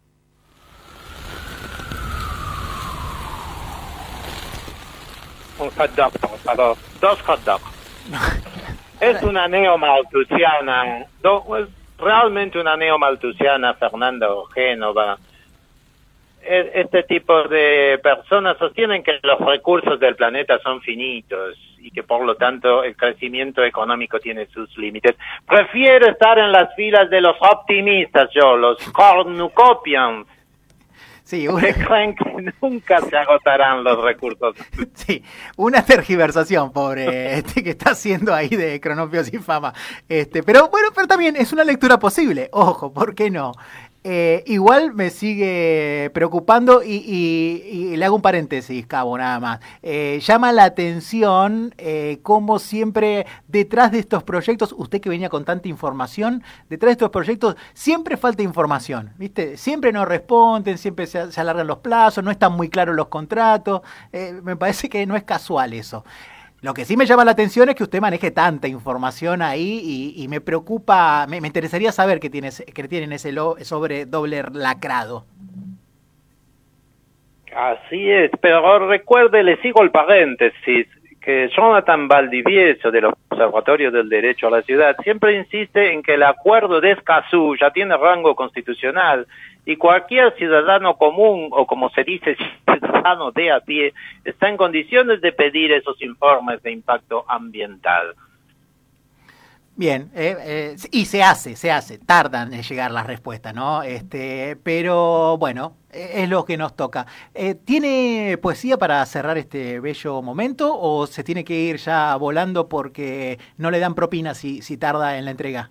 Speaker 25: Un hot dog, por favor. 2 hot dogs. Es una neomalthusiana, realmente una neomalthusiana, Fernando Génova. Este tipo de personas sostienen que los recursos del planeta son finitos y que por lo tanto el crecimiento económico tiene sus límites. Prefiero estar en las filas de los optimistas, los cornucopians.
Speaker 15: Sí,
Speaker 25: que creen que nunca se agotarán los recursos.
Speaker 15: Sí, una tergiversación, pobre, que está haciendo ahí de Cronopios y Fama. Pero bueno, pero también es una lectura posible. Ojo, ¿por qué no? Igual me sigue preocupando y le hago un paréntesis, Cabo, nada más. Llama la atención cómo siempre detrás de estos proyectos, usted que venía con tanta información, detrás de estos proyectos siempre falta información, ¿viste? Siempre no responden, siempre se alargan los plazos, no están muy claros los contratos. Me parece que no es casual eso. Lo que sí me llama la atención es que usted maneje tanta información ahí y me preocupa, me interesaría saber que tienen ese sobre doble lacrado.
Speaker 25: Así es, pero recuerde, le sigo el paréntesis, que Jonathan Valdivieso del Observatorio del Derecho a la Ciudad siempre insiste en que el acuerdo de Escazú ya tiene rango constitucional y cualquier ciudadano común, o como se dice, ciudadano de a pie, está en condiciones de pedir esos informes de impacto ambiental.
Speaker 15: Bien, y se hace, tardan en llegar las respuestas, ¿no? Pero bueno, es lo que nos toca. ¿Tiene poesía para cerrar este bello momento o se tiene que ir ya volando porque no le dan propina si tarda en la entrega?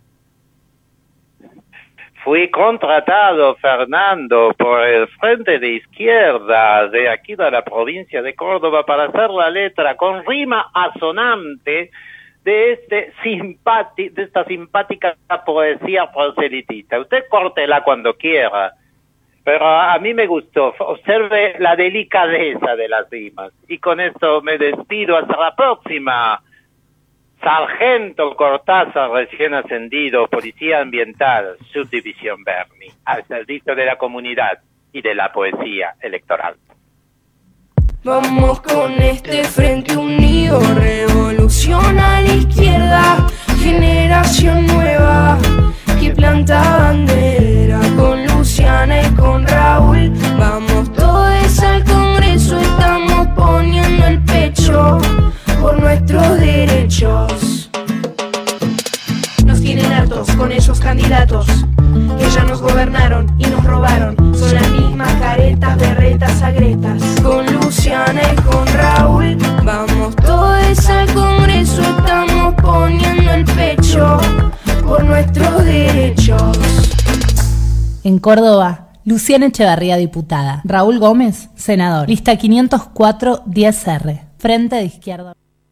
Speaker 25: Fui contratado, Fernando, por el Frente de Izquierda de aquí de la provincia de Córdoba para hacer la letra con rima asonante de esta simpática poesía proselitista. Usted córtela cuando quiera, pero a mí me gustó. Observe la delicadeza de las rimas. Y con esto me despido. Hasta la próxima. Sargento Cortázar, recién ascendido, Policía Ambiental, Subdivisión Berni, al servicio de la comunidad y de la poesía electoral.
Speaker 7: Vamos con este frente unido, revolución a la izquierda, generación nueva que planta bandera con Luciana y con Raúl. Vamos todos al Congreso, estamos poniendo el pecho por nuestros derechos. Nos tienen hartos con esos candidatos que ya nos gobernaron y nos robaron. Son las mismas caretas, berretas, agretas. Con Luciana y con Raúl vamos todos al Congreso, estamos poniendo el pecho por nuestros derechos.
Speaker 10: En Córdoba, Luciana Echevarría, diputada. Raúl Gómez, senador. Lista 504-10R. Frente de Izquierda.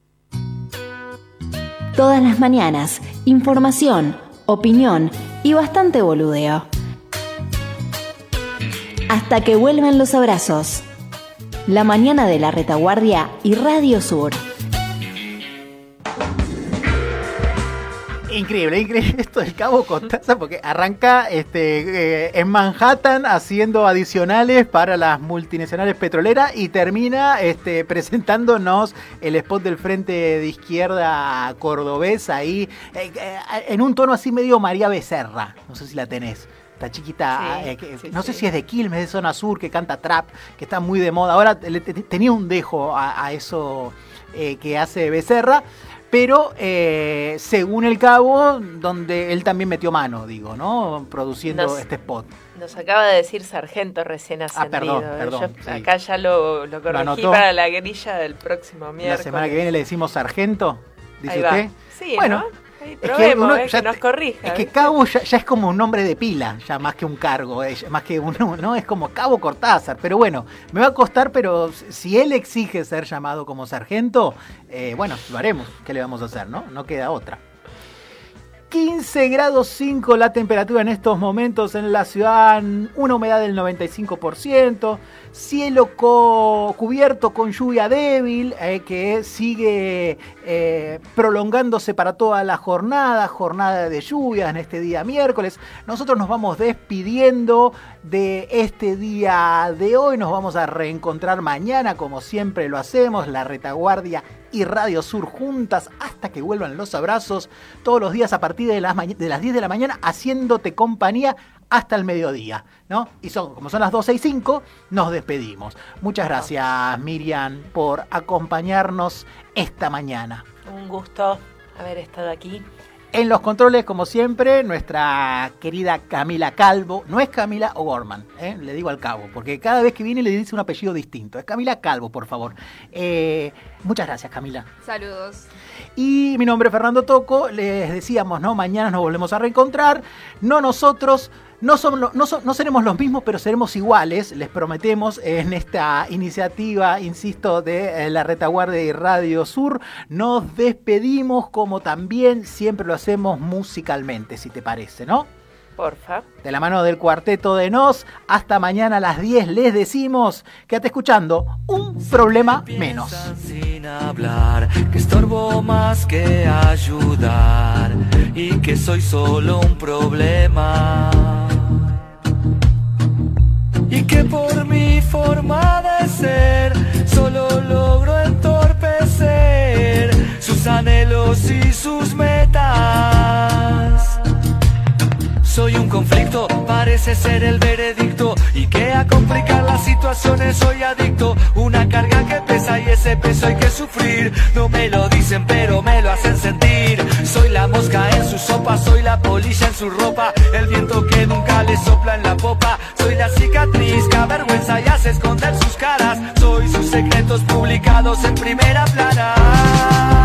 Speaker 14: Todas las mañanas, información, opinión y bastante boludeo. Hasta que vuelvan los abrazos. La mañana de la Retaguardia y Radio Sur.
Speaker 15: Increíble esto del Cabo Cortázar, porque arranca en Manhattan haciendo adicionales para las multinacionales petroleras y termina presentándonos el spot del Frente de Izquierda cordobés ahí, en un tono así medio María Becerra, no sé si la tenés. Esta chiquita, no sé si es de Quilmes, de Zona Sur, que canta trap, que está muy de moda. Ahora tenía un dejo a eso que hace Becerra. Pero según el Cabo, donde él también metió mano, digo, ¿no? Produciendo este spot.
Speaker 16: Nos acaba de decir Sargento recién ascendido.
Speaker 15: Perdón.
Speaker 16: Yo acá ya lo corregí para la grilla del próximo miércoles.
Speaker 15: La semana que viene le decimos Sargento, dice
Speaker 16: ahí
Speaker 15: usted.
Speaker 16: Va. Sí,
Speaker 15: bueno,
Speaker 16: ¿no? Probemos, que nos corrija.
Speaker 15: Es que Cabo ya es como un nombre de pila, ya más que un cargo, más que uno, ¿no? Es como Cabo Cortázar, pero bueno, me va a costar, pero si él exige ser llamado como sargento, bueno, lo haremos, ¿qué le vamos a hacer, no? No queda otra. 15 grados 5 la temperatura en estos momentos en la ciudad, una humedad del 95%, cielo cubierto con lluvia débil que sigue prolongándose para toda la jornada de lluvias en este día miércoles. Nosotros nos vamos despidiendo de este día de hoy, nos vamos a reencontrar mañana como siempre lo hacemos, la Retaguardia y Radio Sur juntas hasta que vuelvan los abrazos, todos los días a partir de las 10 de la mañana, haciéndote compañía hasta el mediodía, ¿no? Y como son las 12:05, nos despedimos. Muchas gracias, Miriam, por acompañarnos esta mañana.
Speaker 16: Un gusto haber estado aquí.
Speaker 15: En los controles, como siempre, nuestra querida Camila Calvo. No es Camila O'Gorman, le digo al Cabo, porque cada vez que viene le dice un apellido distinto. Es Camila Calvo, por favor. Muchas gracias, Camila.
Speaker 1: Saludos.
Speaker 15: Y mi nombre es Fernando Toco. Les decíamos, ¿no? Mañana nos volvemos a reencontrar. No nosotros. No seremos los mismos, pero seremos iguales, les prometemos, en esta iniciativa, insisto, de la Retaguardia y Radio Sur. Nos despedimos como también siempre lo hacemos musicalmente, si te parece, ¿no?
Speaker 16: Porfa.
Speaker 15: De la mano del Cuarteto de Nos, hasta mañana a las 10 les decimos, quédate escuchando, un problema menos.
Speaker 5: Sin hablar, que estorbo más que ayudar y que soy solo un problema. Y que por mi forma de ser solo logro entorpecer sus anhelos y sus metas. Soy un conflicto, parece ser el veredicto, y que a complicar las situaciones soy adicto. Una carga que pesa y ese peso hay que sufrir. No me lo dicen pero me lo hacen sentir. Soy la mosca en su sopa, soy la polilla en su ropa, el viento que nunca le sopla en la popa. Soy la cicatriz que avergüenza y hace esconder sus caras. Soy sus secretos publicados en primera plana.